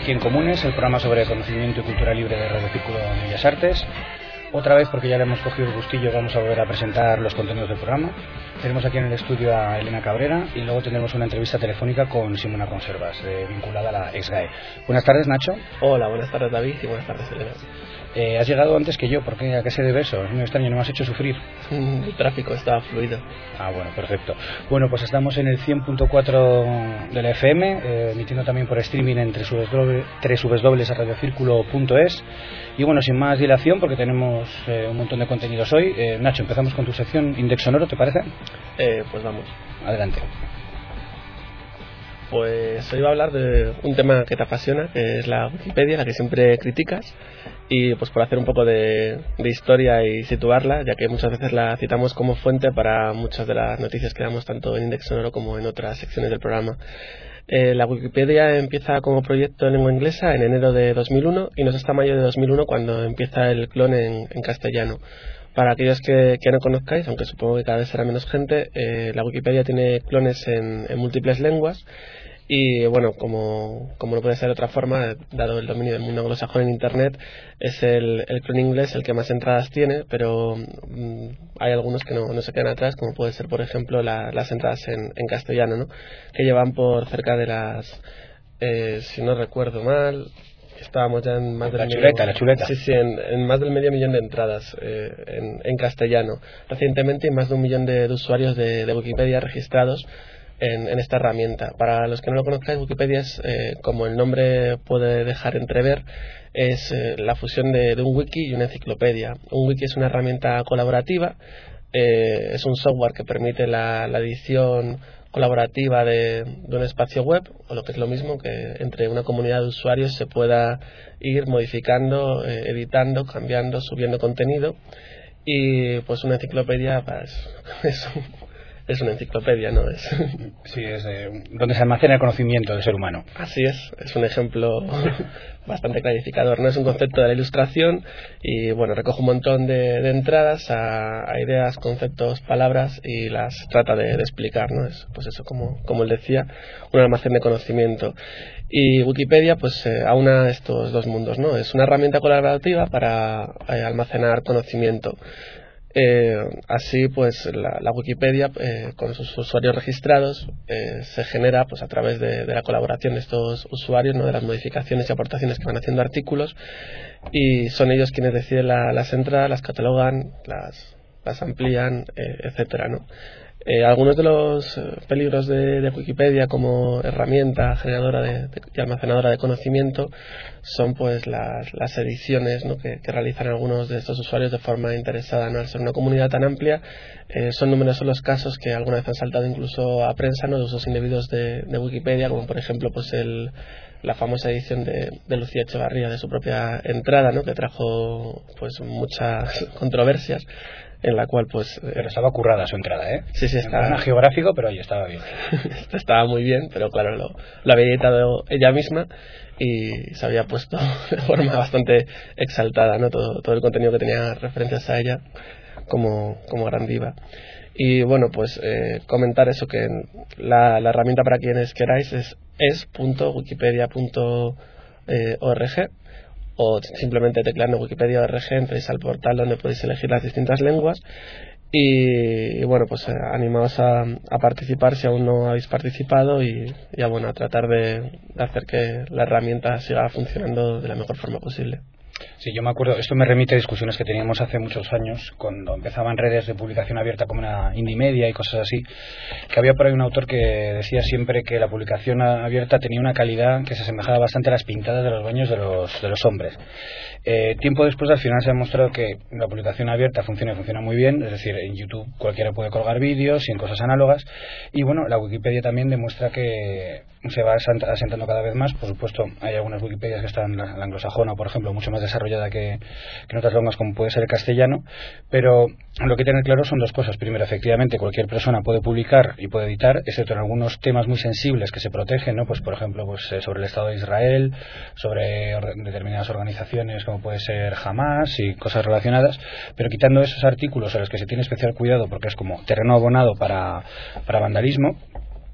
aquí en Comunes, el programa sobre conocimiento y cultura libre de Radio Círculo de Bellas Artes. Otra vez, porque ya le hemos cogido el gustillo, vamos a volver a presentar los contenidos del programa. Tenemos aquí en el estudio a Elena Cabrera y luego tendremos una entrevista telefónica con Simona Conservas, vinculada a la ExGAE. Buenas tardes, Nacho. Hola, buenas tardes, David, y buenas tardes, Elena. Has llegado antes que yo, ¿por qué? ¿A qué se debe eso? Es muy extraño, no me has hecho sufrir. El tráfico estaba fluido. Ah, bueno, perfecto. Bueno, pues estamos en el 100.4 de la FM, emitiendo también por streaming en www.radiocirculo.es. Y bueno, sin más dilación, porque tenemos un montón de contenidos hoy. Nacho, empezamos con tu sección Index Sonoro, ¿te parece? Pues vamos. Adelante. Pues hoy va a hablar de un tema que te apasiona, que es la Wikipedia, la que siempre criticas, y pues por hacer un poco de historia y situarla, ya que muchas veces la citamos como fuente para muchas de las noticias que damos tanto en Index Sonoro como en otras secciones del programa. La Wikipedia empieza como proyecto en lengua inglesa en enero de 2001 y no es hasta mayo de 2001 cuando empieza el clon en castellano. Para aquellos que no conozcáis, aunque supongo que cada vez será menos gente, la Wikipedia tiene clones en múltiples lenguas. Y bueno, como no puede ser de otra forma, dado el dominio del mundo anglosajón en Internet, es el clon inglés el que más entradas tiene, pero hay algunos que no se quedan atrás, como puede ser, por ejemplo, las entradas en castellano, ¿no? Que llevan por cerca de las, si no recuerdo mal, estábamos ya en más del la chuleta. Sí, en más del medio millón de entradas en castellano. Recientemente hay más de 1 millón de usuarios de Wikipedia registrados en esta herramienta. Para los que no lo conozcáis, Wikipedia es, como el nombre puede dejar entrever, es la fusión de un wiki y una enciclopedia. Un wiki es una herramienta colaborativa, es un software que permite la edición colaborativa de un espacio web, o lo que es lo mismo, que entre una comunidad de usuarios se pueda ir modificando, editando, cambiando, subiendo contenido. Y pues una enciclopedia pues, es una enciclopedia, ¿no? Sí, es donde se almacena el conocimiento del ser humano. Así es un ejemplo bastante clarificador, ¿no? Es un concepto de la ilustración y, bueno, recoge un montón de entradas a ideas, conceptos, palabras y las trata de explicar, ¿no? Es, pues eso, como él decía, un almacén de conocimiento. Y Wikipedia, pues, aúna estos dos mundos, ¿no? Es una herramienta colaborativa para almacenar conocimiento. Así pues la Wikipedia con sus usuarios registrados se genera pues a través de la colaboración de estos usuarios, ¿no? De las modificaciones y aportaciones que van haciendo artículos, y son ellos quienes deciden las entradas, las catalogan, las amplían, etcétera, ¿no? Algunos de los peligros de Wikipedia como herramienta generadora y almacenadora de conocimiento son pues las ediciones, ¿no? que realizan algunos de estos usuarios de forma interesada, ¿no? Al ser una comunidad tan amplia, son numerosos los casos que alguna vez han saltado incluso a prensa, ¿no? De usos indebidos de Wikipedia, como por ejemplo pues la famosa edición de Lucía Echevarría de su propia entrada, ¿no? Que trajo pues muchas controversias, en la cual pues pero estaba currada su entrada, ¿eh? Sí, estaba no geográfico, pero oye, estaba bien. Estaba muy bien, pero claro, lo había editado ella misma y se había puesto de forma bastante exaltada, ¿no? Todo el contenido que tenía referencias a ella como gran diva. Y bueno, pues comentar eso, que la herramienta, para quienes queráis, es es.wikipedia.org, o simplemente tecleando Wikipedia.org entréis al portal donde podéis elegir las distintas lenguas. Y bueno, pues animaos a participar si aún no habéis participado, y bueno, a tratar de hacer que la herramienta siga funcionando de la mejor forma posible. Sí, yo me acuerdo, esto me remite a discusiones que teníamos hace muchos años, cuando empezaban redes de publicación abierta como una Indymedia y cosas así, que había por ahí un autor que decía siempre que la publicación abierta tenía una calidad que se asemejaba bastante a las pintadas de los baños de los hombres. Tiempo después, al final se ha demostrado que la publicación abierta funciona muy bien, es decir, en YouTube cualquiera puede colgar vídeos y en cosas análogas, y bueno, la Wikipedia también demuestra que se va asentando cada vez más. Por supuesto, hay algunas Wikipedias que están, la anglosajona, por ejemplo, mucho más desarrollada que en otras lenguas, como puede ser el castellano, pero lo que hay que tener claro son dos cosas. Primero, efectivamente, cualquier persona puede publicar y puede editar, excepto en algunos temas muy sensibles que se protegen, ¿no? Pues por ejemplo, pues sobre el Estado de Israel, sobre determinadas organizaciones como puede ser Hamas y cosas relacionadas, pero quitando esos artículos a los que se tiene especial cuidado porque es como terreno abonado para vandalismo,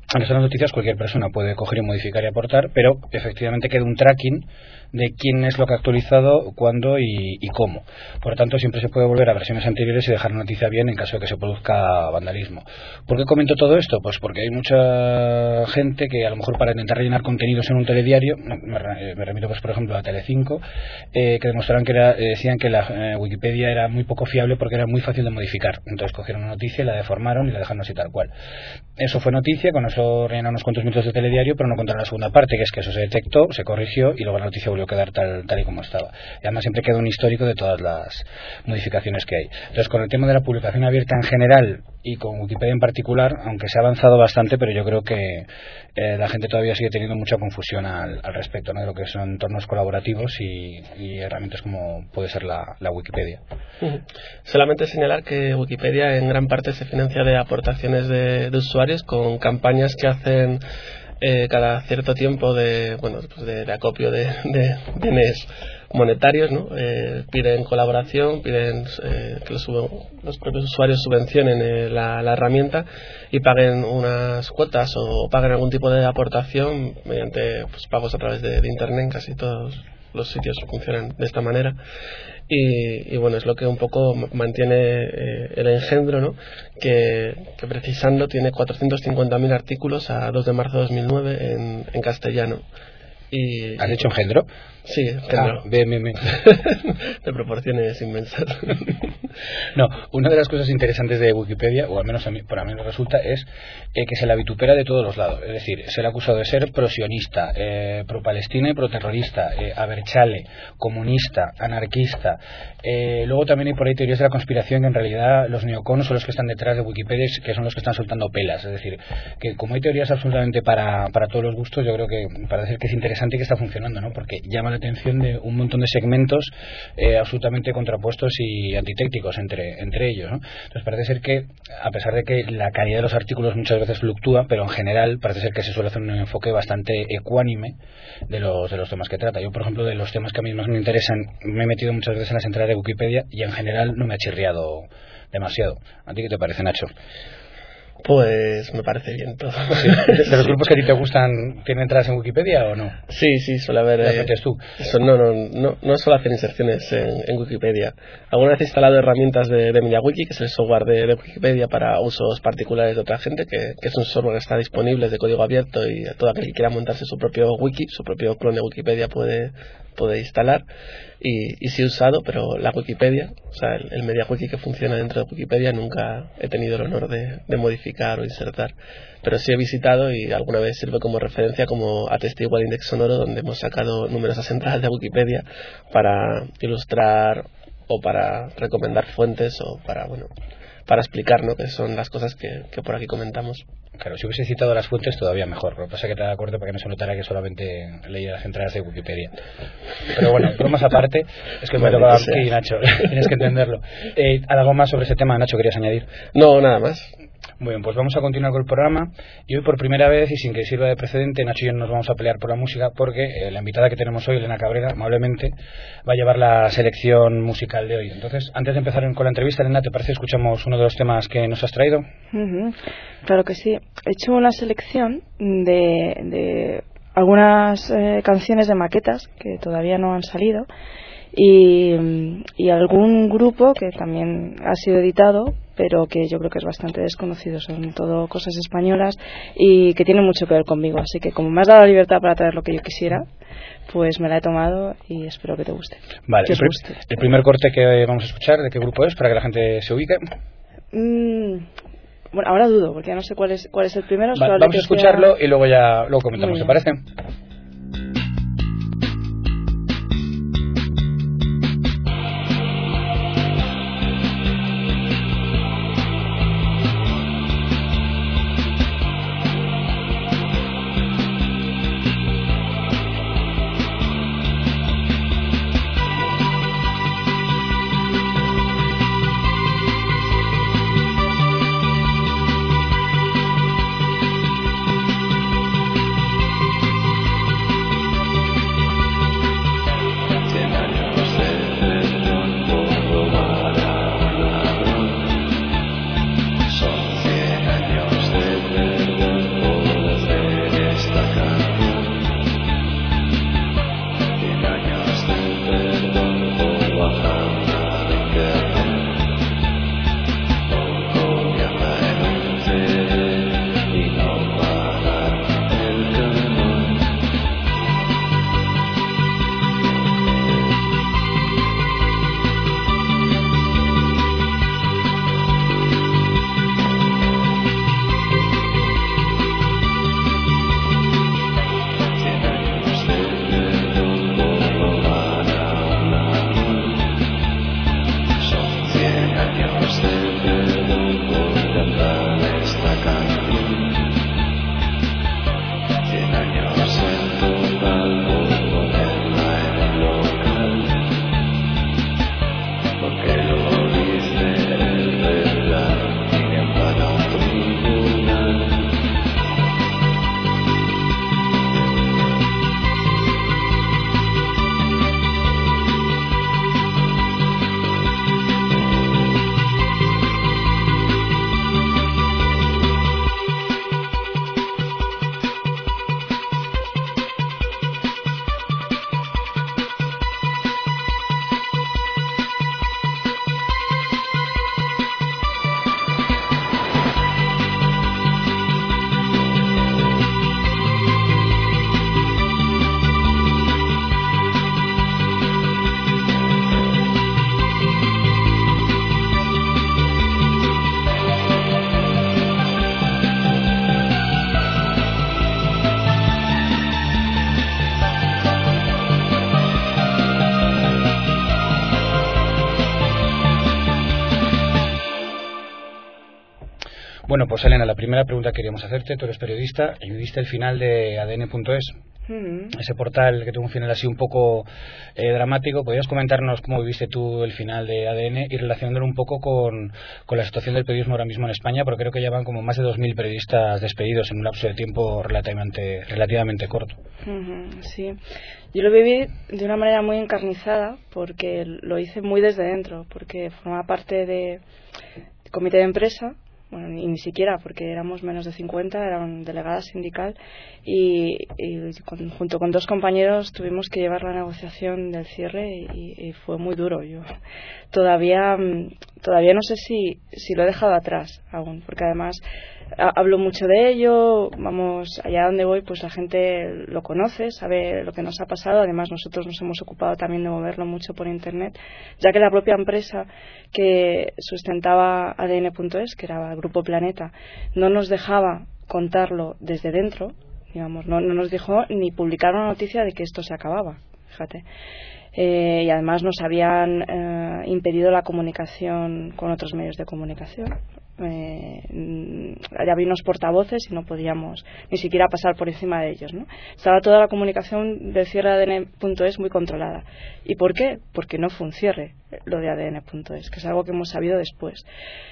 las noticias cualquier persona puede coger y modificar y aportar, pero efectivamente queda un tracking de quién es lo que ha actualizado, cuándo y cómo. Por lo tanto, siempre se puede volver a versiones anteriores y dejar la noticia bien en caso de que se produzca vandalismo. ¿Por qué comento todo esto? Pues porque hay mucha gente que a lo mejor para intentar rellenar contenidos en un telediario, me remito pues por ejemplo a Telecinco, que demostraron que decían que la Wikipedia era muy poco fiable porque era muy fácil de modificar. Entonces cogieron una noticia, la deformaron y la dejaron así tal cual. Eso fue noticia, con eso rellenaron unos cuantos minutos de telediario, pero no contaron la segunda parte, que es que eso se detectó, se corrigió y luego la noticia volvió a quedar tal y como estaba. Y además siempre queda un histórico de todas las modificaciones que hay. Entonces, con el tema de la publicación abierta en general y con Wikipedia en particular, aunque se ha avanzado bastante, pero yo creo que la gente todavía sigue teniendo mucha confusión al respecto, ¿no?, de lo que son entornos colaborativos y herramientas como puede ser la Wikipedia. Solamente señalar que Wikipedia en gran parte se financia de aportaciones de usuarios con campañas que hacen cada cierto tiempo de acopio de bienes monetarios, ¿no? Piden colaboración, piden que los propios usuarios subvencionen la herramienta y paguen unas cuotas o paguen algún tipo de aportación mediante pagos a través de internet. En casi todos los sitios funcionan de esta manera. Y bueno, es lo que un poco mantiene el engendro, ¿no?, que precisando tiene 450.000 artículos a 2 de marzo de 2009 en castellano. ¿Has dicho engendro? Sí, engendro. Bien. De proporciones inmensas. No, una de las cosas interesantes de Wikipedia, o al menos para mí me resulta, es que se la vitupera de todos los lados. Es decir, se le ha acusado de ser pro-sionista, pro-palestina y pro-terrorista, abertzale, comunista, anarquista. Luego también hay por ahí teorías de la conspiración que en realidad los neocons son los que están detrás de Wikipedia, que son los que están soltando pelas. Es decir, que como hay teorías absolutamente para todos los gustos, yo creo que parece que es interesante y que está funcionando, ¿no?, porque llama la atención de un montón de segmentos absolutamente contrapuestos y antitécticos entre ellos, ¿no? Entonces parece ser que, a pesar de que la calidad de los artículos muchas veces fluctúa, pero en general parece ser que se suele hacer un enfoque bastante ecuánime de los temas que trata. Yo, por ejemplo, de los temas que a mí más me interesan, me he metido muchas veces en las entradas de Wikipedia y en general no me ha chirriado demasiado. ¿A ti qué te parece, Nacho? Pues me parece bien todo. Sí. ¿De los grupos que a ti te gustan tienen entradas en Wikipedia o no? Sí, suele haber. ¿Las metes tú? No suelo hacer inserciones en Wikipedia. Alguna vez he instalado herramientas de MediaWiki, que es el software de Wikipedia para usos particulares de otra gente, que es un software que está disponible de código abierto y todo aquel que quiera montarse su propio wiki, su propio clon de Wikipedia puede instalar. Y sí he usado, pero la Wikipedia, o sea, el MediaWiki que funciona dentro de Wikipedia, nunca he tenido el honor de modificar o insertar. Pero sí he visitado y alguna vez sirve como referencia, como atestigua el Index Sonoro, donde hemos sacado numerosas entradas de Wikipedia para ilustrar o para recomendar fuentes o para explicar, ¿no?, qué son las cosas que por aquí comentamos. Claro, si hubiese citado las fuentes todavía mejor. Lo que pasa es que te da acuerdo para que no se notara que solamente leía las entradas de Wikipedia. Pero bueno, bromas aparte, es que me toca aquí, Nacho, tienes que entenderlo. ¿Algo más sobre ese tema, Nacho, querías añadir? No, nada más. Muy bien, pues vamos a continuar con el programa. Y hoy por primera vez, y sin que sirva de precedente, Nacho y yo nos vamos a pelear por la música, porque la invitada que tenemos hoy, Elena Cabrera, amablemente va a llevar la selección musical de hoy. Entonces, antes de empezar con la entrevista, Elena, ¿te parece escuchamos uno de los temas que nos has traído? Claro que sí. He hecho una selección de algunas canciones de maquetas que todavía no han salido y algún grupo que también ha sido editado, pero que yo creo que es bastante desconocido. Son todo cosas españolas y que tienen mucho que ver conmigo. Así que como me has dado la libertad para traer lo que yo quisiera, pues me la he tomado y espero que te guste. Vale, el primer corte que vamos a escuchar, ¿de qué grupo es? Para que la gente se ubique. Bueno, ahora dudo, porque ya no sé cuál es el primero. Vale, vamos a escucharlo y luego comentamos, ¿te parece? Bueno, pues Elena, la primera pregunta que queríamos hacerte, tú eres periodista y viviste el final de ADN.es. Ese portal que tuvo un final así un poco dramático. ¿Podrías comentarnos cómo viviste tú el final de ADN y relacionándolo un poco con la situación del periodismo ahora mismo en España? Porque creo que ya van como más de 2.000 periodistas despedidos en un lapso de tiempo relativamente corto. Sí, yo lo viví de una manera muy encarnizada porque lo hice muy desde dentro, porque formaba parte de comité de empresa. Bueno, ni siquiera, porque éramos menos de 50, era una delegada sindical y junto con 2 compañeros tuvimos que llevar la negociación del cierre y fue muy duro. Yo todavía no sé si lo he dejado atrás aún, porque además hablo mucho de ello, vamos, allá donde voy pues la gente lo conoce, sabe lo que nos ha pasado. Además nosotros nos hemos ocupado también de moverlo mucho por internet, ya que la propia empresa que sustentaba ADN.es, que era el Grupo Planeta, no nos dejaba contarlo desde dentro, digamos, no nos dejó ni publicar una noticia de que esto se acababa, fíjate. Y además nos habían impedido la comunicación con otros medios de comunicación. Había unos portavoces y no podíamos ni siquiera pasar por encima de ellos, ¿no? Estaba toda la comunicación del cierre de ADN.es muy controlada. ¿Y por qué? Porque no fue un cierre lo de ADN.es, que es algo que hemos sabido después.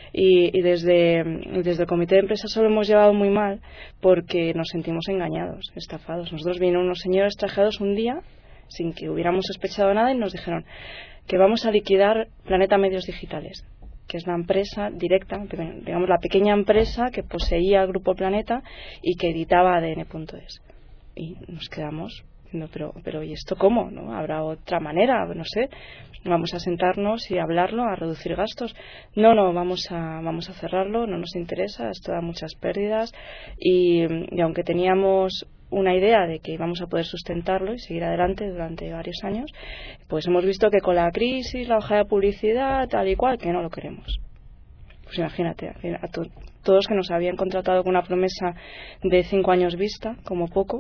Y desde el comité de empresa solo hemos llevado muy mal porque nos sentimos engañados, estafados. Nosotros vinieron unos señores trajeados un día sin que hubiéramos sospechado nada y nos dijeron que vamos a liquidar Planeta Medios Digitales, que es la empresa directa, digamos la pequeña empresa que poseía el Grupo Planeta y que editaba ADN.es. Y nos quedamos diciendo, pero ¿y esto cómo? ¿No? ¿Habrá otra manera? No sé, vamos a sentarnos y hablarlo, a reducir gastos. No, vamos a cerrarlo, no nos interesa, esto da muchas pérdidas y aunque teníamos una idea de que íbamos a poder sustentarlo y seguir adelante durante varios años, pues hemos visto que con la crisis, la hoja de publicidad, tal y cual, que no lo queremos. Pues imagínate, a todos que nos habían contratado con una promesa de 5 años vista, como poco,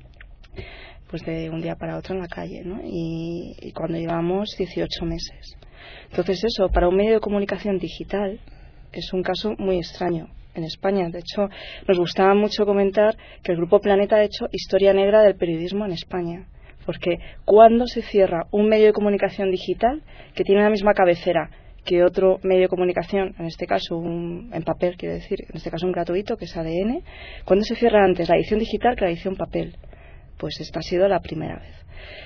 pues de un día para otro en la calle, ¿no? Y cuando llevamos 18 meses. Entonces eso, para un medio de comunicación digital, es un caso muy extraño en España. De hecho, nos gustaba mucho comentar que el Grupo Planeta ha hecho historia negra del periodismo en España, porque cuando se cierra un medio de comunicación digital que tiene la misma cabecera que otro medio de comunicación, en este caso en papel, quiero decir, en este caso un gratuito, que es ADN, cuando se cierra antes la edición digital que la edición papel, pues esta ha sido la primera vez.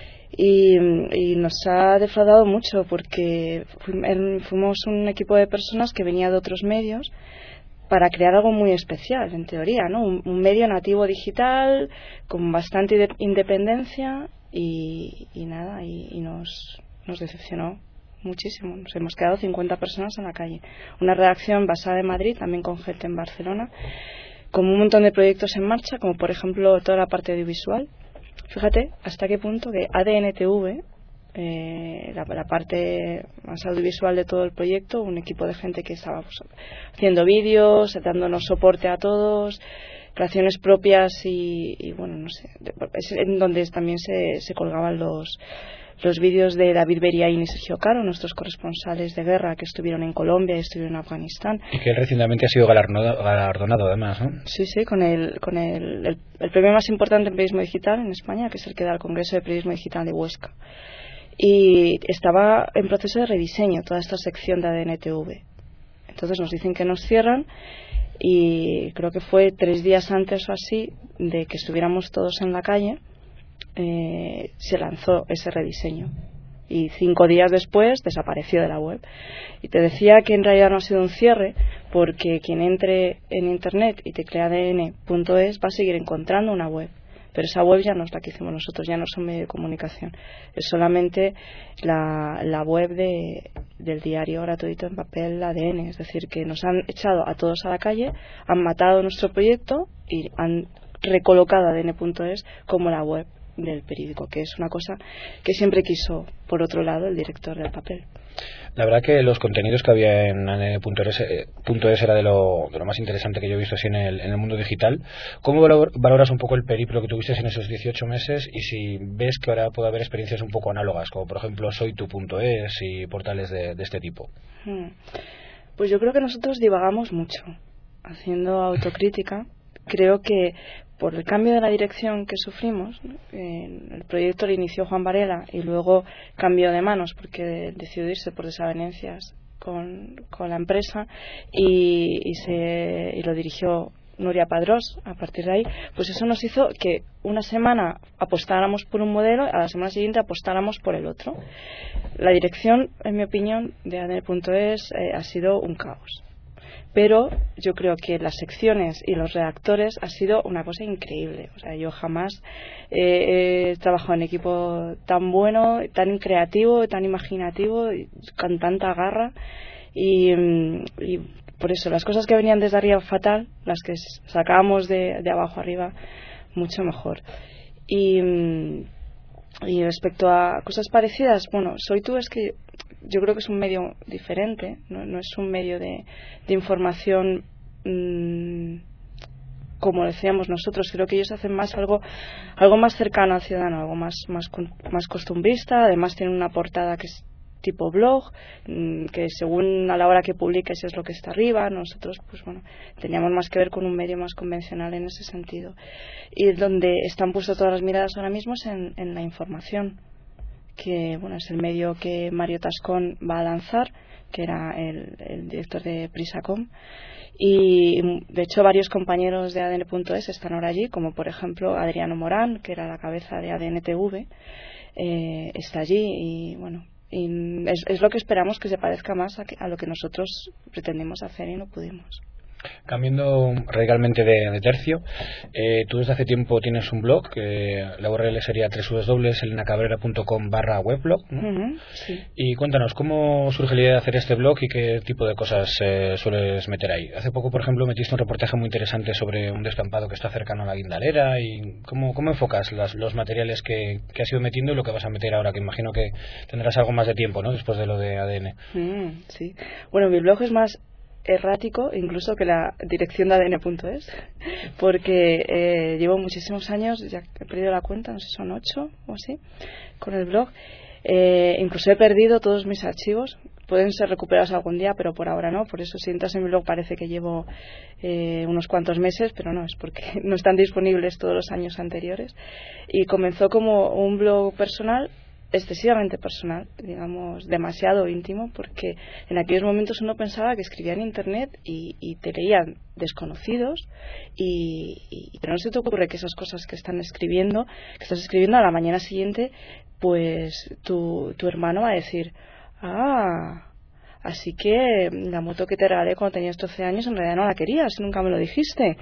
Y nos ha defraudado mucho porque fuimos un equipo de personas que venía de otros medios para crear algo muy especial, en teoría, ¿no? Un medio nativo digital con bastante independencia y nada, y nos decepcionó muchísimo. Nos hemos quedado 50 personas en la calle. Una redacción basada en Madrid, también con gente en Barcelona, con un montón de proyectos en marcha, como por ejemplo toda la parte audiovisual. Fíjate hasta qué punto que ADNTV, la parte más audiovisual de todo el proyecto, un equipo de gente que estaba haciendo vídeos, dándonos soporte a todos, creaciones propias y bueno, no sé, es en donde también se colgaban los vídeos de David Beriaín y Sergio Caro, nuestros corresponsales de guerra que estuvieron en Colombia y estuvieron en Afganistán. Y que él recientemente ha sido galardonado además, ¿no? Sí, con el premio más importante en periodismo digital en España, que es el que da el Congreso de Periodismo Digital de Huesca. Y estaba en proceso de rediseño toda esta sección de ADNTV. Entonces nos dicen que nos cierran y creo que fue 3 días antes o así de que estuviéramos todos en la calle, se lanzó ese rediseño y 5 días después desapareció de la web. Y te decía que en realidad no ha sido un cierre porque quien entre en internet y teclea ADN.es va a seguir encontrando una web, pero esa web ya no es la que hicimos nosotros, ya no es un medio de comunicación, es solamente la web del diario gratuito en papel ADN. Es decir, que nos han echado a todos a la calle, han matado nuestro proyecto y han recolocado ADN.es como la web del periódico, que es una cosa que siempre quiso, por otro lado, el director del papel. La verdad que los contenidos que había en ADN.es era de lo más interesante que yo he visto así en el mundo digital. ¿Cómo valoras un poco el periplo que tuviste en esos 18 meses y si ves que ahora puede haber experiencias un poco análogas, como por ejemplo soytu.es y portales de este tipo? Pues yo creo que nosotros divagamos mucho. haciendo autocrítica, creo que por el cambio de la dirección que sufrimos, ¿no? El proyecto lo inició Juan Varela y luego cambió de manos porque decidió irse por desavenencias con la empresa y lo dirigió Nuria Padrós. A partir de ahí, pues eso nos hizo que una semana apostáramos por un modelo y a la semana siguiente apostáramos por el otro. La dirección, en mi opinión, de ADN.es ha sido un caos. Pero yo creo que las secciones y los redactores ha sido una cosa increíble. O sea, yo jamás he trabajado en equipo tan bueno, tan creativo, tan imaginativo, con tanta garra. Y por eso, las cosas que venían desde arriba fatal, las que sacábamos de abajo arriba, mucho mejor. Y respecto a cosas parecidas, bueno, Soy Tú es que yo creo que es un medio diferente, no es un medio de información como decíamos nosotros. Creo que ellos hacen más algo más cercano al ciudadano, algo más costumbrista. Además tienen una portada que es tipo blog, que según a la hora que publiques es lo que está arriba. Nosotros, pues bueno, teníamos más que ver con un medio más convencional en ese sentido. Y donde están puestas todas las miradas ahora mismo es en la información, que bueno, es el medio que Mario Tascón va a lanzar, que era el director de Prisacom. Y de hecho varios compañeros de ADN.es están ahora allí, como por ejemplo Adriano Morán, que era la cabeza de ADN-TV, está allí. Y bueno, y es lo que esperamos, que se parezca más a lo que nosotros pretendimos hacer y no pudimos. Cambiando radicalmente de tercio, tú desde hace tiempo tienes un blog, la URL sería www.elenacabrera.com/weblog, ¿no? Sí. Y cuéntanos, ¿cómo surge la idea de hacer este blog y qué tipo de cosas sueles meter ahí? Hace poco, por ejemplo, metiste un reportaje muy interesante sobre un descampado que está cercano a la Guindalera. Y ¿cómo enfocas los materiales que has ido metiendo y lo que vas a meter ahora? Que imagino que tendrás algo más de tiempo, ¿no?, después de lo de ADN. Sí. Bueno, mi blog es más errático incluso que la dirección de ADN.es, porque llevo muchísimos años, ya he perdido la cuenta, no sé, son 8 o así, con el blog. Incluso he perdido todos mis archivos. Pueden ser recuperados algún día, pero por ahora no. Por eso, si entras en mi blog, parece que llevo unos cuantos meses, pero no, es porque no están disponibles todos los años anteriores. Y comenzó como un blog personal, excesivamente personal, digamos, demasiado íntimo, porque en aquellos momentos uno pensaba que escribía en internet y te leían desconocidos, pero no se te ocurre que esas cosas que estás escribiendo a la mañana siguiente, pues tu hermano va a decir: así que la moto que te regalé cuando tenías 12 años en realidad no la querías, nunca me lo dijiste.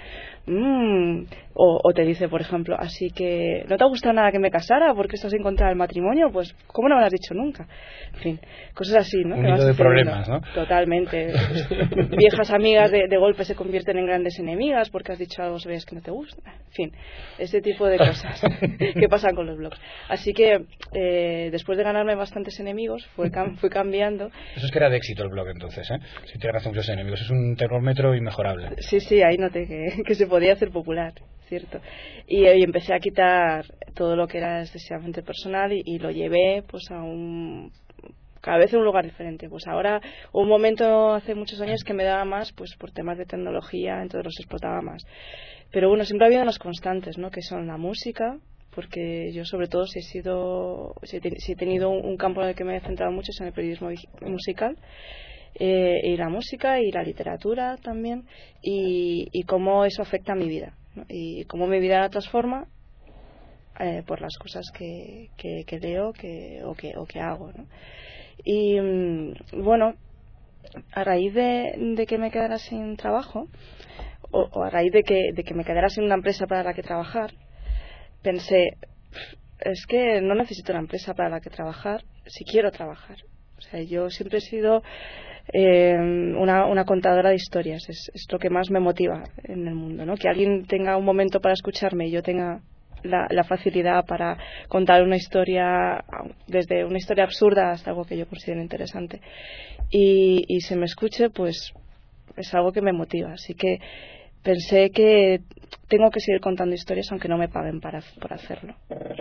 O te dice, por ejemplo, así que no te ha gustado nada que me casara porque estás en contra del matrimonio, pues ¿cómo no me lo has dicho nunca? En fin, cosas así, ¿no? Un hilo de problemas, ¿no? Totalmente. Viejas amigas de golpe se convierten en grandes enemigas porque has dicho algo sobre ellas que no te gusta. En fin, ese tipo de cosas que pasan con los blogs. Así que después de ganarme bastantes enemigos, fui cambiando. Eso es que era de éxito el blog entonces, ¿eh? Si te ganas muchos enemigos, es un termómetro inmejorable. Sí, ahí noté que se podía hacer popular, cierto. Y empecé a quitar todo lo que era excesivamente personal y lo llevé pues cada vez en un lugar diferente. Pues ahora, un momento hace muchos años que me daba más, pues por temas de tecnología, entonces los explotaba más. Pero bueno, siempre ha habido unas constantes, ¿no?, que son la música, porque yo sobre todo si he tenido un campo en el que me he centrado mucho es en el periodismo musical, y la música y la literatura también, y cómo eso afecta a mi vida, ¿no?, y cómo mi vida la transforma por las cosas que leo o que hago, ¿no? Y bueno, a raíz de que me quedara sin trabajo, o a raíz de que me quedara sin una empresa para la que trabajar, pensé, es que no necesito una empresa para la que trabajar si quiero trabajar. O sea, yo siempre he sido una contadora de historias, es lo que más me motiva en el mundo, ¿no? Que alguien tenga un momento para escucharme y yo tenga la facilidad para contar una historia, desde una historia absurda hasta algo que yo considero interesante, y se me escuche, pues es algo que me motiva. Así que pensé que tengo que seguir contando historias aunque no me paguen por hacerlo.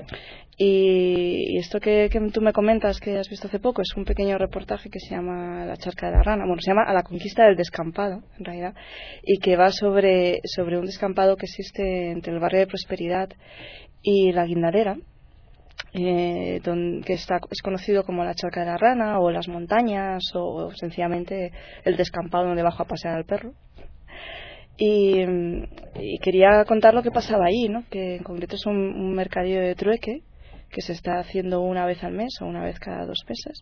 Y esto que tú me comentas que has visto hace poco es un pequeño reportaje que se llama La charca de la rana, bueno, se llama A la conquista del descampado en realidad, y que va sobre un descampado que existe entre el barrio de Prosperidad y la Guindalera, que es conocido como la charca de la rana o las montañas o sencillamente el descampado donde bajo a pasear al perro. Y quería contar lo que pasaba ahí, ¿no? Que en concreto es un mercadillo de trueque que se está haciendo una vez al mes o una vez cada 2 meses,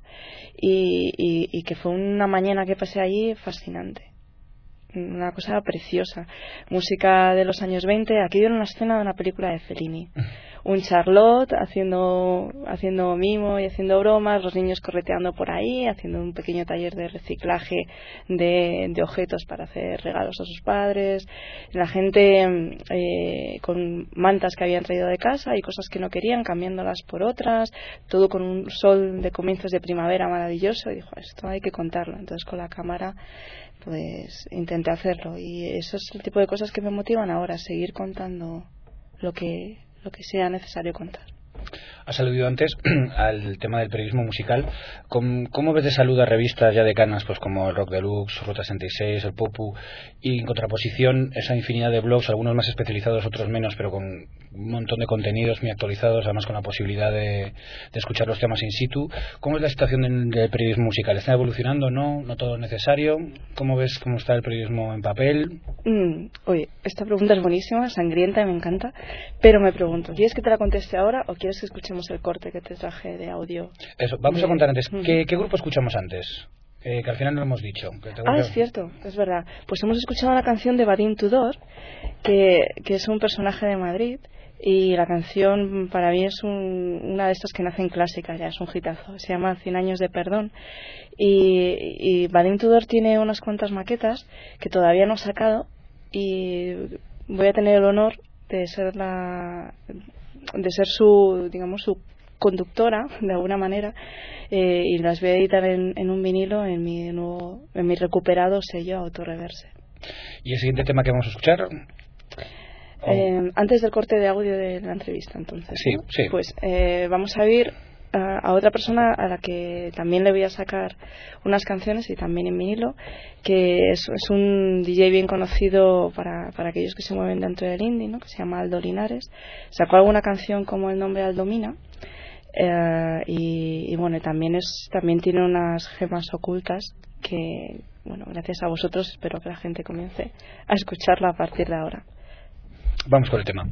y que fue una mañana que pasé allí fascinante, una cosa preciosa, música de los años 20, aquí era una escena de una película de Fellini, un Charlotte haciendo mimo y haciendo bromas, los niños correteando por ahí, haciendo un pequeño taller de reciclaje de objetos para hacer regalos a sus padres, la gente con mantas que habían traído de casa y cosas que no querían, cambiándolas por otras, todo con un sol de comienzos de primavera maravilloso, y dijo, esto hay que contarlo. Entonces con la cámara pues intenté hacerlo, y eso es el tipo de cosas que me motivan ahora, a seguir contando lo que sea necesario contar. Has aludido antes al tema del periodismo musical. ¿Cómo ves de salud a revistas ya decanas, pues como el Rock Deluxe, Ruta 66, el Popu, y en contraposición esa infinidad de blogs, algunos más especializados, otros menos, pero con un montón de contenidos muy actualizados, además con la posibilidad de escuchar los temas in situ? ¿Cómo es la situación del periodismo musical? ¿Está evolucionando? ¿No todo es necesario? ¿Cómo ves cómo está el periodismo en papel? Oye, esta pregunta es buenísima, sangrienta y me encanta, pero me pregunto, ¿quieres que te la conteste ahora o quieres que escuchemos el corte que te traje de audio? Eso, vamos a contar antes. ¿Qué grupo escuchamos antes? Que al final no lo hemos dicho. Es cierto, es verdad. Pues hemos escuchado la canción de Vadim Tudor, que es un personaje de Madrid, y la canción para mí es una de estas que nacen clásicas, ya es un hitazo. Se llama 100 años de perdón, y Vadim Tudor tiene unas cuantas maquetas que todavía no ha sacado, y voy a tener el honor de ser su, digamos, su conductora de alguna manera, y las voy a editar en un vinilo en mi recuperado sello Autoreverse. ¿Y el siguiente tema que vamos a escuchar? Antes del corte de audio de la entrevista, entonces, sí, ¿no? Sí. Pues vamos a ir a otra persona a la que también le voy a sacar unas canciones, y también en vinilo, que es un DJ bien conocido para aquellos que se mueven dentro del indie, ¿no? Que se llama Aldo Linares. Sacó alguna canción como El nombre Aldomina, y bueno, también tiene unas gemas ocultas que, bueno, gracias a vosotros espero que la gente comience a escucharla a partir de ahora. Vamos con el tema.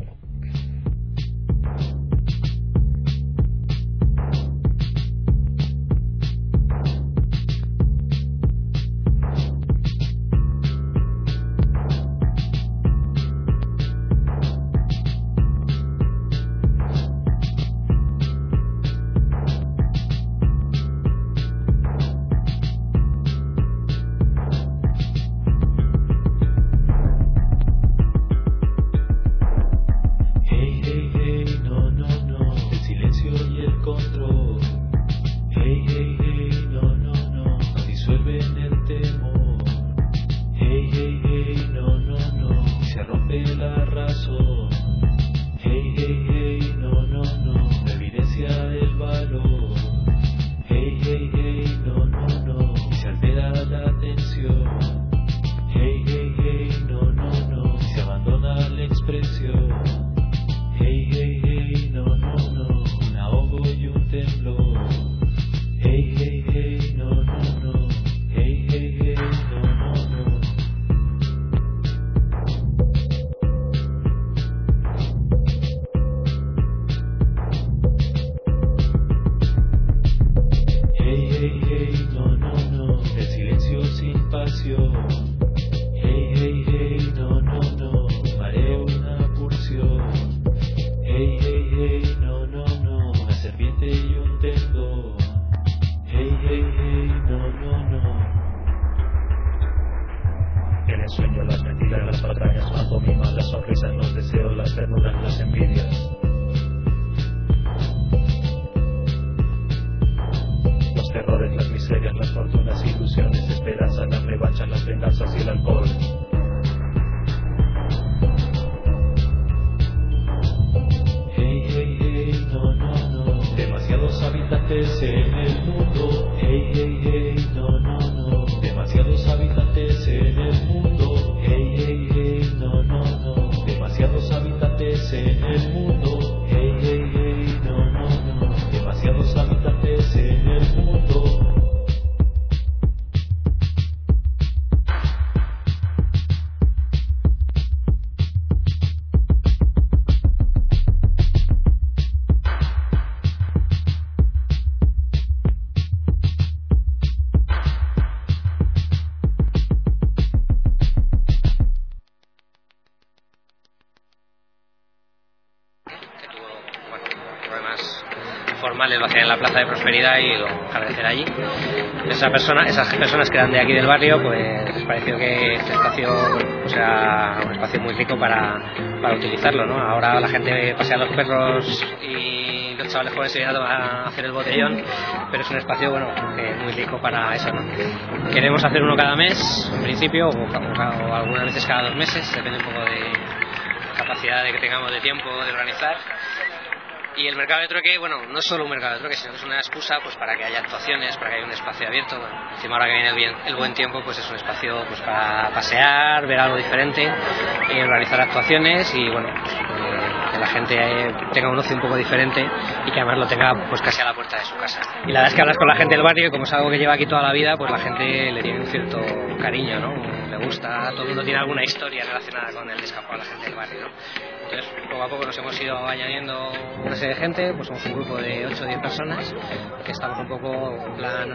informales lo hacían en la Plaza de Prosperidad y lo agradecer allí. Esas personas que eran de aquí del barrio, pues les pareció que este espacio era un espacio muy rico para utilizarlo, ¿no? Ahora la gente pasea a los perros y los chavales jóvenes se vienen a hacer el botellón, pero es un espacio muy rico para eso, ¿no? Queremos hacer uno cada mes, en principio, o algunas veces cada 2 meses, depende un poco de la capacidad de que tengamos de tiempo de organizar. Y el mercado de trueque, no es solo un mercado de trueque, sino que es una excusa pues para que haya actuaciones, para que haya un espacio abierto. Encima ahora que viene el buen tiempo, pues es un espacio pues para pasear, ver algo diferente, organizar actuaciones y que la gente tenga un ocio un poco diferente y que además lo tenga pues casi a la puerta de su casa. Y la verdad es que hablas con la gente del barrio y como es algo que lleva aquí toda la vida, pues la gente le tiene un cierto cariño, ¿no? Le gusta, todo el mundo tiene alguna historia relacionada con el descampado de la gente del barrio, ¿no? Entonces, poco a poco nos hemos ido añadiendo una serie de gente, pues somos un grupo de 8 o 10 personas que estamos un poco en plan,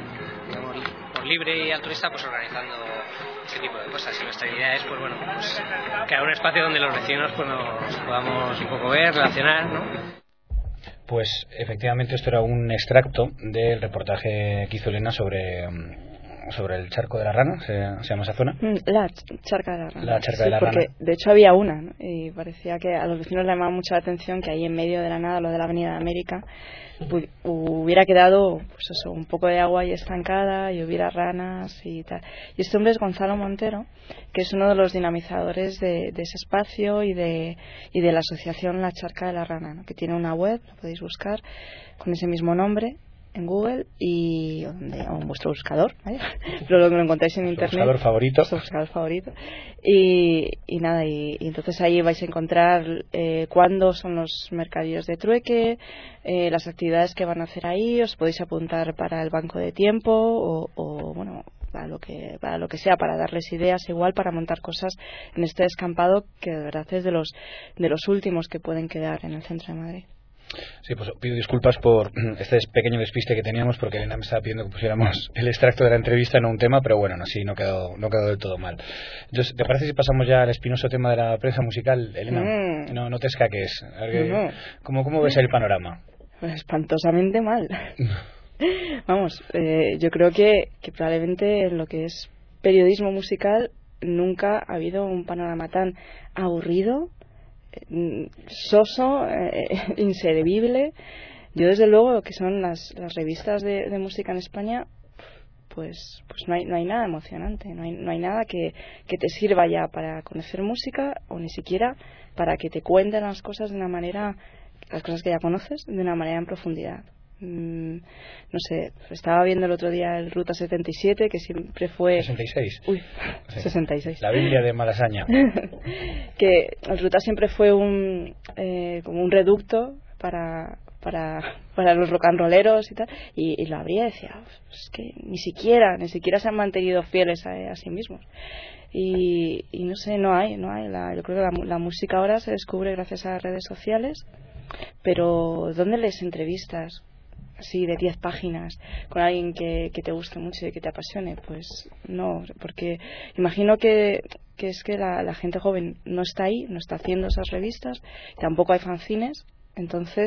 por libre y altruista, pues organizando ese tipo de cosas. Y nuestra idea es, pues crear un espacio donde los vecinos pues nos podamos un poco ver, relacionar, ¿no? Pues efectivamente esto era un extracto del reportaje que hizo Elena sobre el charco de la Rana, se llama esa zona. La charca de la Rana. La charca de la Rana. Porque de hecho había una, ¿no? Y parecía que a los vecinos les llamaba mucho la atención que ahí en medio de la nada, lo de la Avenida de América, hubiera quedado pues eso, un poco de agua ahí estancada y hubiera ranas y tal. Y este hombre es Gonzalo Montero, que es uno de los dinamizadores de ese espacio y de la asociación La Charca de la Rana, ¿no? Que tiene una web, lo podéis buscar con ese mismo nombre en Google o en vuestro buscador, ¿vale? Pero lo encontráis en internet, buscador favorito. Vuestro buscador favorito. Y nada, y entonces ahí vais a encontrar cuándo son los mercadillos de trueque, las actividades que van a hacer ahí, os podéis apuntar para el banco de tiempo o para lo que sea, para darles ideas, igual para montar cosas en este descampado que de verdad es de los últimos que pueden quedar en el centro de Madrid. Sí, pues pido disculpas por este pequeño despiste que teníamos, porque Elena me estaba pidiendo que pusiéramos el extracto de la entrevista, no un tema, pero bueno, así no quedó del todo mal. Entonces, ¿te parece si pasamos ya al espinoso tema de la prensa musical, Elena? No te escaques. A ver, ¿cómo ves el panorama? Pues espantosamente mal. Vamos, yo creo que probablemente en lo que es periodismo musical nunca ha habido un panorama tan aburrido, soso, inservible. Yo desde luego lo que son las revistas de música en España, pues no hay nada emocionante, no hay nada que te sirva ya para conocer música o ni siquiera para que te cuenten las cosas las cosas que ya conoces de una manera en profundidad. No sé, estaba viendo el otro día el Ruta 77, que siempre fue 66. Uy, sí. 66. La Biblia de Malasaña. Que el Ruta siempre fue como un reducto para los rock and rolleros y tal, y lo abría y decía, es que ni siquiera se han mantenido fieles a sí mismos. Y no sé, no hay yo creo que la música ahora se descubre gracias a las redes sociales, pero ¿dónde lees entrevistas así de 10 páginas con alguien que te guste mucho y que te apasione? Pues no, porque imagino que es que la gente joven no está ahí, no está haciendo esas revistas, tampoco hay fanzines, entonces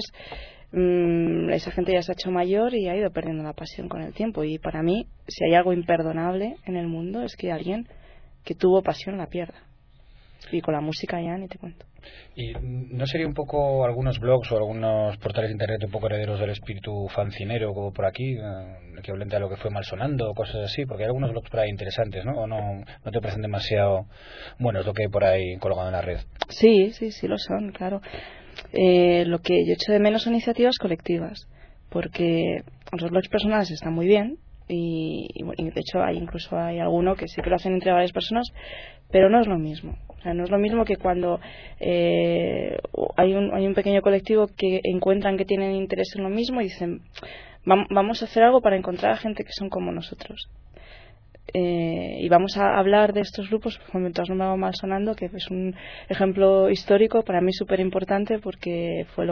esa gente ya se ha hecho mayor y ha ido perdiendo la pasión con el tiempo. Y para mí, si hay algo imperdonable en el mundo, es que alguien que tuvo pasión la pierda. Y con la música ya ni te cuento. ¿Y no sería un poco algunos blogs o algunos portales de internet un poco herederos del espíritu fancinero como por aquí, equivalente a lo que fue Malsonando o cosas así? Porque hay algunos blogs por ahí interesantes, ¿no? ¿O no te parecen demasiado buenos lo que hay por ahí colgado en la red? Sí lo son, claro. Lo que yo echo de menos son iniciativas colectivas, porque los blogs personales están muy bien y de hecho incluso hay alguno que sí que lo hacen entre varias personas, pero no es lo mismo. O sea, no es lo mismo que cuando hay un pequeño colectivo que encuentran que tienen interés en lo mismo y dicen, vamos a hacer algo para encontrar a gente que son como nosotros. Y vamos a hablar de estos grupos, como tú has nombrado Malsonando, que es un ejemplo histórico para mí súper importante, porque fue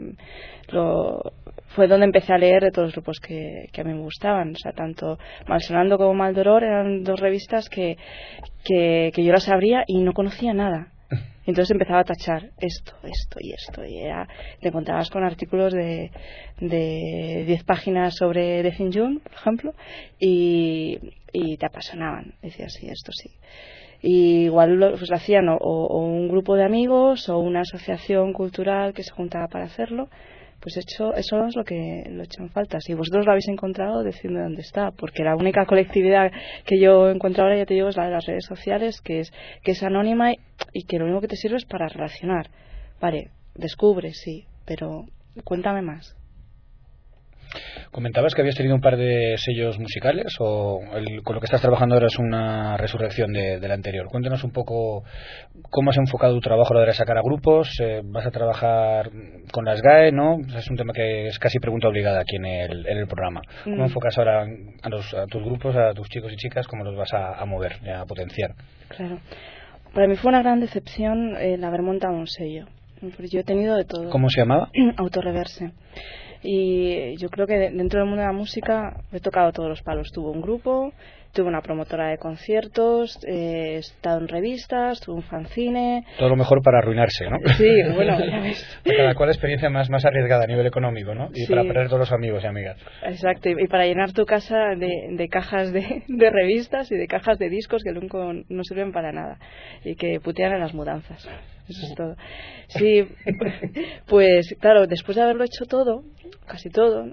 fue donde empecé a leer de todos los grupos que a mí me gustaban. O sea, tanto Malsonando como Maldoror eran dos revistas que yo las abría y no conocía nada. Entonces empezaba a tachar esto y te encontrabas con artículos de 10 páginas sobre Defin June, por ejemplo, y te apasionaban. Decías, sí, esto sí. Y igual lo hacían o un grupo de amigos o una asociación cultural que se juntaba para hacerlo. Pues eso es lo que lo he hecho en falta. Si vosotros lo habéis encontrado, decidme dónde está, porque la única colectividad que yo encuentro ahora, ya te digo, es la de las redes sociales, que es anónima y que lo único que te sirve es para relacionar. Vale, descubres, sí, pero cuéntame más. Comentabas que habías tenido un par de sellos musicales, o con lo que estás trabajando ahora es una resurrección del anterior. Cuéntanos un poco cómo has enfocado tu trabajo a la hora de sacar a grupos. Vas a trabajar con las GAE, ¿no? Es un tema que es casi pregunta obligada aquí en el programa. ¿Cómo enfocas ahora a tus grupos, a tus chicos y chicas? ¿Cómo los vas a mover, a potenciar? Claro. Para mí fue una gran decepción el haber montado un sello. Porque yo he tenido de todo. ¿Cómo se llamaba? Autorreverse. Y yo creo que dentro del mundo de la música he tocado todos los palos. Tuve un grupo, tuve una promotora de conciertos, he estado en revistas, tuve un fanzine. Todo lo mejor para arruinarse, ¿no? Sí, bueno, ya ves. Cada cual experiencia más arriesgada a nivel económico, ¿no? Y sí, para perder todos los amigos y amigas. Exacto, y para llenar tu casa de cajas de revistas y de cajas de discos que nunca no sirven para nada y que putean en las mudanzas. Eso es todo. Sí, pues claro, después de haberlo hecho todo, casi todo,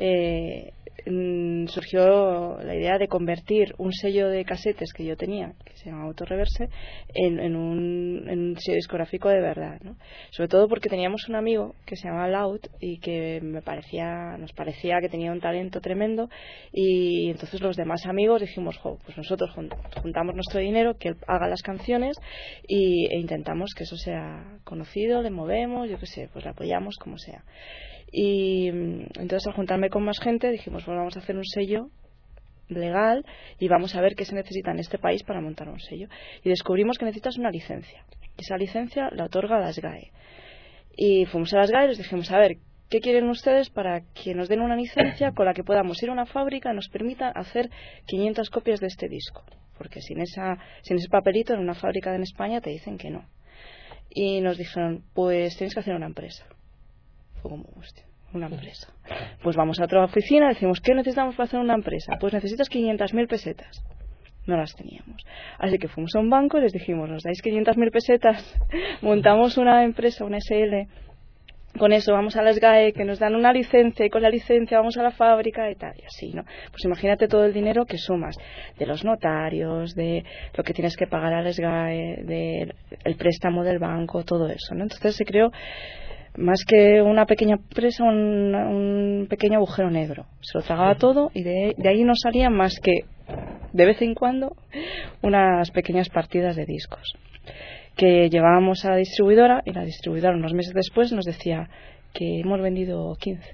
surgió la idea de convertir un sello de casetes que yo tenía, que se llama Autorreverse, en un sello discográfico de verdad, ¿no? Sobre todo porque teníamos un amigo que se llama Loud y que nos parecía que tenía un talento tremendo, y entonces los demás amigos dijimos, pues nosotros juntamos nuestro dinero, que él haga las canciones e intentamos que eso sea conocido, le movemos, yo qué sé, pues le apoyamos como sea. Y entonces, al juntarme con más gente, dijimos, bueno, vamos a hacer un sello legal y vamos a ver qué se necesita en este país para montar un sello. Y descubrimos que necesitas una licencia. Y esa licencia la otorga las GAE. Y fuimos a las GAE y les dijimos, a ver, ¿qué quieren ustedes para que nos den una licencia con la que podamos ir a una fábrica y nos permita hacer 500 copias de este disco? Porque sin ese papelito en una fábrica en España te dicen que no. Y nos dijeron, pues tenéis que hacer una empresa. Fue como, hostia, una empresa. Pues vamos a otra oficina, decimos, ¿qué necesitamos para hacer una empresa? Pues necesitas 500.000 pesetas. No las teníamos. Así que fuimos a un banco y les dijimos, ¿nos dais 500.000 pesetas? Montamos una empresa, una SL. Con eso vamos a las GAE, que nos dan una licencia, y con la licencia vamos a la fábrica y tal, y así, ¿no? Pues imagínate todo el dinero que sumas de los notarios, de lo que tienes que pagar a las GAE, del préstamo del banco, todo eso, ¿no? Entonces se creó más que una pequeña empresa, un pequeño agujero negro. Se lo tragaba todo y de ahí no salían más que, de vez en cuando, unas pequeñas partidas de discos que llevábamos a la distribuidora, y la distribuidora unos meses después nos decía que hemos vendido 15.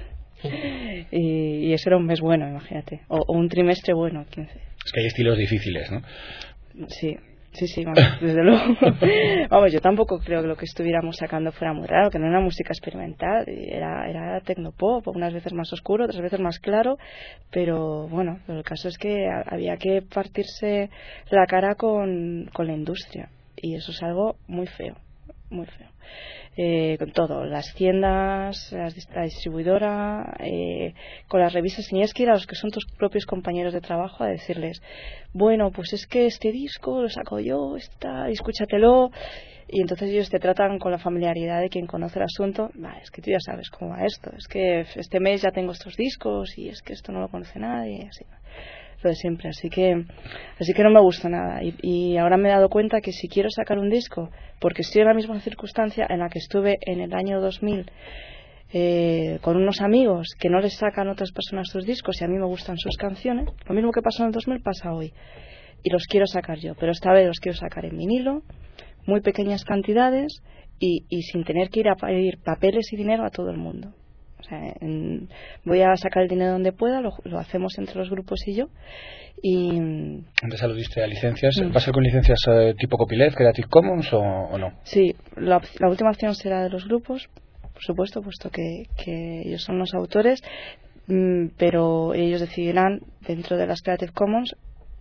Y eso era un mes bueno, imagínate, o un trimestre bueno, 15. Es que hay estilos difíciles, ¿no? Sí, vamos, desde luego. Vamos, yo tampoco creo que lo que estuviéramos sacando fuera muy raro, que no era música experimental, era tecnopop, unas veces más oscuro, otras veces más claro, pero bueno, pero el caso es que había que partirse la cara con la industria, y eso es algo muy feo, muy feo. Con todo, las tiendas, la distribuidora, con las revistas, tenías que ir a los que son tus propios compañeros de trabajo a decirles, bueno, pues es que este disco lo saco yo, escúchatelo, y entonces ellos te tratan con la familiaridad de quien conoce el asunto. Vale, es que tú ya sabes cómo va esto, es que este mes ya tengo estos discos y es que esto no lo conoce nadie, así. Lo de siempre, así que no me gusta nada, y ahora me he dado cuenta que si quiero sacar un disco, porque estoy en la misma circunstancia en la que estuve en el año 2000 con unos amigos que no les sacan otras personas sus discos y a mí me gustan sus canciones, lo mismo que pasó en el 2000 pasa hoy, y los quiero sacar yo, pero esta vez los quiero sacar en vinilo, muy pequeñas cantidades y sin tener que ir a pedir papeles y dinero a todo el mundo. O sea, voy a sacar el dinero donde pueda, lo hacemos entre los grupos y yo. Y antes aludiste a licencias. ¿Va a ser con licencias tipo copyleft, Creative Commons o no? Sí, la última opción será de los grupos, por supuesto, puesto que ellos son los autores, pero ellos decidirán dentro de las Creative Commons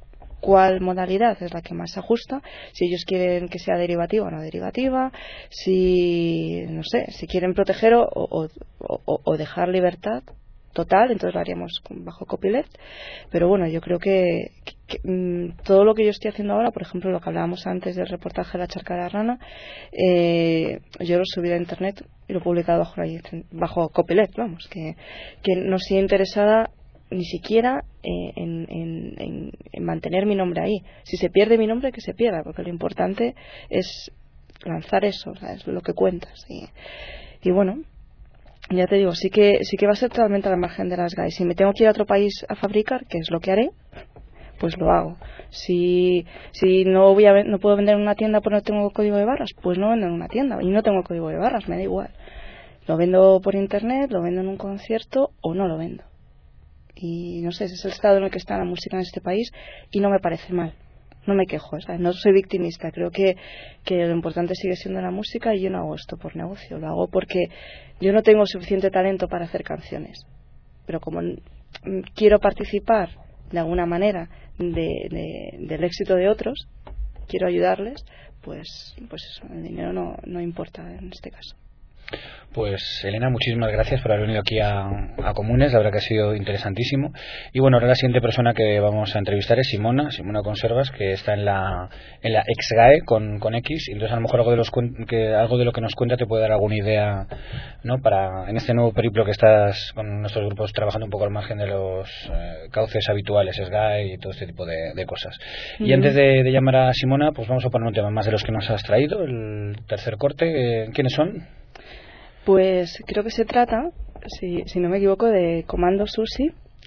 cuál modalidad es la que más se ajusta, si ellos quieren que sea derivativa o no derivativa, si quieren proteger o dejar libertad total, entonces lo haríamos bajo copyleft. Pero bueno, yo creo que todo lo que yo estoy haciendo ahora, por ejemplo lo que hablábamos antes del reportaje de la charca de la rana, yo lo subí a internet y lo he publicado bajo copyleft, vamos, que no estoy interesada ni siquiera en mantener mi nombre ahí. Si se pierde mi nombre, que se pierda, porque lo importante es lanzar eso, o sea, es lo que cuentas. Y bueno, ya te digo, sí que va a ser totalmente al margen de las GAE. Si me tengo que ir a otro país a fabricar, que es lo que haré, pues lo hago. Si no puedo vender en una tienda porque no tengo código de barras, pues no vendo en una tienda. Y no tengo código de barras, me da igual. Lo vendo por internet, lo vendo en un concierto o no lo vendo. Y no sé, ese es el estado en el que está la música en este país y no me parece mal. No me quejo, ¿sabes? No soy victimista. Creo que lo importante sigue siendo la música y yo no hago esto por negocio. Lo hago porque yo no tengo suficiente talento para hacer canciones. Pero como quiero participar de alguna manera del éxito de otros, quiero ayudarles, pues eso, el dinero no importa en este caso. Pues Elena, muchísimas gracias por haber venido aquí a Comunes, la verdad que ha sido interesantísimo. Y bueno, ahora la siguiente persona que vamos a entrevistar es Simona Conservas, que está en la ex-GAE con X, y entonces a lo mejor algo de lo que nos cuenta te puede dar alguna idea, ¿no?, para en este nuevo periplo que estás con nuestros grupos trabajando un poco al margen de los cauces habituales, ex-GAE y todo este tipo de cosas. Y antes de llamar a Simona, pues vamos a poner un tema más de los que nos has traído, el tercer corte. ¿Quiénes son? Pues creo que se trata, si no me equivoco, de Comando Susi.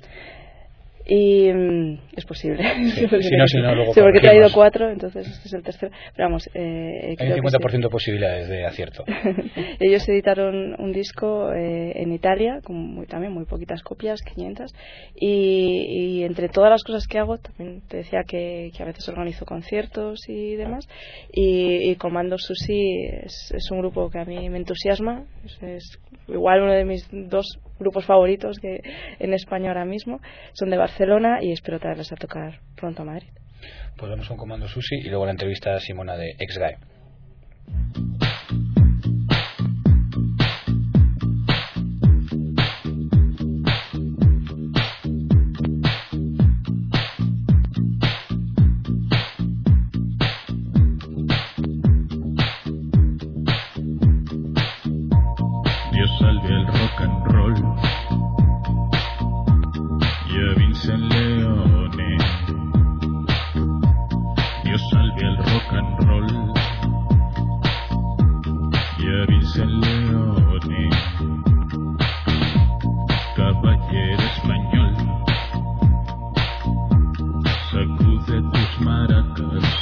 Y es posible. Sí, si no, luego sí, porque he traído 4, entonces este es el tercero. Pero vamos, hay un 50% de posibilidades de acierto. Ellos editaron un disco en Italia, con también muy poquitas copias, 500. Y entre todas las cosas que hago, también te decía que a veces organizo conciertos y demás. Y Comando Susi es un grupo que a mí me entusiasma. Es igual uno de mis 2 grupos favoritos que en España ahora mismo. Son de Barcelona y espero traerles a tocar pronto a Madrid. Pues vamos con Comando Susi y luego la entrevista a Simona de ex-GAE. Dios salve el rock and roll y a Vincent Leone. Dios salve el rock and roll y a Vincent Leone. Caballero español, sacude tus maracas.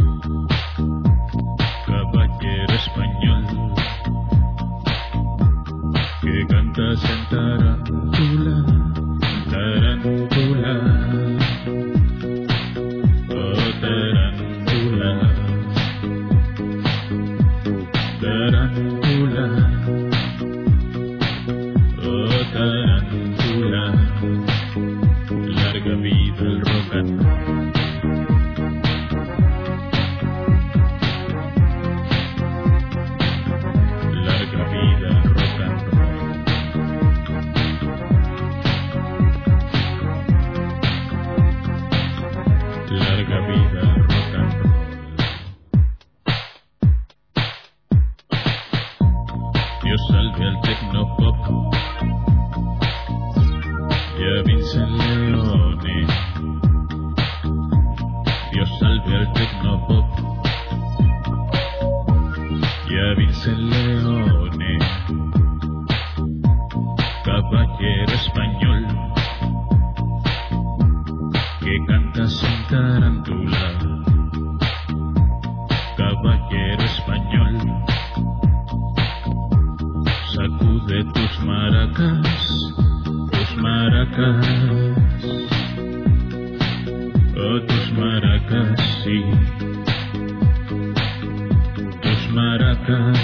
Caballero español, que cantas en tarántula, tarántula, oh tarántula, tarántula, oh tarántula, larga vida el rock and roll. Larga vida el rock and roll. Larga vida el rock and roll. Dios salve al tecnopop y a Vincent Leone. Dios salve al tecnopop y a Vincent Leone. Caballero español, que canta sin tarántula. Caballero español, sacude tus maracas, tus maracas, oh tus maracas, sí, tus maracas,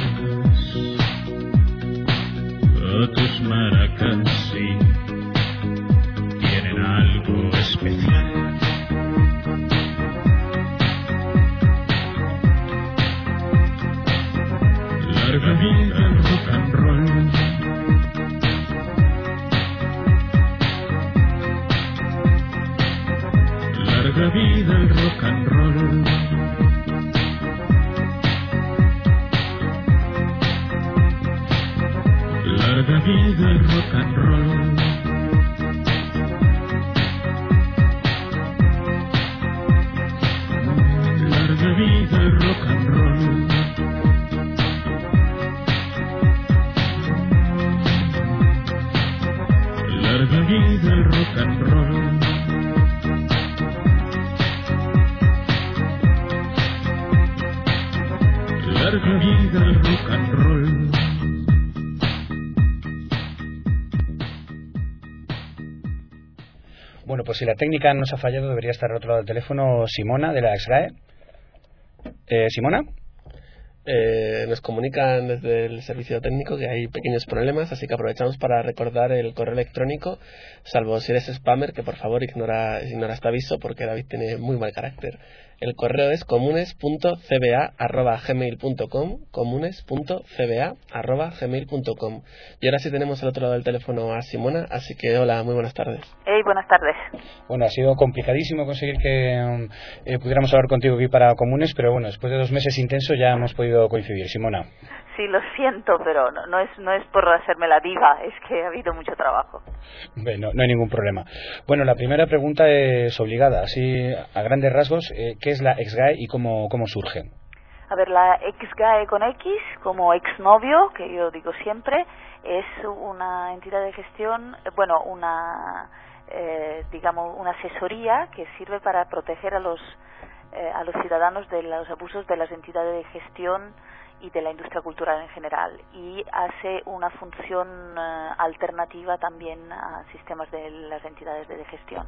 oh tus maracas, sí, tienen algo especial. Larga vida el rock and roll. Larga vida el rock and roll. Larga vida el rock and roll. Larga vida el rock and roll. Larga vida el rock and roll. Larga vida el rock and roll. Bueno, pues si la técnica nos ha fallado, debería estar al otro lado del teléfono Simona, de la XGAE. ¿Simona? Nos comunican desde el servicio técnico que hay pequeños problemas, así que aprovechamos para recordar el correo electrónico, salvo si eres spammer, que por favor ignora este aviso porque David tiene muy mal carácter. El correo es comunes.cba@gmail.com, comunes.cba@gmail.com. Y ahora sí tenemos al otro lado del teléfono a Simona, así que hola, muy buenas tardes. Hey, buenas tardes. Bueno, ha sido complicadísimo conseguir que pudiéramos hablar contigo aquí para Comunes, pero bueno, después de 2 meses intensos ya hemos podido coincidir. Simona. Sí, lo siento, pero no es por hacerme la diva, es que ha habido mucho trabajo. Bueno, no hay ningún problema. Bueno, la primera pregunta es obligada, así a grandes rasgos, ¿qué es la XGAE y cómo surge? A ver, la XGAE con X, como exnovio, que yo digo siempre, es una entidad de gestión, bueno, digamos, una asesoría que sirve para proteger a los ciudadanos de los abusos de las entidades de gestión y de la industria cultural en general, y hace una función alternativa también a sistemas de las entidades de gestión.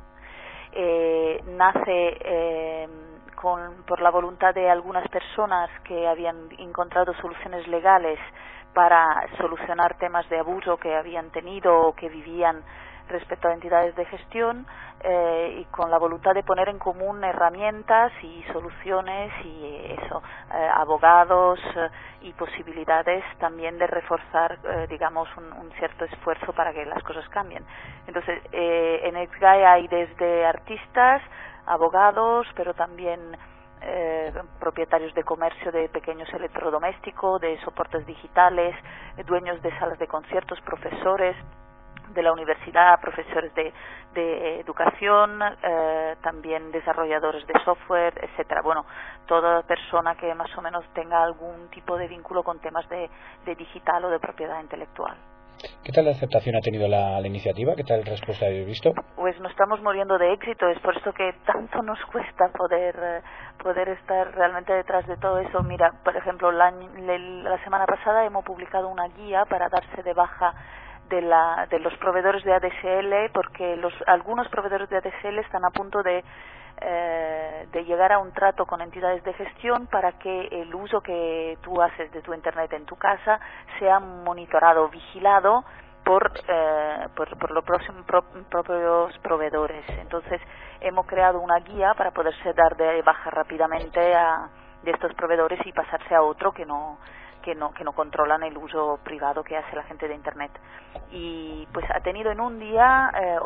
Nace por la voluntad de algunas personas que habían encontrado soluciones legales para solucionar temas de abuso que habían tenido o que vivían respecto a entidades de gestión, y con la voluntad de poner en común herramientas y soluciones y abogados y posibilidades también de reforzar digamos un cierto esfuerzo para que las cosas cambien. Entonces en XGAE hay desde artistas, abogados, pero también propietarios de comercio de pequeños electrodomésticos, de soportes digitales, dueños de salas de conciertos, profesores de la universidad, profesores de educación, también desarrolladores de software, etcétera. Bueno, toda persona que más o menos tenga algún tipo de vínculo con temas de digital o de propiedad intelectual. ¿Qué tal la aceptación ha tenido la iniciativa? ¿Qué tal respuesta habéis visto? Pues nos estamos muriendo de éxito, es por esto que tanto nos cuesta poder estar realmente detrás de todo eso. Mira, por ejemplo, la semana pasada hemos publicado una guía para darse de baja de los proveedores de ADSL, porque algunos proveedores de ADSL están a punto de llegar a un trato con entidades de gestión para que el uso que tú haces de tu internet en tu casa sea monitorado, vigilado por los propios proveedores. Entonces hemos creado una guía para poderse dar de baja rápidamente de estos proveedores y pasarse a otro que no controlan el uso privado que hace la gente de internet. Y pues ha tenido en un día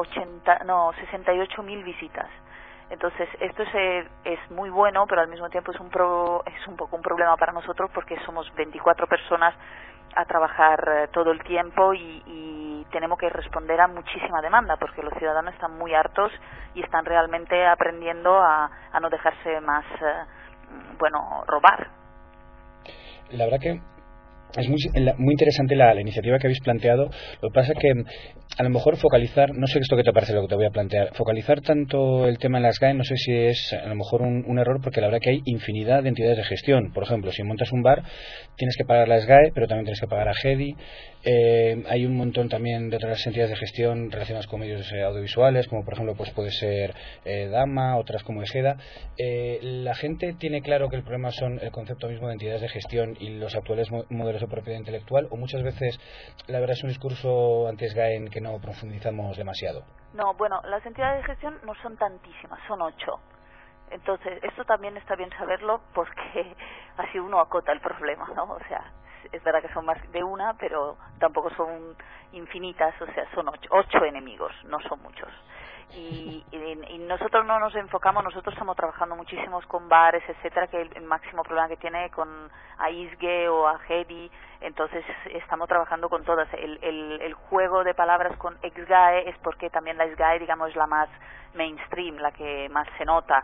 68.000 visitas. Entonces esto es muy bueno, pero al mismo tiempo es un poco un problema para nosotros, porque somos 24 personas a trabajar todo el tiempo y tenemos que responder a muchísima demanda, porque los ciudadanos están muy hartos y están realmente aprendiendo a no dejarse más robar. La verdad que es muy interesante la iniciativa que habéis planteado. Lo que pasa es que a lo mejor focalizar, no sé esto que te parece lo que te voy a plantear, focalizar tanto el tema en las GAE, no sé si es a lo mejor un error, porque la verdad que hay infinidad de entidades de gestión. Por ejemplo, si montas un bar, tienes que pagar la SGAE, pero también tienes que pagar a GEDI. Hay un montón también de otras entidades de gestión relacionadas con medios audiovisuales, como por ejemplo pues puede ser Dama, otras como Egeda. La gente tiene claro que el problema son el concepto mismo de entidades de gestión y los actuales modelos de propiedad intelectual, o muchas veces la verdad es un discurso anti-SGAE en que no profundizamos demasiado. No, bueno, las entidades de gestión no son tantísimas, son 8. Entonces, esto también está bien saberlo, porque así uno acota el problema, ¿no? O sea, es verdad que son más de una, pero tampoco son infinitas, o sea, son 8 enemigos, no son muchos. Y nosotros no nos enfocamos, nosotros estamos trabajando muchísimos con bares, etcétera, que el máximo problema que tiene con Aizge o Agedi, entonces estamos trabajando con todas. El juego de palabras con Exgae es porque también la Exgae, digamos, es la más mainstream, la que más se nota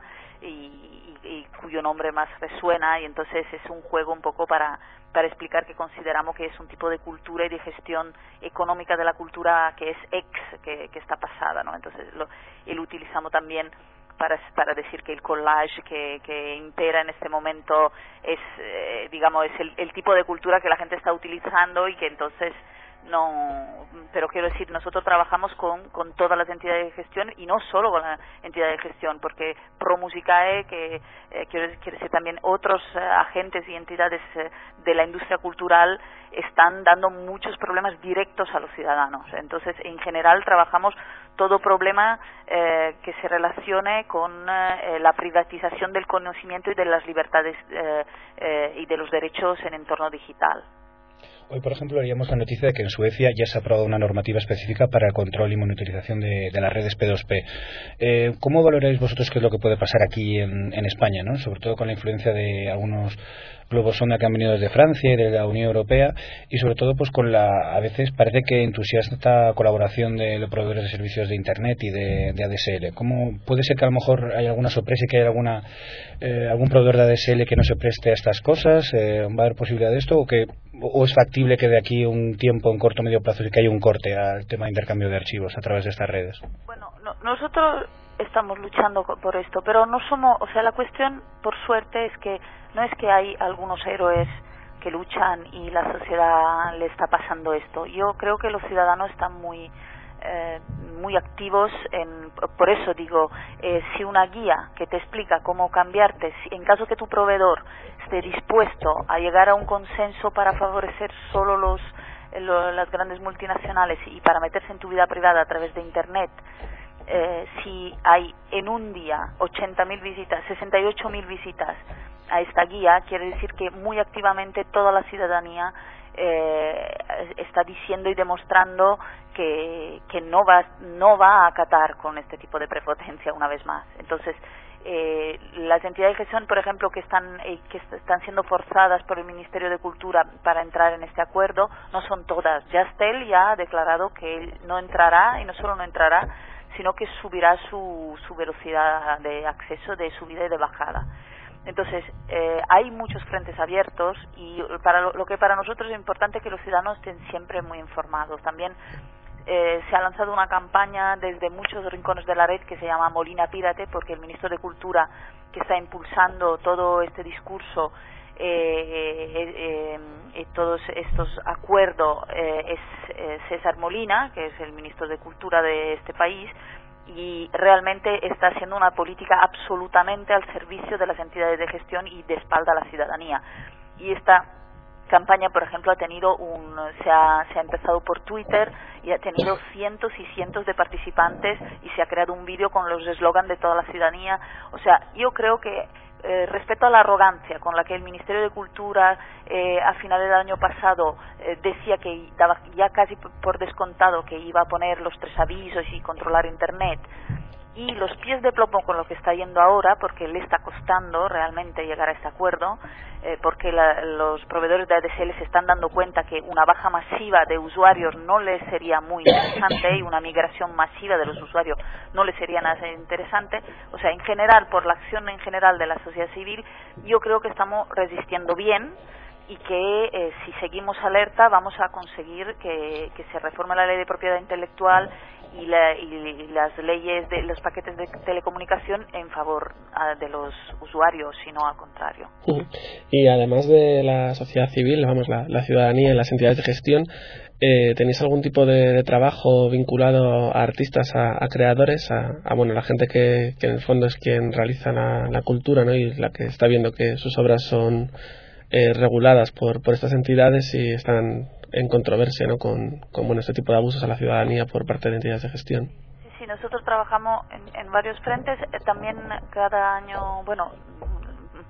y cuyo nombre más resuena, y entonces es un juego un poco para explicar que consideramos que es un tipo de cultura y de gestión económica de la cultura que es que está pasada, ¿no? Entonces lo utilizamos también para decir que el collage que impera en este momento es digamos es el tipo de cultura que la gente está utilizando, y que entonces no, pero quiero decir, nosotros trabajamos con todas las entidades de gestión y no solo con la entidad de gestión, porque ProMusicae, que quiero decir también otros agentes y entidades de la industria cultural están dando muchos problemas directos a los ciudadanos. Entonces, en general, trabajamos todo problema que se relacione con la privatización del conocimiento y de las libertades y de los derechos en entorno digital. Hoy, por ejemplo, leíamos la noticia de que en Suecia ya se ha aprobado una normativa específica para el control y monitorización de las redes P2P. ¿Cómo valoráis vosotros qué es lo que puede pasar aquí en España, ¿no? Sobre todo con la influencia de algunos globos sonda que han venido desde Francia y de la Unión Europea, y sobre todo pues con a veces parece que entusiasta colaboración de los proveedores de servicios de Internet y de ADSL? ¿Cómo puede ser que a lo mejor hay alguna sorpresa y que hay algún proveedor de ADSL que no se preste a estas cosas? ¿Va a haber posibilidad de esto o es factible que de aquí un tiempo, en corto o medio plazo, sí que haya un corte al tema de intercambio de archivos a través de estas redes? Bueno, nosotros estamos luchando por esto, pero no somos, o sea, la cuestión, por suerte, es que no es que hay algunos héroes que luchan y la sociedad le está pasando esto. Yo creo que los ciudadanos están muy activos por eso digo, si una guía que te explica cómo cambiarte, en caso que tu proveedor esté dispuesto a llegar a un consenso para favorecer solo las grandes multinacionales y para meterse en tu vida privada a través de Internet, si hay en un día 80.000 visitas, 68.000 visitas a esta guía, quiere decir que muy activamente toda la ciudadanía está diciendo y demostrando que no va a acatar con este tipo de prepotencia una vez más. Entonces, las entidades de gestión, por ejemplo, que están siendo forzadas por el Ministerio de Cultura para entrar en este acuerdo, no son todas. Yastel ya ha declarado que él no entrará, y no solo no entrará, sino que subirá su velocidad de acceso, de subida y de bajada. Entonces, hay muchos frentes abiertos, y lo que para nosotros es importante que los ciudadanos estén siempre muy informados. También se ha lanzado una campaña desde muchos rincones de la red que se llama Molina Pírate, porque el ministro de Cultura, que está impulsando todo este discurso todos estos acuerdos, es César Molina, que es el ministro de Cultura de este país, y realmente está haciendo una política absolutamente al servicio de las entidades de gestión y de espalda a la ciudadanía. Y esta campaña, por ejemplo, se ha empezado por Twitter y ha tenido cientos y cientos de participantes, y se ha creado un vídeo con los eslogans de toda la ciudadanía. O sea, yo creo que respecto a la arrogancia con la que el Ministerio de Cultura a finales del año pasado decía que daba ya casi por descontado que iba a poner los 3 avisos y controlar Internet, y los pies de plomo con lo que está yendo ahora, porque le está costando realmente llegar a este acuerdo, porque los proveedores de ADSL se están dando cuenta que una baja masiva de usuarios no les sería muy interesante, y una migración masiva de los usuarios no les sería nada interesante. O sea, en general, por la acción en general de la sociedad civil, yo creo que estamos resistiendo bien, y que si seguimos alerta vamos a conseguir que se reforme la ley de propiedad intelectual y las leyes de los paquetes de telecomunicación en favor de los usuarios, y no al contrario. Y además de la sociedad civil, la ciudadanía y las entidades de gestión, ¿tenéis algún tipo de trabajo vinculado a artistas, a creadores, a la gente que en el fondo es quien realiza la cultura, ¿no? Y la que está viendo que sus obras son reguladas por estas entidades y están en controversia, ¿no? con este tipo de abusos a la ciudadanía por parte de entidades de gestión? Sí, nosotros trabajamos en varios frentes. También cada año,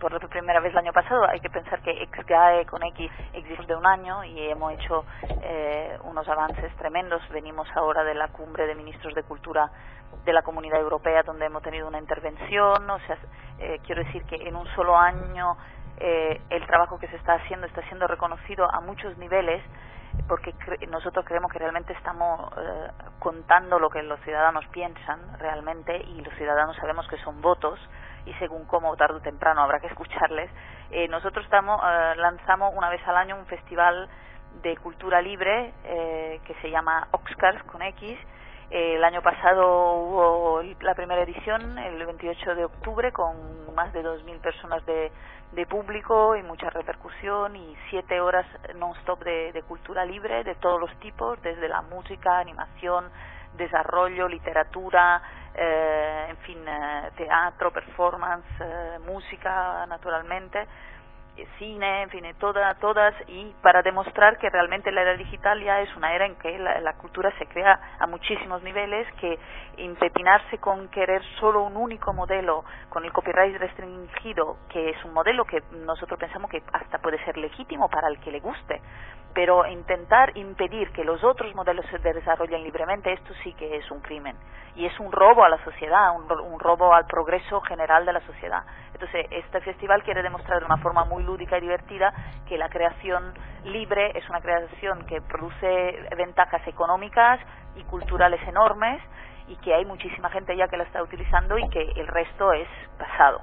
por primera vez el año pasado. Hay que pensar que XGAE con X existe de un año y hemos hecho unos avances tremendos. Venimos ahora de la cumbre de ministros de cultura de la Comunidad Europea, donde hemos tenido una intervención. O sea, quiero decir que en un solo año el trabajo que se está siendo reconocido a muchos niveles, porque nosotros creemos que realmente estamos contando lo que los ciudadanos piensan realmente, y los ciudadanos sabemos que son votos, y según cómo tarde o temprano habrá que escucharles. Nosotros lanzamos una vez al año un festival de cultura libre que se llama Oxcars con X. El año pasado hubo la primera edición, el 28 de octubre, con más de 2.000 personas de público y mucha repercusión, y 7 horas non-stop de cultura libre de todos los tipos, desde la música, animación, desarrollo, literatura, en fin, teatro, performance, música, naturalmente, cine, en fin, todas, y para demostrar que realmente la era digital ya es una era en que la cultura se crea a muchísimos niveles, que empepinarse con querer solo un único modelo, con el copyright restringido, que es un modelo que nosotros pensamos que hasta puede ser legítimo para el que le guste, pero intentar impedir que los otros modelos se desarrollen libremente, esto sí que es un crimen, y es un robo a la sociedad, un robo al progreso general de la sociedad. Entonces, este festival quiere demostrar de una forma muy lúdica y divertida que la creación libre es una creación que produce ventajas económicas y culturales enormes, y que hay muchísima gente ya que la está utilizando, y que el resto es pasado.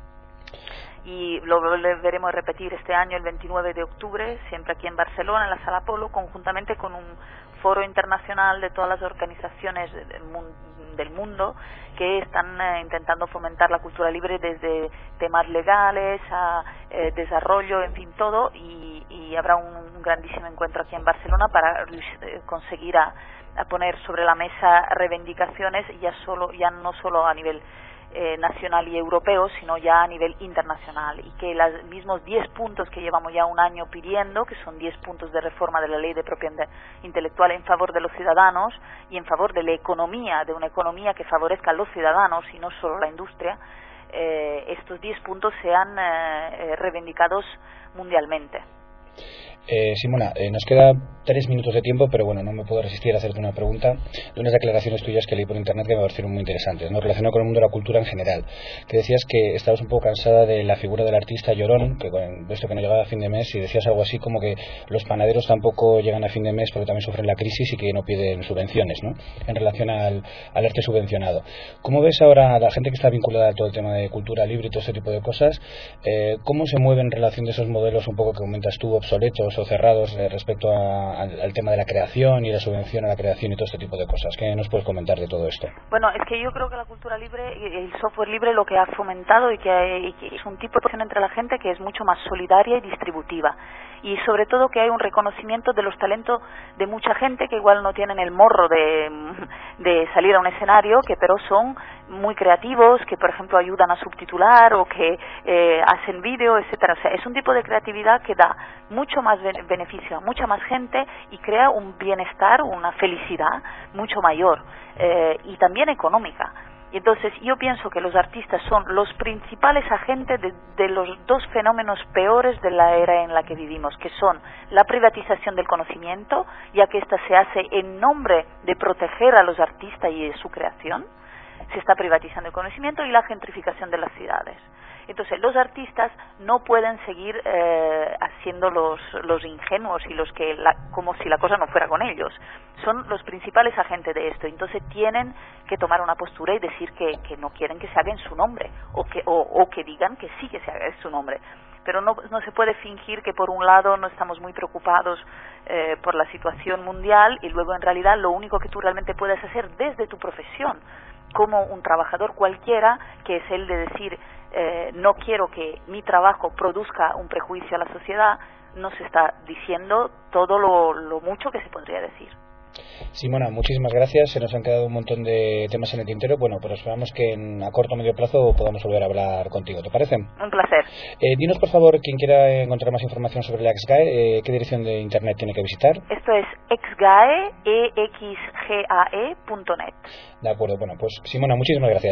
Y lo veremos repetir este año el 29 de octubre, siempre aquí en Barcelona, en la Sala Polo, conjuntamente con un foro internacional de todas las organizaciones del mundo que están intentando fomentar la cultura libre, desde temas legales a desarrollo, en fin, todo, y habrá un grandísimo encuentro aquí en Barcelona para conseguir a poner sobre la mesa reivindicaciones, ya no solo a nivel nacional y europeo, sino ya a nivel internacional, y que los mismos 10 puntos que llevamos ya un año pidiendo, que son 10 puntos de reforma de la ley de propiedad intelectual en favor de los ciudadanos y en favor de la economía, de una economía que favorezca a los ciudadanos y no solo la industria, estos 10 puntos sean reivindicados mundialmente. Simona, nos queda 3 minutos de tiempo, pero bueno, no me puedo resistir a hacerte una pregunta de unas declaraciones tuyas que leí por internet que me parecieron muy interesantes, ¿no? Relacionado con el mundo de la cultura en general, que decías que estabas un poco cansada de la figura del artista llorón, que con esto que no llegaba a fin de mes, y decías algo así como que los panaderos tampoco llegan a fin de mes porque también sufren la crisis y que no piden subvenciones, ¿no? En relación al arte subvencionado. ¿Cómo ves ahora a la gente que está vinculada a todo el tema de cultura libre y todo ese tipo de cosas? ¿Cómo se mueve en relación de esos modelos un poco que comentas tú, obsoletos o cerrados, respecto al tema de la creación y la subvención a la creación y todo este tipo de cosas? ¿Qué nos puedes comentar de todo esto? Bueno, es que yo creo que la cultura libre y el software libre lo que ha fomentado y que es un tipo de acción entre la gente que es mucho más solidaria y distributiva, y sobre todo que hay un reconocimiento de los talentos de mucha gente que igual no tienen el morro de salir a un escenario, que pero son muy creativos, que por ejemplo ayudan a subtitular o que hacen vídeo, etcétera. O sea, es un tipo de creatividad que da mucho más beneficio a mucha más gente y crea un bienestar, una felicidad mucho mayor, y también económica. Y entonces yo pienso que los artistas son los principales agentes de los dos fenómenos peores de la era en la que vivimos, que son la privatización del conocimiento, ya que ésta se hace en nombre de proteger a los artistas y de su creación, se está privatizando el conocimiento, y la gentrificación de las ciudades. Entonces los artistas no pueden seguir haciendo los ingenuos y los que como si la cosa no fuera con ellos. Son los principales agentes de esto. Entonces tienen que tomar una postura y decir que no quieren que se haga en su nombre, o que digan que sí que se haga en su nombre. Pero no se puede fingir que por un lado no estamos muy preocupados por la situación mundial, y luego en realidad lo único que tú realmente puedes hacer desde tu profesión, como un trabajador cualquiera, que es el de decir no quiero que mi trabajo produzca un prejuicio a la sociedad, no se está diciendo todo lo mucho que se podría decir. Simona, muchísimas gracias. Se nos han quedado un montón de temas en el tintero, pero esperamos que a corto o medio plazo podamos volver a hablar contigo. ¿Te parece? Un placer. Dinos, por favor, quien quiera encontrar más información sobre la XGAE, ¿qué dirección de internet tiene que visitar? Esto es xgae.net. De acuerdo, bueno, pues Simona, muchísimas gracias.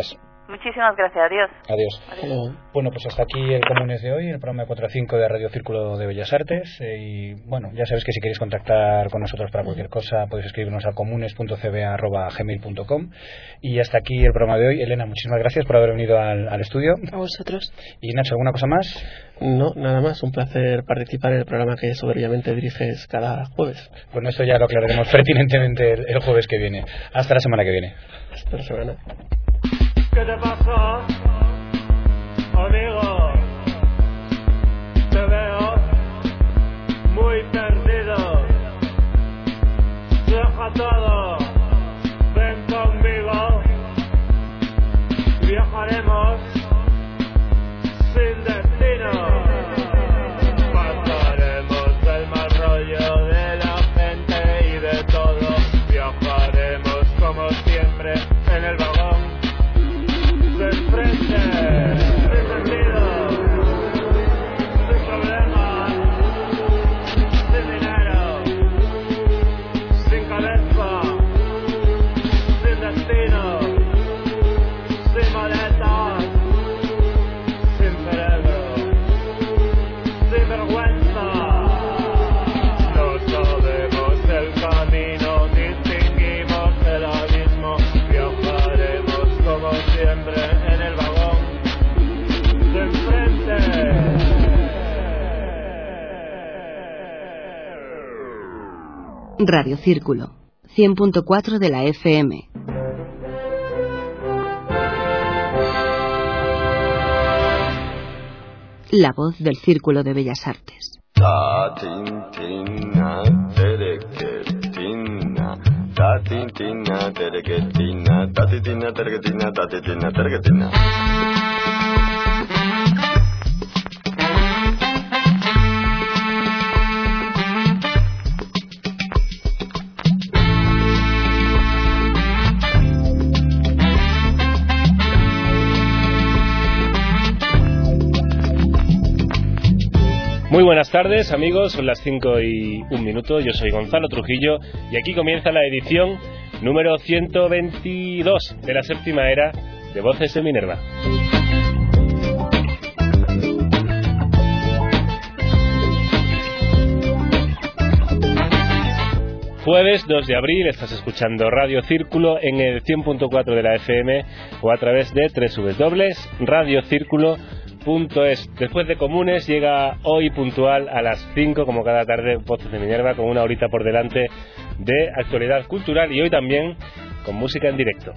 Muchísimas gracias, adiós. Adiós. Bueno, pues hasta aquí el Comunes de hoy, el programa 4 a 5 de Radio Círculo de Bellas Artes. Y bueno, ya sabéis que si queréis contactar con nosotros para cualquier cosa, podéis escribirnos a comunes.cba@gmail.com. Y hasta aquí el programa de hoy. Elena, muchísimas gracias por haber venido al estudio. A vosotros. Y Nacho, ¿alguna cosa más? No, nada más. Un placer participar en el programa que soberbiamente diriges cada jueves. Bueno, esto ya lo aclararemos pertinentemente el jueves que viene. Hasta la semana que viene. Hasta la semana. ¿Qué te pasa, amigo? Te veo muy perdido. Deja todo, ven conmigo. Viajaremos sin destino. Pasaremos del mal rollo de la gente y de todo. Viajaremos como siempre en el vagón del frente, sin sentido, sin problemas, sin dinero, sin cabeza, sin destino, sin maletas, sin cerebro, sin vergüenza. No sabemos el camino, distinguimos el abismo. Viajaremos como siempre en el vagón de enfrente. Radio Círculo, 100.4 de la FM. La voz del Círculo de Bellas Artes. Muy buenas tardes, amigos, son las 5:01. Yo soy Gonzalo Trujillo y aquí comienza la edición número 122 de la séptima era de Voces de Minerva. Jueves 2 de abril, estás escuchando Radio Círculo en el 100.4 de la FM o a través de www.radiocirculo.es. Después de Comunes llega hoy puntual a las 5, como cada tarde, Voces de Minerva, con una horita por delante de actualidad cultural y hoy también con música en directo.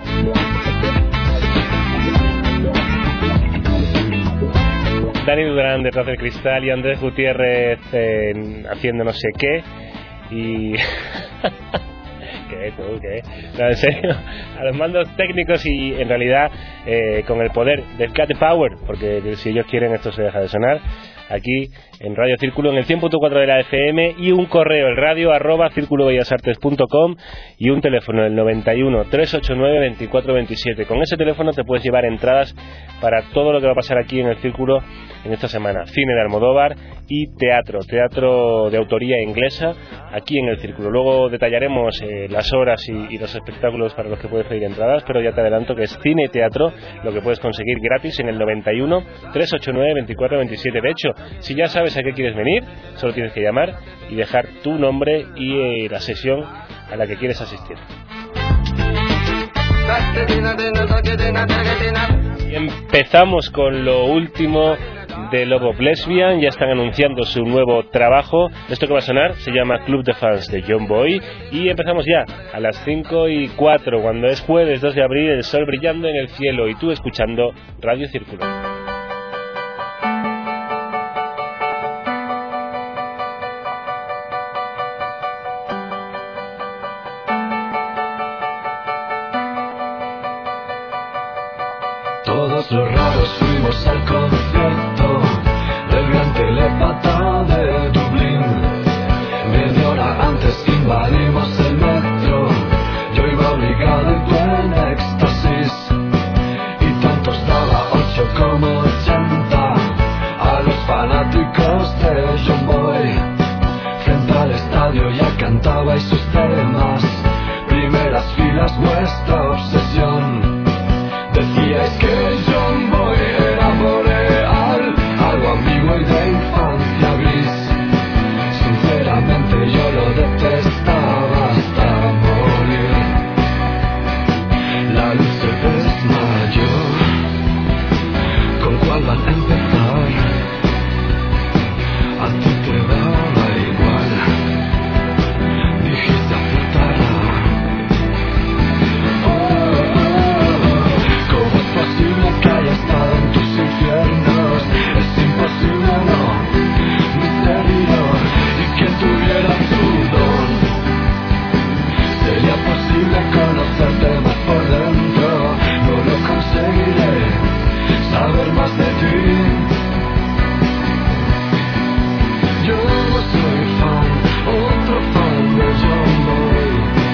Dani Durán detrás del cristal y Andrés Gutiérrez haciendo no sé qué y... ¿Qué? No, en serio, a los mandos técnicos y en realidad con el poder del Cat Power, porque si ellos quieren esto se deja de sonar aquí en Radio Círculo en el 100.4 de la FM y un correo, el radio@circulobellasartes.com y un teléfono, el 91 389 2427. Con ese teléfono te puedes llevar entradas para todo lo que va a pasar aquí en el Círculo en esta semana. Cine de Almodóvar y teatro de autoría inglesa aquí en el Círculo. Luego detallaremos las horas y los espectáculos para los que puedes pedir entradas, pero ya te adelanto que es cine y teatro lo que puedes conseguir gratis en el 91 389 2427. De hecho, si ya sabes a qué quieres venir, solo tienes que llamar y dejar tu nombre y la sesión a la que quieres asistir. Y empezamos con lo último de Love of Lesbian. Ya están anunciando su nuevo trabajo. Esto que va a sonar se llama Club de Fans de John Boy. Y empezamos ya a las 5:04, cuando es jueves 2 de abril, el sol brillando en el cielo y tú escuchando Radio Círculo. Todos los raros fuimos al concierto del gran telépata de Dublín. Media hora antes invadimos el metro. Yo iba obligado y tú en éxtasis. Y tantos daba 8,80 a los fanáticos de John Boy. Frente al estadio ya cantabais sus temas. Primeras filas, nuestra obsesión. Decía Es que John Boy era boreal, algo ambiguo y de infancia gris. Sinceramente yo lo detestaba hasta morir. La luz se desmayó. ¿Con cuál van a empezar? A ti te daba igual. Dijiste aceptarla. ¿Cómo es posible que haya estado en tus infiernos? Es imposible, no, misterio. Y que tuviera tu don. Sería posible conocerte más por dentro. No lo conseguiré, saber más de ti. Yo no soy fan, otro fan de John Boy.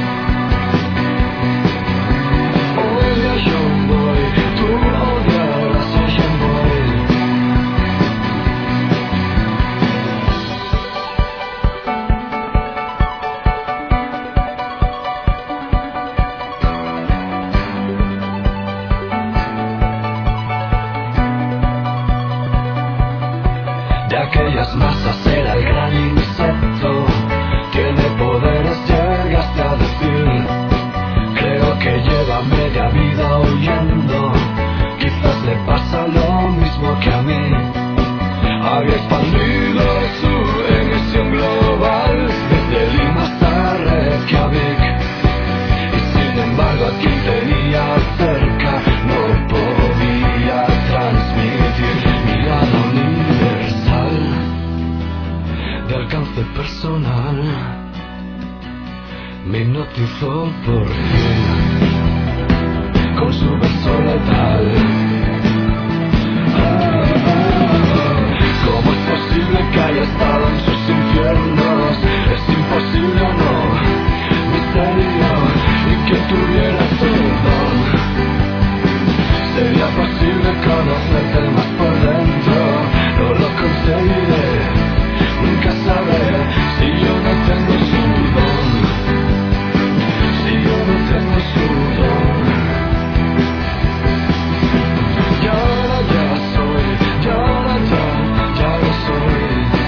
Odio a John Boy, tú odiarás a John Boy. De aquellas masas era el gran insecto. Tiene poderes, llegaste a decir. Creo que lleva media vida huyendo. Quizás le pasa lo mismo que a mí. Había expandido su emisión global desde Lima hasta Reykjavik. Y sin embargo a quien tenía cerca no podía transmitir mirada universal de alcance personal. Me hipnotizó por fin con su beso letal. ¿Cómo es posible que haya estado en sus infiernos? Es imposible, no, misterio. Y que tuviera tu don. Sería posible conocerte más por dentro. No lo conseguiré, nunca sabré si yo no tengo su don. Si yo no tengo su don. Y ahora ya soy, y ahora ya lo soy.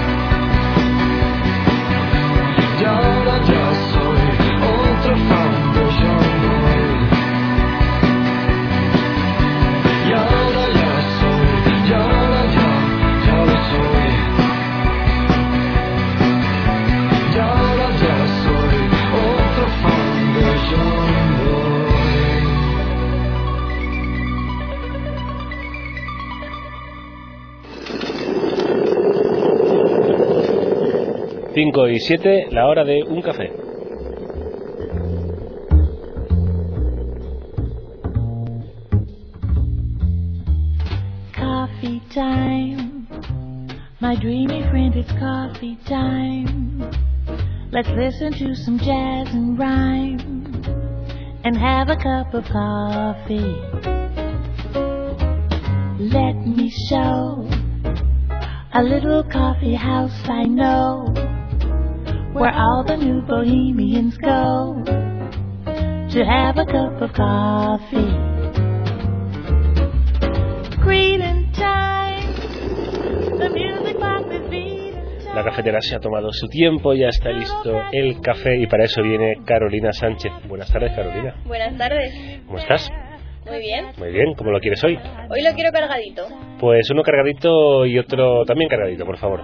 Y ahora ya soy otro fan de John Boy. Y ahora ya soy, y ahora ya lo soy. Y ahora ya soy otro fan de John Boy. 5 y 7, la hora de un café. Coffee time, my dreamy friend, it's coffee time. Let's listen to some jazz and rhyme and have a cup of coffee. Let me show a little coffee house I know, where all the new bohemians go to have a cup of coffee. Greeting time, the music box is beating time. La cafetera se ha tomado su tiempo, ya está listo el café y para eso viene Carolina Sánchez. Buenas tardes, Carolina. Buenas tardes. ¿Cómo estás? Muy bien. Muy bien, ¿cómo lo quieres hoy? Hoy lo quiero cargadito. Pues uno cargadito y otro también cargadito, por favor.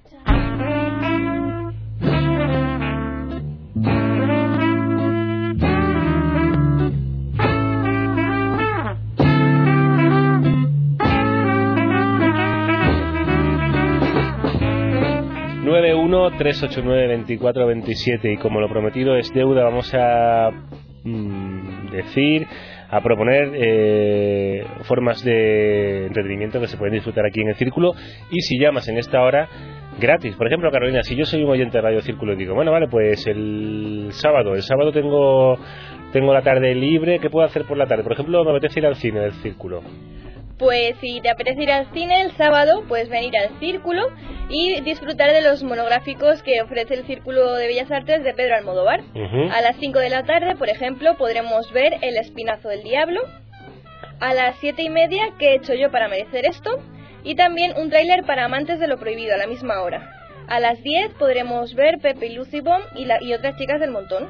...91 389 2427 y como lo prometido es deuda, vamos a a proponer formas de entretenimiento que se pueden disfrutar aquí en el Círculo, y si llamas en esta hora, gratis. Por ejemplo, Carolina, si yo soy un oyente de Radio Círculo y digo, bueno, vale, pues el sábado tengo la tarde libre, ¿qué puedo hacer por la tarde? Por ejemplo, me apetece ir al cine del Círculo. Pues si te apetece ir al cine el sábado, puedes venir al Círculo y disfrutar de los monográficos que ofrece el Círculo de Bellas Artes de Pedro Almodóvar. A las 5 de la tarde, por ejemplo, podremos ver El Espinazo del Diablo. A las 7:30, ¿qué he hecho yo para merecer esto? Y también un tráiler para amantes de lo prohibido a la misma hora. A las 10 podremos ver Pepe y Lucy Bomb y otras chicas del montón.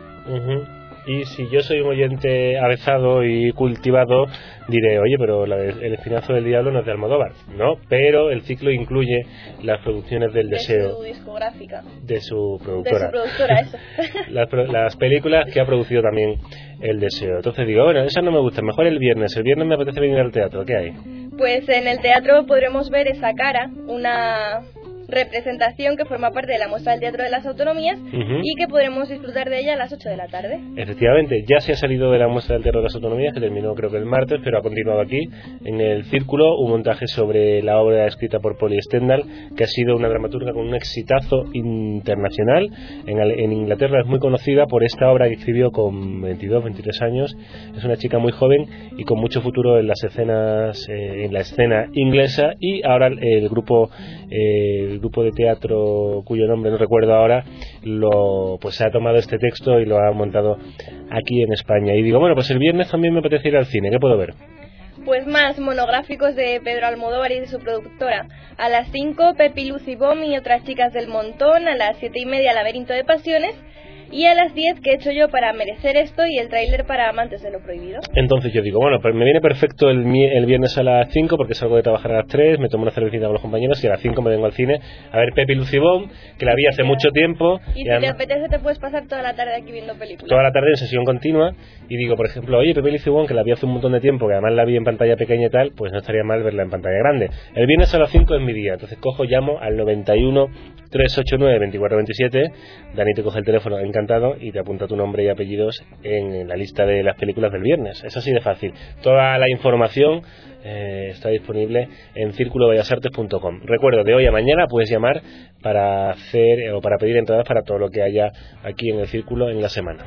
Y si yo soy un oyente avezado y cultivado, diré, oye, pero El Espinazo del Diablo no es de Almodóvar. No, pero el ciclo incluye las producciones del Deseo. De su discográfica. De su productora. De su productora, eso. las películas que ha producido también El Deseo. Entonces digo, bueno, esas no me gustan, mejor el viernes. El viernes me apetece venir al teatro, ¿qué hay? Pues en el teatro podremos ver Esa cara, una representación que forma parte de la muestra del Teatro de las Autonomías y que podremos disfrutar de ella a las 8 de la tarde. Efectivamente, ya se ha salido de la muestra del Teatro de las Autonomías, que terminó creo que el martes, pero ha continuado aquí en el Círculo un montaje sobre la obra escrita por Polly Stendhal, que ha sido una dramaturga con un exitazo internacional. En Inglaterra es muy conocida por esta obra que escribió con 22, 23 años. Es una chica muy joven y con mucho futuro en las escenas, en la escena inglesa, y ahora el grupo de teatro cuyo nombre no recuerdo ahora pues ha tomado este texto y lo ha montado aquí en España. Y digo, bueno, pues el viernes también me apetece ir al cine, ¿qué puedo ver? Pues más monográficos de Pedro Almodóvar y de su productora. A las 5, Pepi, Lucy Bomb y otras chicas del montón. A las 7:30, Laberinto de Pasiones. Y a las 10, ¿qué he hecho yo para merecer esto? Y el tráiler para amantes de lo prohibido. Entonces yo digo, bueno, pues me viene perfecto el viernes a las 5, porque salgo de trabajar a las 3, me tomo una cervecita con los compañeros y a las 5 me vengo al cine a ver Pepe y Lucy Bomb, que la vi hace mucho tiempo. Y si te apetece te puedes pasar toda la tarde aquí viendo películas. Toda la tarde en sesión continua. Y digo, por ejemplo, oye, Pepe y Lucy Bomb, que la vi hace un montón de tiempo, que además la vi en pantalla pequeña y tal, pues no estaría mal verla en pantalla grande. El viernes a las 5 es mi día, entonces llamo al 91 389 2427, Dani te coge el teléfono, encantado, y te apunta tu nombre y apellidos en la lista de las películas del viernes. Es así de fácil. Toda la información está disponible en circulobellasartes.com. Recuerdo, de hoy a mañana puedes llamar para hacer o para pedir entradas para todo lo que haya aquí en el Círculo en la semana.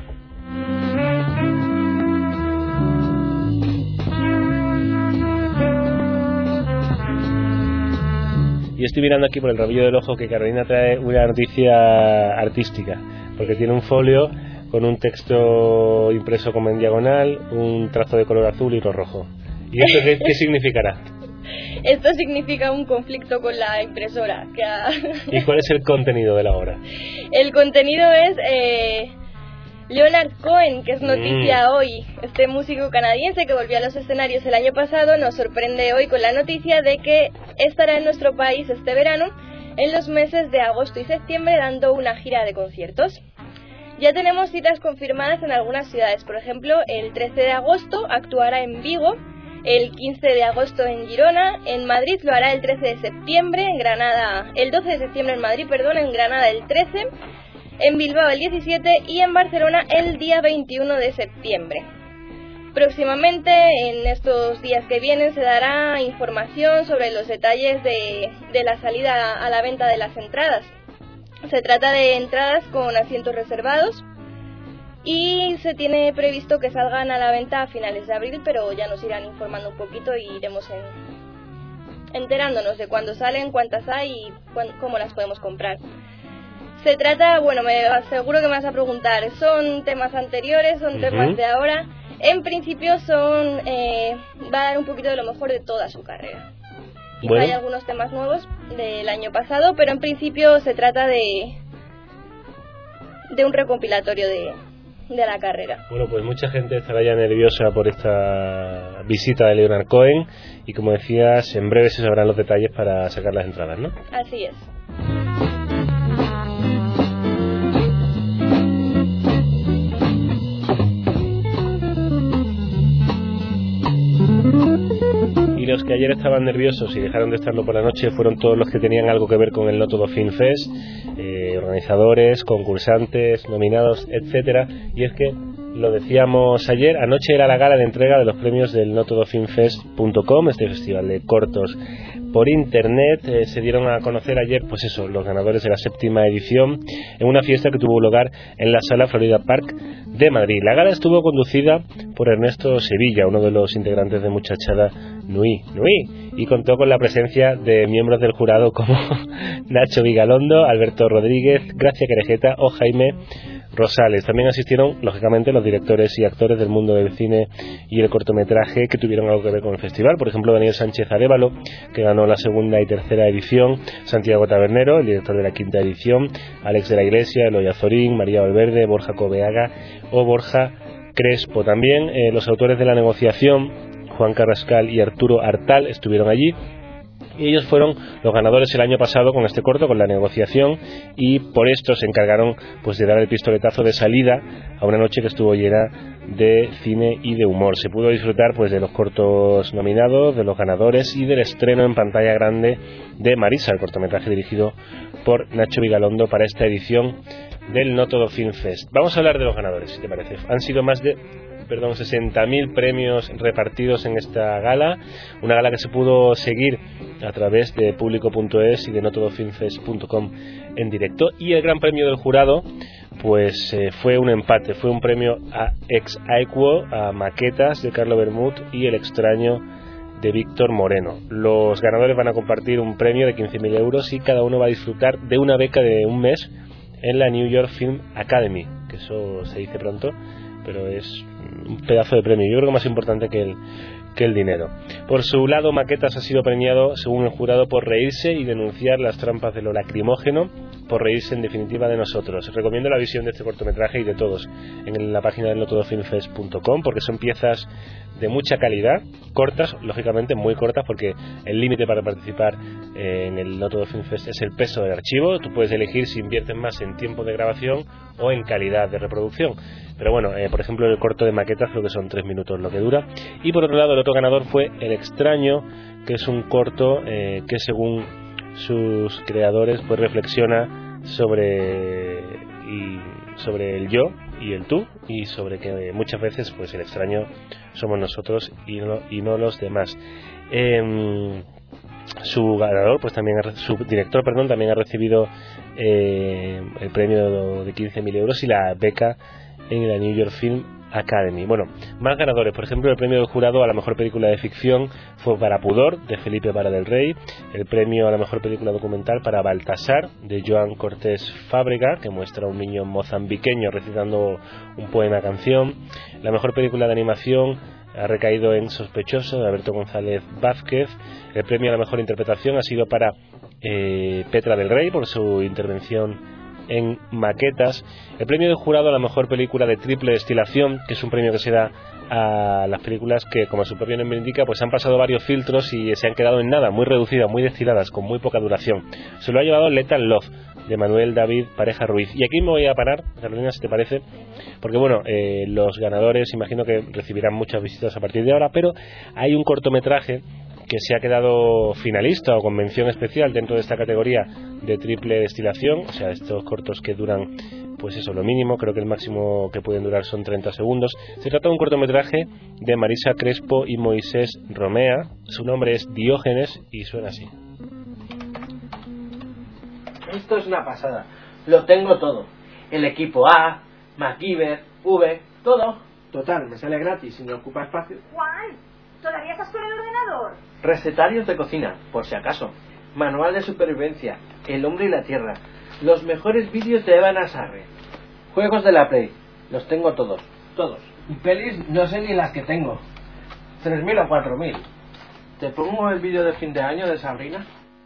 Y estoy mirando aquí por el rabillo del ojo que Carolina trae una noticia artística, porque tiene un folio con un texto impreso como en diagonal, un trazo de color azul y uno rojo. ¿Y esto qué significará? Esto significa un conflicto con la impresora. ¿Y cuál es el contenido de la obra? El contenido es Leonard Cohen, que es noticia hoy. Este músico canadiense que volvió a los escenarios el año pasado nos sorprende hoy con la noticia de que estará en nuestro país este verano, en los meses de agosto y septiembre, dando una gira de conciertos. Ya tenemos citas confirmadas en algunas ciudades. Por ejemplo, el 13 de agosto actuará en Vigo, el 15 de agosto en Girona, en Madrid lo hará el 13 de septiembre, en Granada, el 12 de septiembre en Madrid, en Granada el 13, en Bilbao el 17 y en Barcelona el día 21 de septiembre. Próximamente, en estos días que vienen, se dará información sobre los detalles de la salida a la venta de las entradas. Se trata de entradas con asientos reservados y se tiene previsto que salgan a la venta a finales de abril, pero ya nos irán informando un poquito y iremos enterándonos de cuándo salen, cuántas hay y cómo las podemos comprar. Se trata, bueno, seguro que me vas a preguntar, ¿son temas anteriores, son temas de ahora? En principio va a dar un poquito de lo mejor de toda su carrera. Quizá hay algunos temas nuevos del año pasado, pero en principio se trata de un recopilatorio de la carrera. Bueno, pues mucha gente estará ya nerviosa por esta visita de Leonard Cohen y, como decías, en breve se sabrán los detalles para sacar las entradas, ¿no? Así es. Los que ayer estaban nerviosos y dejaron de estarlo por la noche fueron todos los que tenían algo que ver con el No Todo Film Fest, organizadores, concursantes, nominados, etcétera. Y es que, lo decíamos ayer, anoche era la gala de entrega de los premios del notodofilmfest.com, este festival de cortos por internet. Se dieron a conocer ayer, pues eso, los ganadores de la 7ª edición en una fiesta que tuvo lugar en la Sala Florida Park de Madrid. La gala estuvo conducida por Ernesto Sevilla, uno de los integrantes de Muchachada Nui, y contó con la presencia de miembros del jurado como Nacho Vigalondo, Alberto Rodríguez, Gracia Querejeta o Jaime Rosales. También asistieron, lógicamente, los directores y actores del mundo del cine y el cortometraje que tuvieron algo que ver con el festival. Por ejemplo, Daniel Sánchez Arévalo, que ganó la segunda y tercera edición, Santiago Tabernero, el director de la quinta edición, Alex de la Iglesia, Eloy Azorín, María Valverde, Borja Cobeaga o Borja Crespo. También los autores de La negociación, Juan Carrascal y Arturo Artal, estuvieron allí. Y ellos fueron los ganadores el año pasado con este corto, con La negociación, y por esto se encargaron pues de dar el pistoletazo de salida a una noche que estuvo llena de cine y de humor. Se pudo disfrutar pues de los cortos nominados, de los ganadores y del estreno en pantalla grande de Marisa, el cortometraje dirigido por Nacho Vigalondo para esta edición del No Todo Film Fest. Vamos a hablar de los ganadores, si te parece. Han sido más de 60.000 premios repartidos en esta gala, una gala que se pudo seguir a través de Público.es y de notodofilmfest.com en directo, y el gran premio del jurado pues fue un empate, fue un premio a ex aequo a Maquetas de Carlo Bermud y El extraño de Víctor Moreno. Los ganadores van a compartir un premio de 15.000 euros y cada uno va a disfrutar de una beca de un mes en la New York Film Academy, que eso se dice pronto, pero es un pedazo de premio, yo creo que más importante que el dinero. Por su lado, Maquetas ha sido premiado, según el jurado, por reírse y denunciar las trampas de lo lacrimógeno, por reírse en definitiva de nosotros. Recomiendo la visión de este cortometraje y de todos en la página del notodofilmfest.com, porque son piezas de mucha calidad, cortas, lógicamente muy cortas, porque el límite para participar en el No Todo Film Fest es el peso del archivo. Tú puedes elegir si inviertes más en tiempo de grabación o en calidad de reproducción, pero bueno, por ejemplo, el corto de Maquetas creo que son 3 minutos lo que dura. Y por otro lado, el otro ganador fue El extraño, que es un corto que, según sus creadores, pues reflexiona sobre el yo y el tú, y sobre que muchas veces pues el extraño somos nosotros y no los demás. Su ganador, pues también su director, también ha recibido el premio de 15.000 euros y la beca en la New York Film Academy. Bueno, más ganadores. Por ejemplo, el premio del jurado a la mejor película de ficción fue para Pudor, de Felipe Vara del Rey. El premio a la mejor película documental para Baltasar, de Joan Cortés Fábrega, que muestra a un niño mozambiqueño recitando un poema canción. La mejor película de animación ha recaído en Sospechoso, de Alberto González Vázquez. El premio a la mejor interpretación ha sido para Petra del Rey, por su intervención en Maquetas. El premio del jurado a la mejor película de triple destilación, que es un premio que se da a las películas que, como su propio nombre indica, pues han pasado varios filtros y se han quedado en nada, muy reducidas, muy destiladas, con muy poca duración. Se lo ha llevado Lethal Love, de Manuel David Pareja Ruiz. Y aquí me voy a parar, Carolina, si te parece, porque bueno, los ganadores imagino que recibirán muchas visitas a partir de ahora, pero hay un cortometraje que se ha quedado finalista o con mención especial dentro de esta categoría de triple destilación, o sea, estos cortos que duran, pues eso, lo mínimo, creo que el máximo que pueden durar son 30 segundos. Se trata de un cortometraje de Marisa Crespo y Moisés Romea. Su nombre es Diógenes y suena así. Esto es una pasada, lo tengo todo, el equipo A, MacGyver, V, todo. Total, me sale gratis y no ocupa espacio. Juan, ¿todavía estás con el ordenador? Recetarios de cocina, por si acaso. Manual de supervivencia, El hombre y la tierra. Los mejores vídeos de Evan Asarre. Juegos de la Play, los tengo todos, todos. Y pelis no sé ni las que tengo. 3.000 o 4.000. ¿Te pongo el vídeo de fin de año de Sabrina?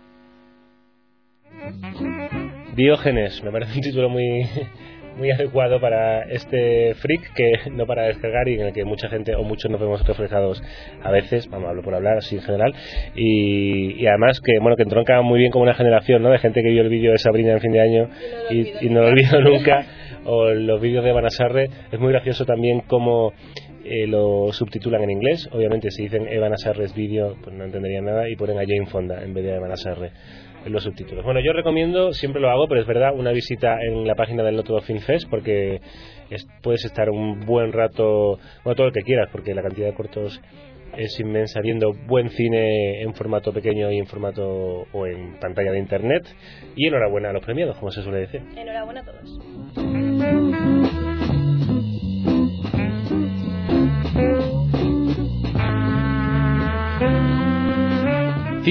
Diógenes, me parece un título muy adecuado para este freak, que no para descargar y en el que mucha gente o muchos nos vemos reflejados a veces, vamos, hablo por hablar así en general, y además que bueno, que entronca muy bien con una generación, ¿no?, de gente que vio el vídeo de Sabrina en fin de año y no lo olvido nunca, o los vídeos de Evan Asarre. Es muy gracioso también cómo lo subtitulan en inglés. Obviamente si dicen Evan Asarre's vídeo pues no entenderían nada y ponen a Jane Fonda en vez de Evan Asarre en los subtítulos. Bueno, yo recomiendo, siempre lo hago, pero es verdad, una visita en la página del No Todo Film Fest, porque puedes estar un buen rato, bueno, todo lo que quieras, porque la cantidad de cortos es inmensa, viendo buen cine en formato pequeño y en formato o en pantalla de internet. Y enhorabuena a los premiados, como se suele decir. Enhorabuena a todos.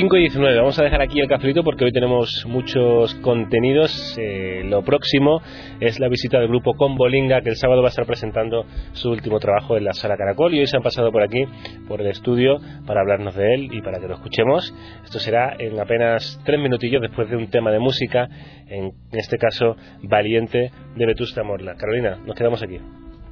5:19. Vamos a dejar aquí el cafelito porque hoy tenemos muchos contenidos. Lo próximo es la visita del grupo Combolinga, que el sábado va a estar presentando su último trabajo en la Sala Caracol, y hoy se han pasado por aquí, por el estudio, para hablarnos de él y para que lo escuchemos. Esto será en apenas 3 minutillos después de un tema de música, en este caso Valiente, de Vetusta Morla. Carolina, nos quedamos aquí.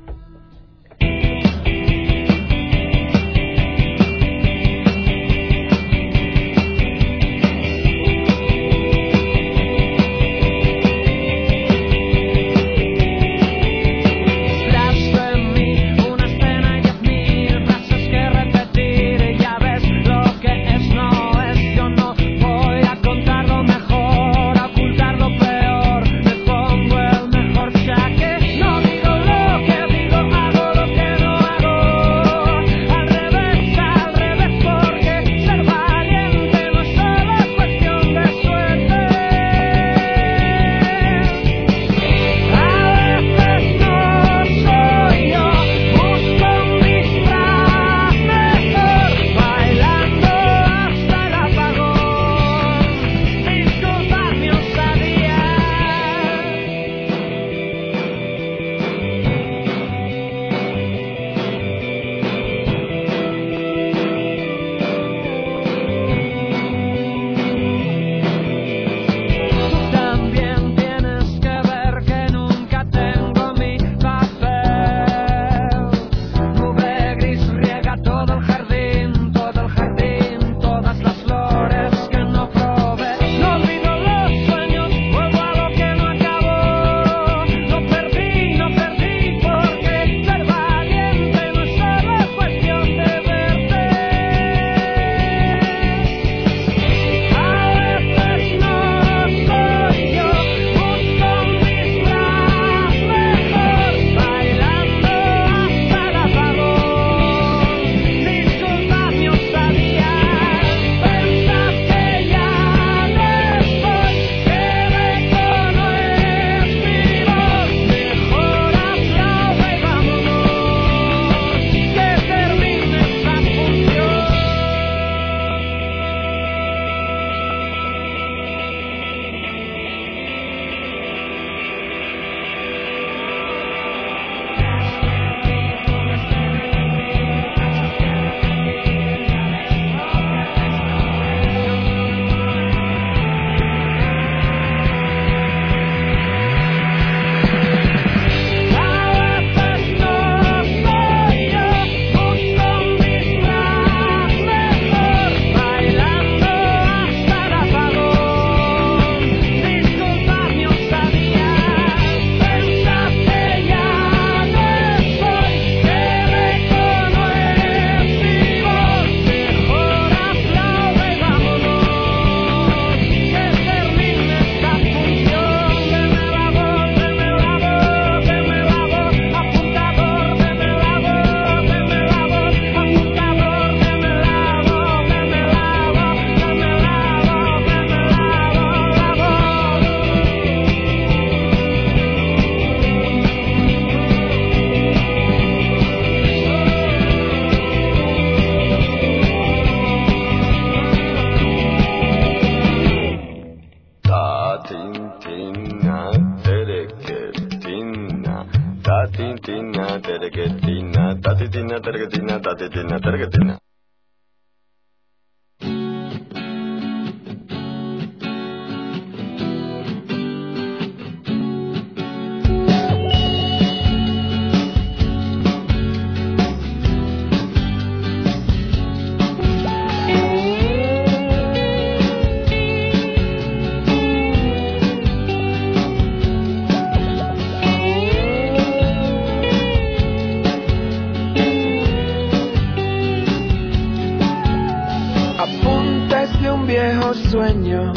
Sueño,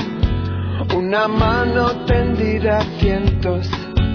una mano tendida a cientos,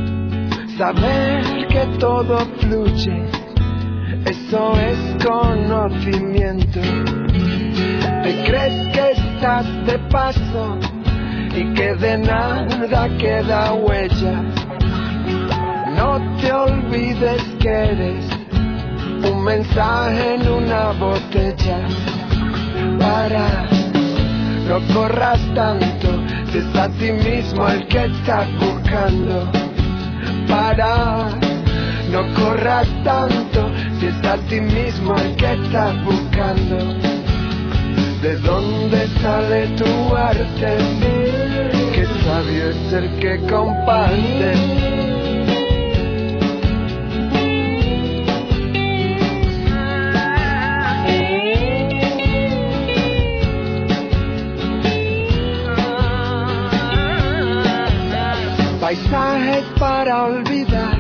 saber que todo fluye, eso es conocimiento. Te crees que estás de paso y que de nada queda huella. No te olvides que eres un mensaje en una botella para No corras tanto, si es a ti mismo el que estás buscando. Para, no corras tanto, si es a ti mismo el que estás buscando. ¿De dónde sale tu arte? Qué sabio es el que comparte. Paisajes para olvidar,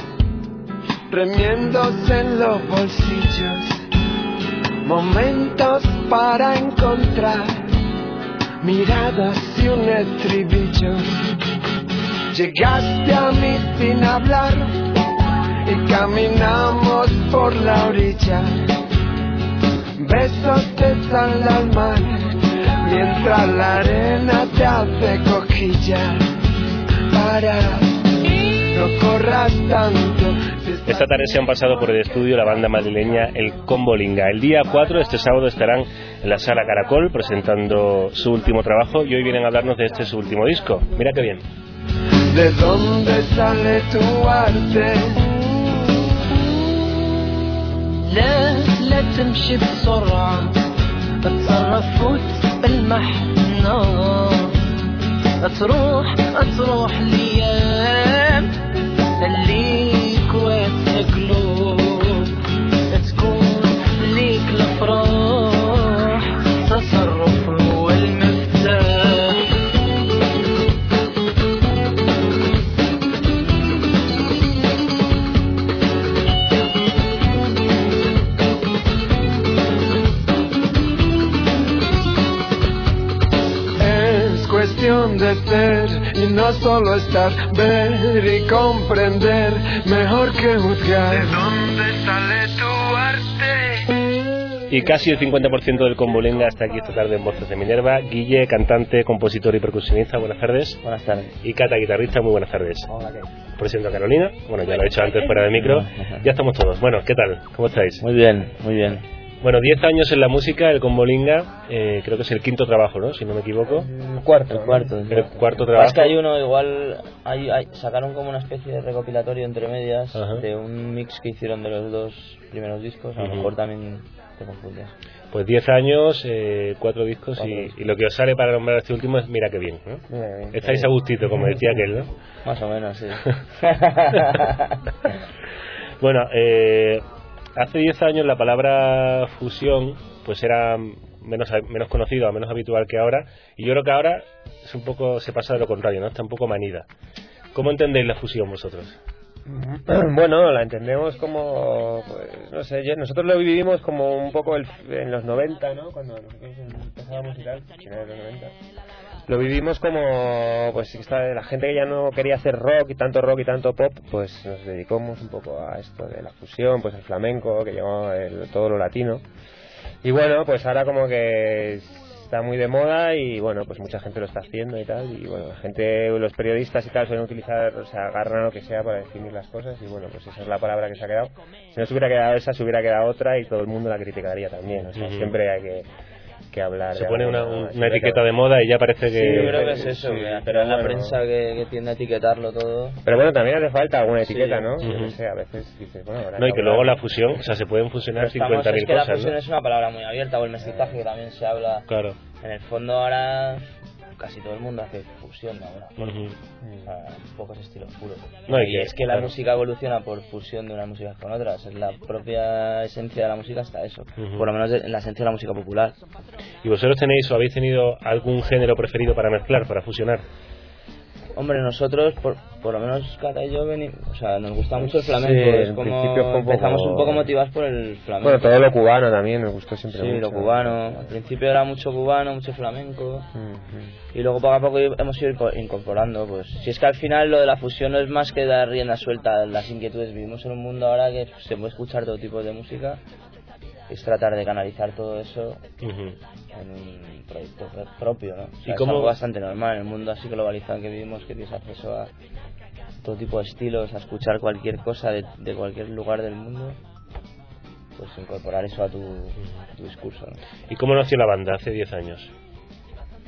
remiéndose en los bolsillos, momentos para encontrar, miradas y un estribillo. Llegaste a mí sin hablar y caminamos por la orilla, besos de sal al mar, mientras la arena te hace cosquillas. Para, no corras tanto. Esta tarde se han pasado por el estudio la banda madrileña El Combolinga. El día 4, este sábado, estarán en la Sala Caracol presentando su último trabajo y hoy vienen a hablarnos de su último disco. Mira qué bien. ¿De dónde sale tu arte? لا تمشي بسرعة اتصرف وتسبح النار تروح الايام خليك واسع قلوب تكون ليك الافراح تصرف هو المفتاح Cuestión de ser y no solo estar, ver y comprender, mejor que juzgar. ¿De dónde sale tu arte? Y casi el 50% del Combolinga está aquí esta tarde en Voces de Minerva. Guille, cantante, compositor y percusionista, buenas tardes. Buenas tardes. Y Cata, guitarrista, muy buenas tardes. Hola, ¿qué? Presento a Carolina, bueno, ya lo he hecho antes fuera del micro. Ya estamos todos. Bueno, ¿qué tal? ¿Cómo estáis? Muy bien, muy bien. Bueno, 10 años en la música, el Combolinga, creo que es el quinto trabajo, ¿no? Si no me equivoco. El cuarto trabajo. Es que hay uno, igual, sacaron como una especie de recopilatorio entre medias. Ajá. De un mix que hicieron de los dos primeros discos, a lo mejor también te confundes. Pues 10 años, 4 discos y lo que os sale para nombrar este último es mira qué bien, ¿no? Mira bien, estáis a gustito, como decía aquel, ¿no? Más o menos, sí. Bueno, hace 10 años la palabra fusión pues era menos conocida, menos habitual que ahora, y yo creo que ahora es un poco, se pasa de lo contrario, ¿no? Está un poco manida. ¿Cómo entendéis la fusión vosotros? Bueno, la entendemos como, pues, no sé, nosotros lo vivimos como un poco en los 90, ¿no? Cuando nosotros empezábamos y tal, finales de los 90. Lo vivimos como, pues, la gente que ya no quería hacer rock y tanto pop, pues nos dedicamos un poco a esto de la fusión, pues el flamenco, que llegó todo lo latino. Y bueno, pues ahora como que está muy de moda y bueno, pues mucha gente lo está haciendo y tal, y bueno, la gente, los periodistas y tal suelen utilizar, o sea, agarran lo que sea para definir las cosas y bueno, pues esa es la palabra que se ha quedado. Si no se hubiera quedado esa, se hubiera quedado otra y todo el mundo la criticaría también, o sea, siempre hay que hablar. Se pone una etiqueta de moda y ya parece que... Sí, yo creo que es eso, pero es la prensa que tiende a etiquetarlo todo. Pero bueno, también hace falta alguna etiqueta, ¿no? Yo no sé, a veces dices, bueno... No, y que luego la fusión, o sea, se pueden fusionar 50.000 cosas, es que la fusión, ¿no? Es una palabra muy abierta, o el mestizaje, que también se habla. Claro. En el fondo ahora casi todo el mundo hace fusión ahora. O sea, pocos estilos puros. No, y es que la música evoluciona por fusión de unas músicas con otras. Es la propia esencia de la música, hasta eso. Por lo menos en la esencia de la música popular. ¿Y vosotros tenéis o habéis tenido algún género preferido para mezclar, para fusionar? Hombre, nosotros, por lo menos Cata y yo, o sea, nos gusta mucho el flamenco. Sí, es como empezamos un poco motivados por el flamenco. Bueno, todo lo cubano también nos gustó siempre mucho. Sí, lo cubano. Al principio era mucho cubano, mucho flamenco. Y luego poco a poco hemos ido incorporando. Pues si es que al final lo de la fusión no es más que dar rienda suelta a las inquietudes. Vivimos en un mundo ahora que se puede escuchar todo tipo de música. Es tratar de canalizar todo eso en un proyecto propio, ¿no? O sea, es algo bastante normal en el mundo así globalizado que vivimos, que tienes acceso a todo tipo de estilos, a escuchar cualquier cosa de cualquier lugar del mundo, pues incorporar eso a tu discurso, ¿no? ¿Y cómo nació la banda hace 10 años?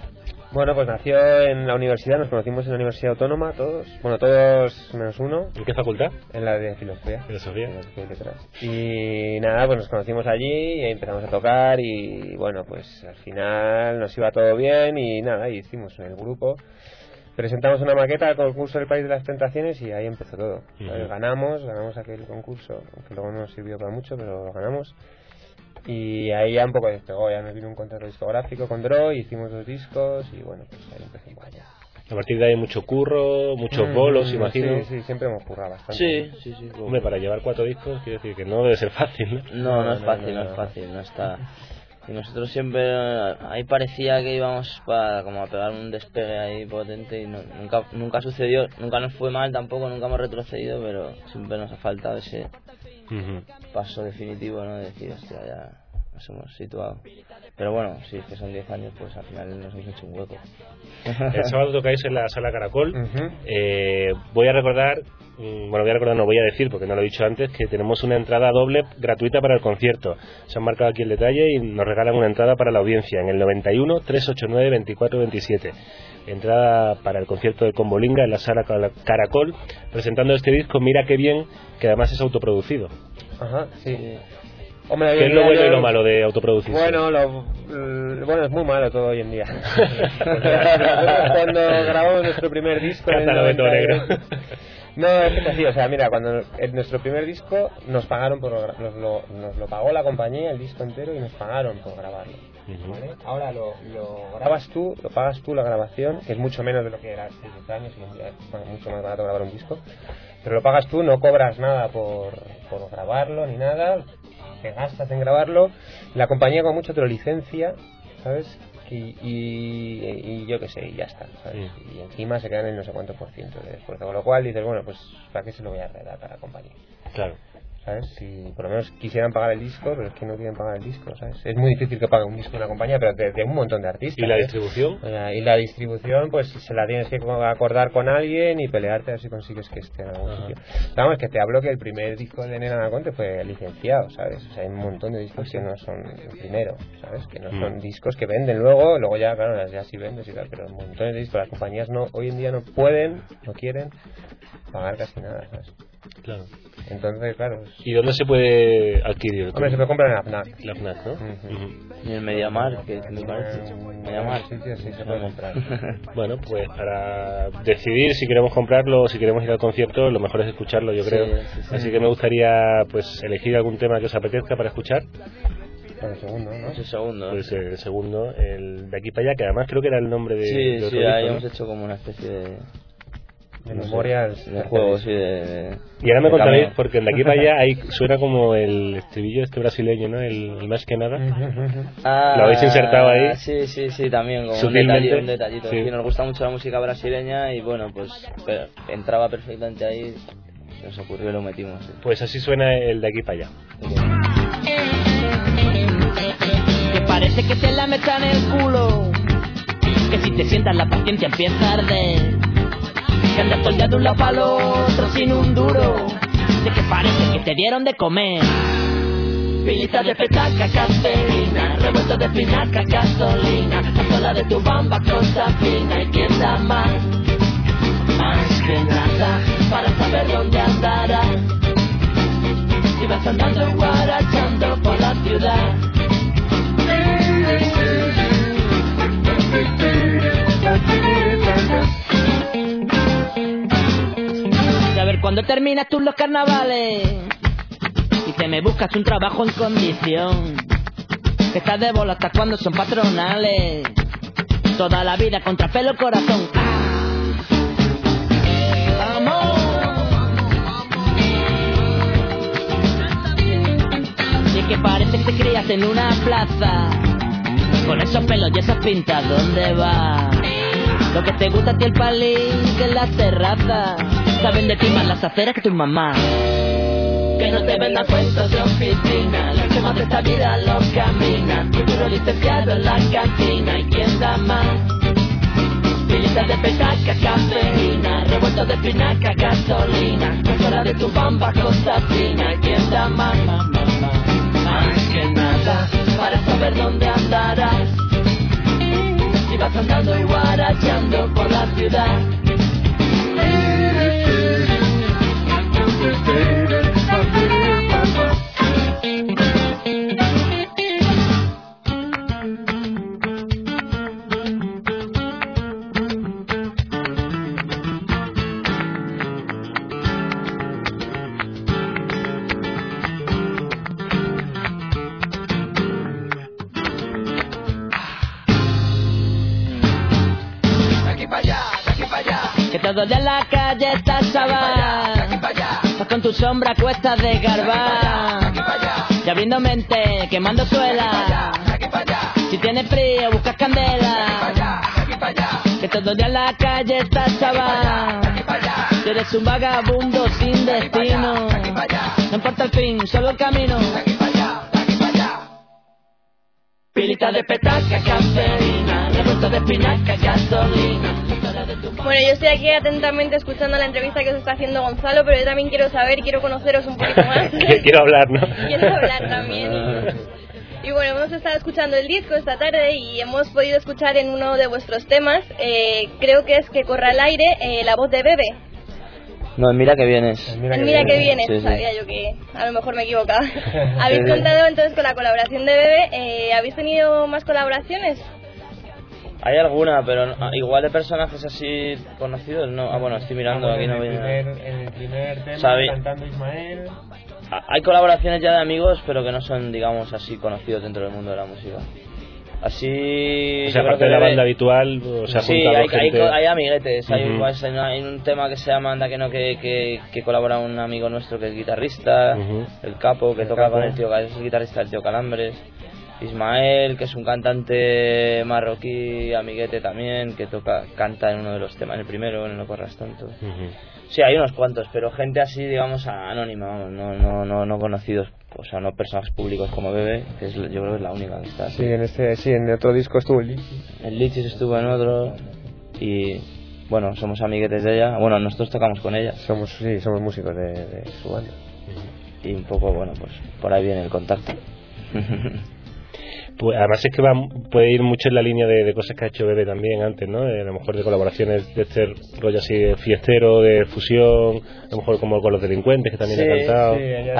Bueno, pues nació en la universidad, nos conocimos en la Universidad Autónoma, todos menos uno. ¿En qué facultad? En la de Filosofía. Filosofía. Y nada, pues nos conocimos allí y empezamos a tocar y bueno, pues al final nos iba todo bien y nada, y hicimos el grupo. Presentamos una maqueta al concurso del País de las Tentaciones y ahí empezó todo. Ganamos aquel concurso, aunque luego no nos sirvió para mucho, pero lo ganamos. Y ahí ya un poco despegó, ya me vino un contrato discográfico con Dro, hicimos 2 discos y bueno, pues ahí empecé un poco ya. A partir de ahí mucho curro, muchos bolos, imagino. Sí, siempre hemos currado bastante. Sí. Hombre, para llevar 4 discos, quiero decir que no debe ser fácil, ¿no? No es fácil, no está... Y nosotros siempre, ahí parecía que íbamos como a pegar un despegue ahí potente y nunca sucedió, nunca nos fue mal tampoco, nunca hemos retrocedido, pero siempre nos ha faltado ese paso definitivo, ¿no? De decir, hostia, ya nos hemos situado. Pero bueno, si es que son 10 años, pues al final nos hemos hecho un hueco. El sábado tocáis en la Sala Caracol. Voy a decir, porque no lo he dicho antes, que tenemos una entrada doble gratuita para el concierto. Se han marcado aquí el detalle y nos regalan una entrada para la audiencia en el 91 389 2427. Entrada para el concierto de Combolinga en la Sala Caracol, presentando este disco Mira qué bien, que además es autoproducido. Ajá, sí. Hombre, ¿qué es lo bueno y lo malo de autoproducirse? Bueno, es muy malo todo hoy en día. Cuando grabamos nuestro primer disco negro. No, es que es así, o sea, mira, cuando en nuestro primer disco nos pagaron nos lo pagó la compañía el disco entero y nos pagaron por grabarlo. ¿Vale? Ahora lo grabas tú, lo pagas tú la grabación, que es mucho menos de lo que era hace 10 años y hoy en día es mucho más barato grabar un disco, pero lo pagas tú, no cobras nada por grabarlo ni nada, te gastas en grabarlo, la compañía con mucho te lo licencia, ¿sabes? Y yo qué sé, y ya está, ¿sabes? Y encima se quedan en no sé cuánto % de esfuerzo, con lo cual dices, bueno, pues ¿para qué se lo voy a arreglar a la compañía? Claro. ¿Sabes? Si por lo menos quisieran pagar el disco, pero es que no quieren pagar el disco, ¿sabes? Es muy difícil que pague un disco una compañía, pero de un montón de artistas. ¿Y la distribución? Y la distribución, pues se la tienes que acordar con alguien y pelearte a ver si consigues que esté en algún sitio. Vamos, que te hablo que el primer disco de Nena Anaconte fue licenciado, ¿sabes? O sea, hay un montón de discos que no son el primero, ¿sabes? Que no son discos que venden luego ya, claro, ya sí vendes y tal, pero un montón de discos, las compañías hoy en día no pueden, no quieren pagar casi nada, ¿sabes? Claro. Entonces, claro. ¿Y dónde se puede adquirir? Hombre, se puede comprar en la FNAC. La FNAC, ¿no? Y en Mediamar, que me parece. Mediamar. Sí, se puede comprar. Bueno, pues para decidir si queremos comprarlo o si queremos ir al concierto, lo mejor es escucharlo, yo creo. Sí. Así que me gustaría pues elegir algún tema que os apetezca para escuchar. El segundo, ¿no? El segundo. Pues el segundo, el de aquí para allá, que además creo que era el nombre de otro sí, disco, ahí ¿no? hemos hecho como una especie de memorias de juegos, sí, y ahora me contaréis, porque de aquí para allá ahí suena como el estribillo brasileño, ¿no? El más que nada. ¿Lo habéis insertado ahí? Sí, también como un detallito. Sí. Nos gusta mucho la música brasileña y bueno, pues entraba perfectamente ahí, nos ocurrió y lo metimos. Sí. Pues así suena el de aquí para allá. Que parece que te la metan en el culo, que si te sientas la paciencia empieza a arder, que andas todo el día de un lado para el otro sin un duro, de que parece que te dieron de comer pilitas de petaca, cafeína, revuelto de espinaca, gasolina, la sola de tu bamba, cosa fina, y quién da más que nada, para saber dónde andarás, si vas andando guarachando por la ciudad. A ver cuándo terminas tú los carnavales y te me buscas un trabajo en condición, que estás de bola hasta cuando son patronales, toda la vida contra pelo corazón. ¡Vamos! Y que parece que te crías en una plaza, con esos pelos y esas pintas, ¿dónde vas? Lo que te gusta a ti el palín que en la terraza, saben de ti más las aceras que tu mamá. Que no te vendan cuentos de oficina, los que más de esta vida lo caminan, futuro licenciado en la cantina, y quién da más. Pilitas de petaca, cafeína, revueltos de espinaca, gasolina, fuera de tu bamba, cosa fina, y quién da más. Más que nada, para saber dónde andarás, si y vas andando y guarachando por la ciudad. Todo día en la calle estás chaval, estás con tu sombra a cuestas de garbar, ya abriendo mente, quemando suela, si tienes frío buscas candela, que todo día en la calle estás chaval, tú eres un vagabundo sin destino, no importa el fin, solo el camino. Pilita de petaca, cafeína, revuelto de espinaca, gasolina. Bueno, yo estoy aquí atentamente escuchando la entrevista que os está haciendo Gonzalo, pero yo también quiero saber, quiero conoceros un poquito más. Quiero hablar, ¿no? Quiero hablar también. Y bueno, hemos estado escuchando el disco esta tarde y hemos podido escuchar en uno de vuestros temas, creo que es Que corra el aire, la voz de Bebe. No, Mira que vienes. Mira que vienes, sí, sabía yo que a lo mejor me equivocaba. Habéis contado entonces con la colaboración de Bebe, ¿habéis tenido más colaboraciones? Hay alguna, pero igual de personajes así conocidos, no. Ah, bueno, estoy mirando, aquí no viene. En el primer tema, cantando Ismael. Hay colaboraciones ya de amigos, pero que no son, digamos, así conocidos dentro del mundo de la música. Así... O sea, aparte de la banda habitual, o sea, sí, hay amiguetes. Uh-huh. Hay un tema que se llama Anda que no, que colabora un amigo nuestro que es guitarrista, el Capo, que toca con el tío, es el guitarrista del tío Calambres. Ismael, que es un cantante marroquí, amiguete también, que canta en uno de los temas, en el primero, en No corras tanto. Uh-huh. Sí, hay unos cuantos, pero gente así, digamos, anónima, no conocidos, o sea, no personajes públicos como Bebe, que yo creo que es la única que está. Sí, en otro disco estuvo el Lichis. El Lichis estuvo en otro, y bueno, somos amiguetes de ella, bueno, nosotros tocamos con ella. Somos músicos de su banda. Y un poco, bueno, pues por ahí viene el contacto. Pues además es que puede ir mucho en la línea de cosas que ha hecho Bebe también antes, ¿no? A lo mejor de colaboraciones de este rollo así de fiestero, de fusión, a lo mejor como con Los Delincuentes, que también ha cantado.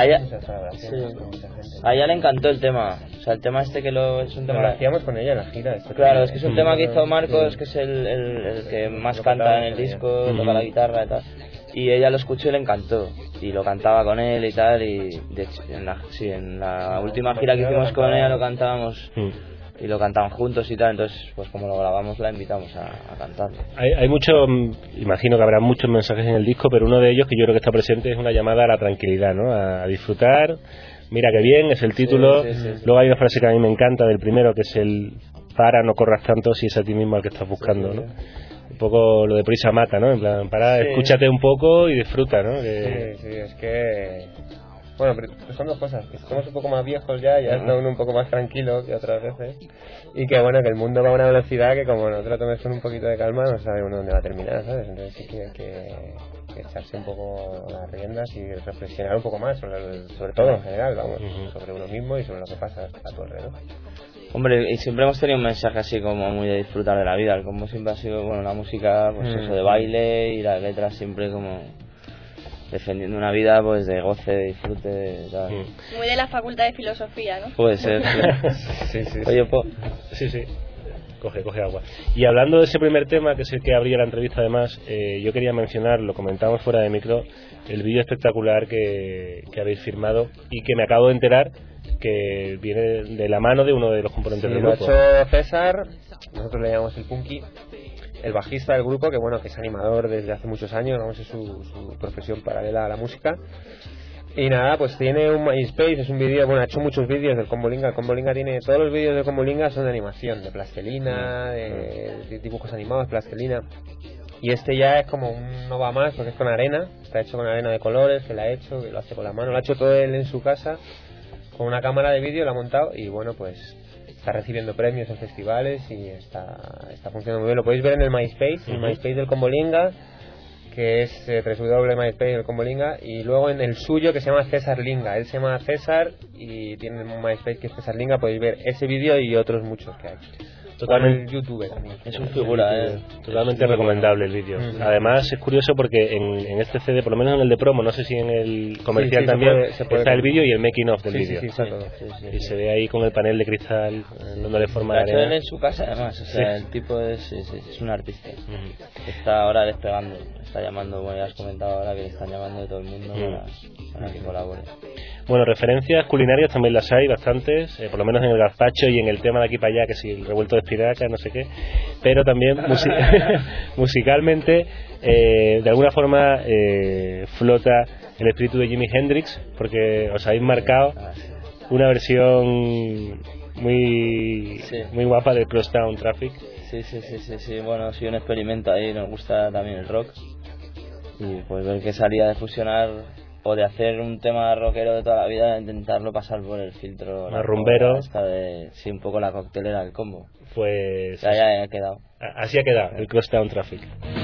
A ella le encantó el tema, o sea, el tema este que es un tema... Lo hacíamos con ella en la gira. Claro, es que es un tema que hizo Marcos, que es el que más canta en el disco, toca la guitarra y tal. Y ella lo escuchó y le encantó, y lo cantaba con él y tal, y de hecho, en la última gira que hicimos con ella lo cantábamos y lo cantaban juntos y tal, entonces pues como lo grabamos la invitamos a cantar. Hay mucho, imagino que habrá muchos mensajes en el disco, pero uno de ellos que yo creo que está presente es una llamada a la tranquilidad, ¿no? A disfrutar. Mira que bien, es el título. Sí. Luego hay una frase que a mí me encanta del primero, que es el para, no corras tanto si es a ti mismo al que estás buscando, ¿no? Un poco lo de prisa mata, ¿no? En plan, para, escúchate un poco y disfruta, ¿no? Sí, es que... Bueno, pero son dos cosas, que estamos un poco más viejos ya está uno un poco más tranquilo que otras veces, y que bueno, que el mundo va a una velocidad que como no te lo tomes con un poquito de calma no sabe uno dónde va a terminar, ¿sabes? Entonces sí que hay que echarse un poco las riendas y reflexionar un poco más sobre todo en general, vamos, sobre uno mismo y sobre lo que pasa a tu alrededor. Hombre, y siempre hemos tenido un mensaje así como muy de disfrutar de la vida, como siempre ha sido, bueno, la música, pues eso de baile y las letras siempre como defendiendo una vida pues de goce, de disfrute, de tal. Muy de la facultad de filosofía, ¿no? Puede ser. Sí. Oye, Sí. Coge agua. Y hablando de ese primer tema, que es el que abría la entrevista además, yo quería mencionar, lo comentamos fuera de micro, el vídeo espectacular que habéis firmado y que me acabo de enterar que viene de la mano de uno de los componentes del grupo. Lo ha hecho César, nosotros le llamamos el Punky, el bajista del grupo, que bueno, que es animador desde hace muchos años, vamos, es su profesión paralela a la música. Y nada, pues tiene un MySpace, es un vídeo, bueno, ha hecho muchos vídeos del Combolinga. El Combolinga tiene, todos los vídeos del Combolinga son de animación, de plastelina, de dibujos animados, plastelina. Y este ya es como un no va más, porque es con arena, está hecho con arena de colores, que la ha hecho, que lo hace con la mano, lo ha hecho todo él en su casa, con una cámara de vídeo, lo ha montado y bueno, pues está recibiendo premios en festivales y está funcionando muy bien. Lo podéis ver en el MySpace, el MySpace del Combolinga, que es www.myspace del Combolinga, y luego en el suyo que se llama César Linga. Él se llama César y tiene un MySpace que es César Linga. Podéis ver ese vídeo y otros muchos que hay. Totalmente. YouTube también. Es un figura, Totalmente recomendable el vídeo. Además es curioso porque en este CD, por lo menos en el de promo, no sé si en el comercial también, se puede está el vídeo y el making of del vídeo. Y se ve ahí con el panel de cristal dándole forma de arena. Él en su casa además, o sea, el tipo es un artista. Está ahora despegando, está llamando, bueno, ya has comentado ahora que le están llamando de todo el mundo para que colabore. Bueno, referencias culinarias también las hay bastantes, por lo menos en el gazpacho y en el tema de aquí para allá, que si el revuelto de espinaca, no sé qué, pero también musicalmente de alguna forma flota el espíritu de Jimi Hendrix, porque os habéis marcado una versión muy guapa de Crosstown Traffic. Sí, bueno, ha sido un experimento ahí, nos gusta también el rock y pues ver que salía de fusionar o de hacer un tema rockero de toda la vida, intentarlo pasar por el filtro más rumbero, sí, un poco la coctelera del combo. Pues ya ha quedado. Así ha quedado el Crosstown Traffic.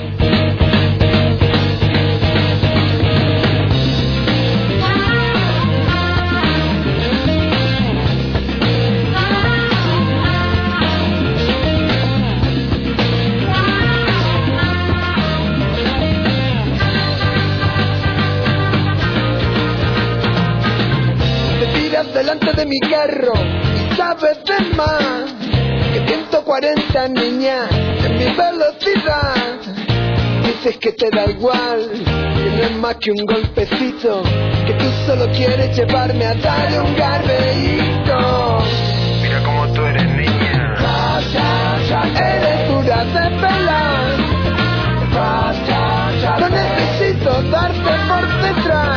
Delante de mi carro y sabes de más que 140 niñas en mi velocidad. Dices que te da igual, que no es más que un golpecito, que tú solo quieres llevarme a darle un garbeíto. Mira cómo tú eres, niña. Eres dura de pelar. No necesito darte por detrás.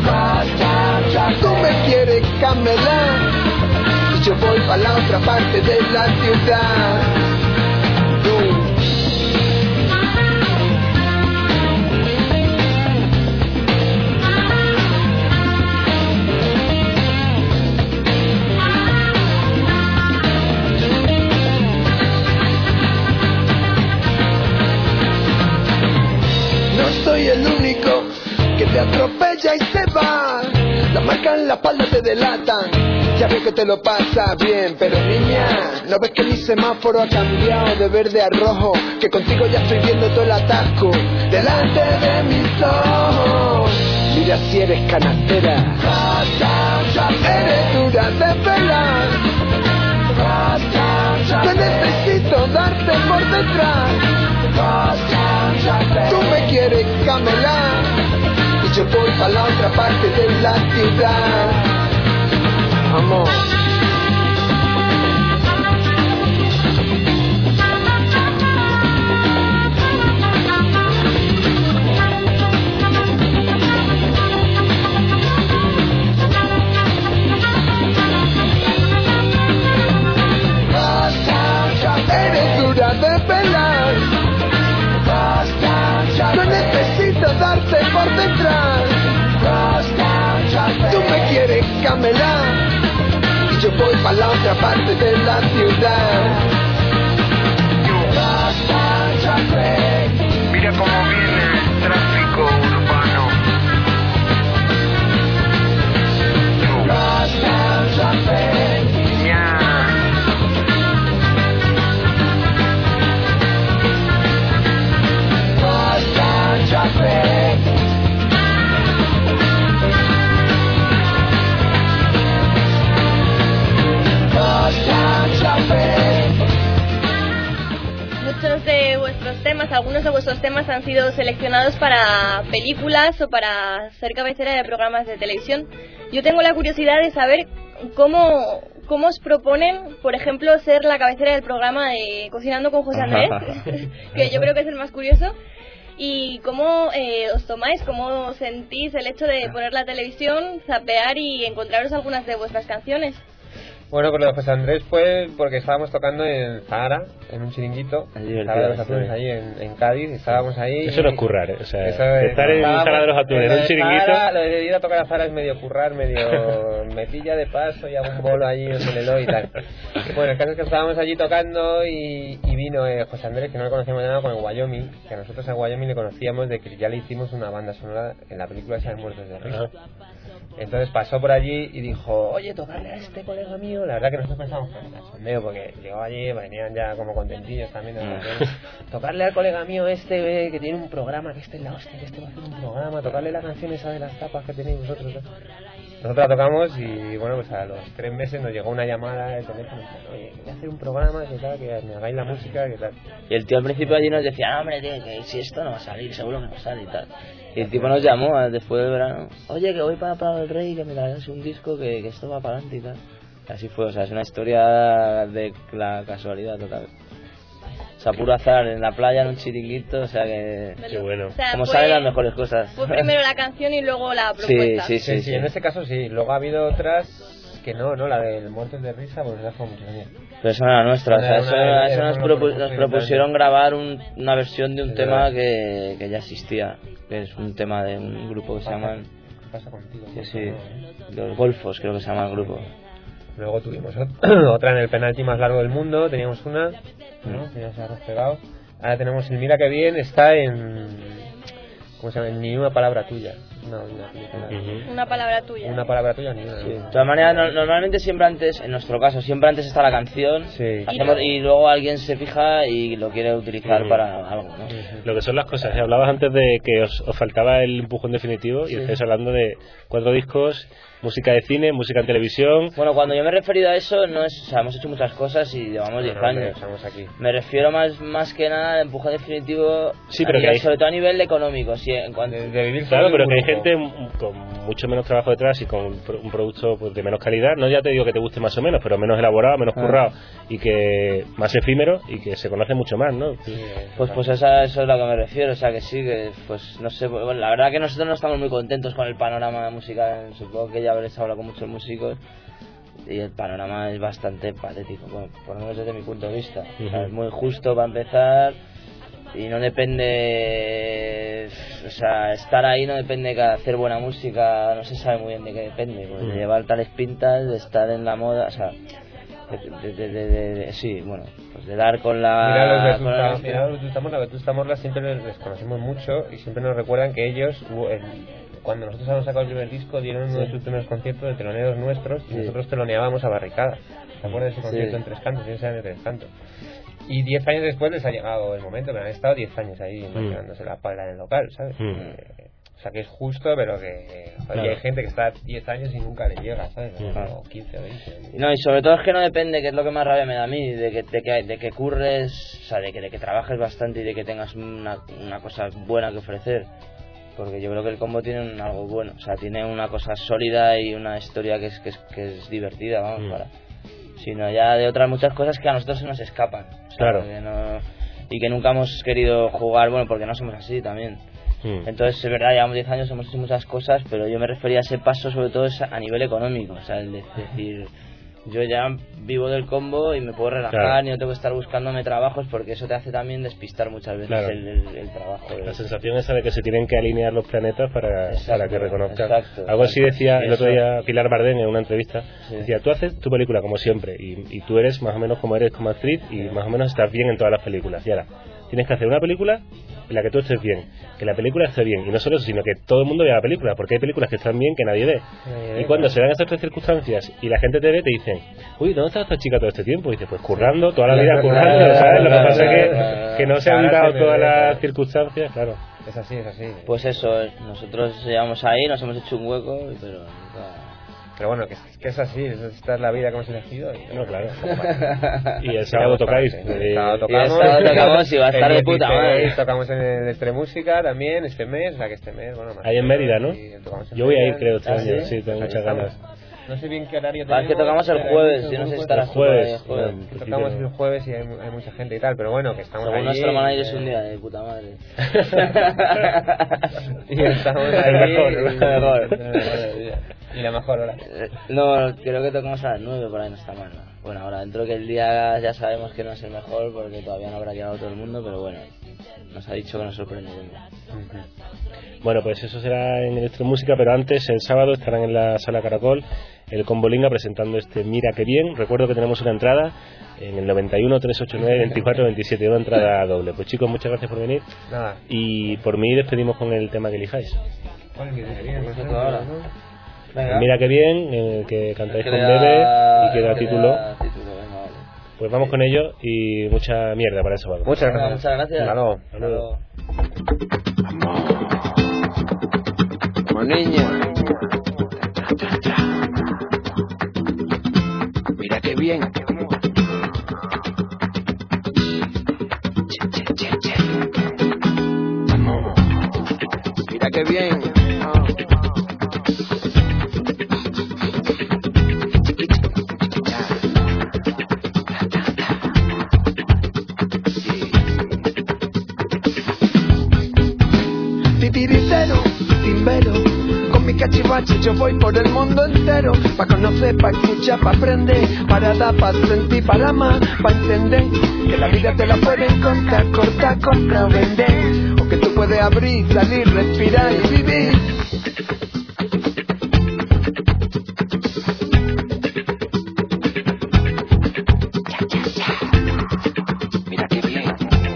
Tú me quieres camelar y yo voy para la otra parte de la ciudad. No soy el único que te atropella y se va. La marca en la espalda te delatan. Ya ves que te lo pasa bien, pero niña, ¿no ves que mi semáforo ha cambiado de verde a rojo? Que contigo ya estoy viendo todo el atasco delante de mis ojos. Mira si eres canastera, eres dura de pelar. No necesito darte por detrás. Tú me quieres camelar y yo voy para la otra parte de la ciudad. Amor. Eres dura de pelar. No necesito darte por detrás. Tú me quieres camelar y yo voy para la otra parte de la ciudad. Mira cómo viene el tráfico urbano. Muchos de vuestros temas, algunos de vuestros temas han sido seleccionados para películas o para ser cabecera de programas de televisión. Yo tengo la curiosidad de saber cómo os proponen, por ejemplo, ser la cabecera del programa de Cocinando con José Andrés, que yo creo que es el más curioso. ¿Y cómo os tomáis, cómo sentís el hecho de poner la televisión, zapear y encontraros algunas de vuestras canciones? Bueno, con lo de José Andrés fue porque estábamos tocando en Zahara, en un chiringuito, Zahara de los Atunes, ahí en Cádiz, estábamos ahí. Eso no es currar, o sea, estar en Zahara de los Atunes, en un chiringuito. Lo de ir a tocar a Zahara es medio currar, medio me pilla de paso y hago un bolo allí, os le doy y tal. Y bueno, el caso es que estábamos allí tocando y vino José Andrés, que no le conocíamos de nada, con el Wyoming, que nosotros a Wyoming le conocíamos de que ya le hicimos una banda sonora en la película esa de Muertos de Risa. Entonces pasó por allí y dijo, oye, tocarle a este colega mío. La verdad que nosotros pensamos que era sondeo, porque llegó allí, venían ya como contentillos también. Tocarle al colega mío este, que tiene un programa, que este es la hostia, que este va a hacer un programa, tocarle la canción esa de las tapas que tenéis vosotros. Nosotros la tocamos y bueno, pues a los 3 meses nos llegó una llamada de teléfono, oye, voy a hacer un programa, que tal, que me hagáis la música, que tal. Y el tío al principio allí nos decía, no, hombre, tío, que si esto no va a salir, seguro que no sale y tal. Y el tipo nos llamó después del verano, oye, que voy para Prado del Rey, que me traes un disco, que esto va para adelante y tal. Así fue, o sea, es una historia de la casualidad total. O sea, puro azar, en la playa, en un chiringuito, o sea que... Qué bueno. O sea, como salen las mejores cosas. Fue primero la canción y luego la propuesta. Sí, en ese caso sí. Luego ha habido otras que no, la del Muertos de Risa, pues ya fue muchos años. Pero eso no era nuestra, o sea, eso nos propusieron grabar una versión de un tema que ya existía, que es un tema de un grupo que se llaman... ¿Qué pasa contigo? Sí, los Golfos creo que se llama el grupo. Luego tuvimos otra en el penalti más largo del mundo, teníamos una, ¿no? Que ya se ha despegado. Ahora tenemos el Mira que bien, está en... ¿Cómo se llama? Ni una palabra tuya. Una palabra tuya. Una palabra tuya, ni una. Sí. De todas maneras, normalmente siempre antes, en nuestro caso, siempre antes está la canción y luego alguien se fija y lo quiere utilizar para algo, ¿no? Lo que son las cosas, hablabas antes de que os faltaba el empujón definitivo y estáis hablando de 4 discos, música de cine, música en televisión. Bueno, cuando yo me he referido a eso, no es, o sea, hemos hecho muchas cosas y llevamos 10 años. Estamos aquí. Me refiero más que nada al empujón definitivo, sí, pero que sobre todo a nivel económico, sí, en cuanto de vivir. Claro, pero que hay gente con mucho menos trabajo detrás y con un producto pues, de menos calidad. No ya te digo que te guste más o menos, pero menos elaborado, menos currado y que más efímero y que se conoce mucho más, ¿no? Sí, pues eso es a lo que me refiero, o sea que sí, que pues no sé, bueno, la verdad que nosotros no estamos muy contentos con el panorama musical, supongo que ya habréis hablado con muchos músicos y el panorama es bastante patético, bueno, por lo menos desde mi punto de vista. O sea, es muy justo para empezar y no depende, o sea, estar ahí no depende de hacer buena música, no se sabe muy bien de qué depende, pues, de llevar tales pintas, de estar en la moda, o sea, sí, bueno, pues de dar con la... Mira, los Vetusta Morla siempre les conocemos mucho y siempre nos recuerdan que ellos, cuando nosotros habíamos sacado el primer disco, dieron uno de sus primeros conciertos de teloneros nuestros y nosotros teloneábamos a Barricada. ¿Te acuerdas de ese concierto en Tres Cantos? Ese año de Tres Cantos. Y 10 años después les ha llegado el momento, pero han estado 10 años ahí llevándose la pala en el local, ¿sabes? O sea que es justo, pero que hay gente que está 10 años y nunca le llega, ¿sabes? O 15 o 20. No, y sobre todo es que no depende, que es lo que más rabia me da a mí, de que curres, o sea, de que trabajes bastante y de que tengas una cosa buena que ofrecer. Porque yo creo que el combo tiene algo bueno, o sea, tiene una cosa sólida y una historia que es divertida, vamos, sino ya de otras muchas cosas que a nosotros se nos escapan, o sea, claro. Y que nunca hemos querido jugar, bueno, porque no somos así también. Entonces, es verdad, llevamos 10 años, hemos hecho muchas cosas, pero yo me refería a ese paso sobre todo a nivel económico, o sea, el de decir, yo ya vivo del combo y me puedo relajar y no tengo que estar buscándome trabajos, porque eso te hace también despistar muchas veces el trabajo. La sensación esa de que se tienen que alinear los planetas para que reconozcan. Algo así Sí, decía el otro día Pilar Bardén en una entrevista, decía, tú haces tu película como siempre y tú eres más o menos como eres como actriz y más o menos estás bien en todas las películas, y ahora tienes que hacer una película en la que tú estés bien, que la película esté bien, y no solo eso, sino que todo el mundo vea la película, porque hay películas que están bien que nadie ve, y cuando se dan estas 3 circunstancias y la gente te ve, te dicen, uy, ¿dónde está esta chica todo este tiempo? Y dices, pues currando, toda la vida currando, ¿sabes? Lo que pasa es que no se han dado todas las circunstancias, claro. Es así. Pues eso, nosotros llegamos ahí, nos hemos hecho un hueco, pero... Pero bueno, que es así, esta es la vida que hemos elegido. Y no, claro. Y el sábado tocáis. El sábado tocamos y va a estar de puta madre. Tocamos en el Extremúsica también este mes, o sea que este mes, bueno... Ahí en Mérida, ¿no? Yo voy a ir, creo, este año, sí, tengo muchas ganas. No sé bien qué horario tenemos. Es que tocamos el jueves, yo no sé si estará jueves. Tocamos el jueves y hay mucha gente y tal, pero bueno, que estamos según allí. Nuestro manager es un día de puta madre. Y estamos ahí. Y la mejor hora. No, creo que tocamos a las 9 por ahí, no está mal. Bueno, ahora dentro que el día ya sabemos que no es el mejor porque todavía no habrá llegado todo el mundo, pero bueno, nos ha dicho que nos sorprenderemos. Bueno, pues eso será en Electromúsica, pero antes, el sábado, estarán en la Sala Caracol el Combolinga presentando este Mira que bien. Recuerdo que tenemos una entrada en el 91 389 24 27, una entrada doble. Pues chicos, muchas gracias por venir. Nada. Y por mí despedimos con el tema que elijáis. Mira qué bien, que cantáis con Bebe y que da título. Pues vamos con ello y mucha mierda para eso. Muchas gracias. Muchas gracias. Hasta luego. Hasta luego. Como niña. Mira qué bien. Mira qué bien. Titiritero, timbero, con mi cachivache yo voy por el mundo entero, pa' conocer, pa' escuchar, pa' aprender, para dar, pa' sentir, para amar, pa' entender que la vida te la pueden contar, cortar, comprar o vender, o que tú puedes abrir, salir, respirar y vivir. Mira qué bien.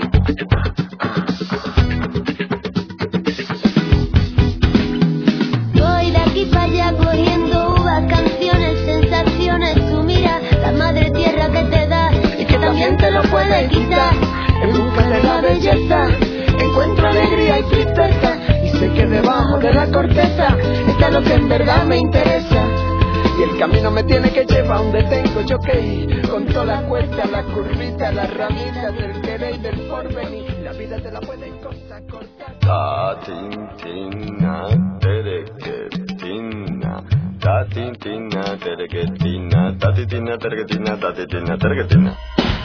Voy de aquí para allá cogiendo uvas, canciones, sensaciones, tú mira la madre tierra que te da y que también te lo puede quitar. En busca de la belleza encuentro alegría y tristeza, y sé que debajo de la corteza está lo que en verdad me interesa, y el camino me tiene que llevar donde tengo yo que ir, con toda la cuesta, la curvita, las ramitas del querer y del porvenir. La vida te la pueden cortar. Ta tin tina tereketina, ta tin tina tereketina, ta tin tina tereketina, ta tin tina tereketina.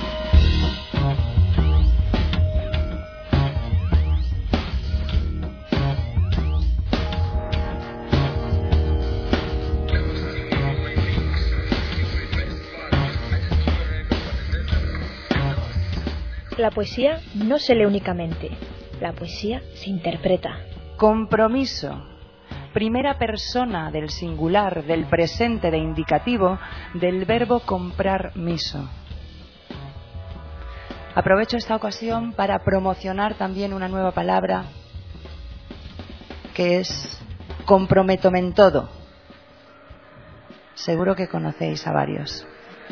La poesía no se lee únicamente, la poesía se interpreta. Compromiso. Primera persona del singular, del presente de indicativo, del verbo comprar miso. Aprovecho esta ocasión para promocionar también una nueva palabra que es comprométome en todo. Seguro que conocéis a varios.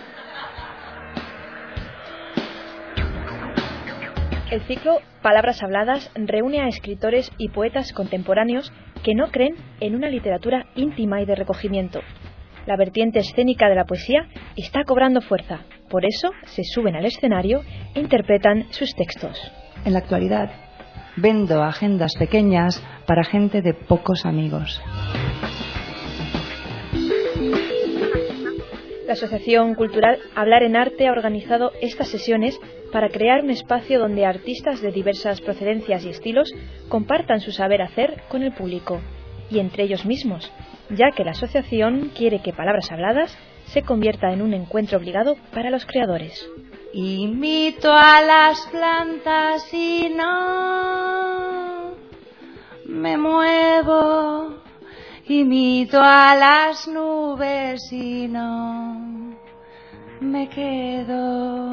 El ciclo Palabras Habladas reúne a escritores y poetas contemporáneos que no creen en una literatura íntima y de recogimiento. La vertiente escénica de la poesía está cobrando fuerza, por eso se suben al escenario e interpretan sus textos. En la actualidad, vendo agendas pequeñas para gente de pocos amigos. La Asociación Cultural Hablar en Arte ha organizado estas sesiones para crear un espacio donde artistas de diversas procedencias y estilos compartan su saber hacer con el público y entre ellos mismos, ya que la asociación quiere que Palabras Habladas se convierta en un encuentro obligado para los creadores. Imito a las plantas y no me muevo. Imito a las nubes y no me quedo.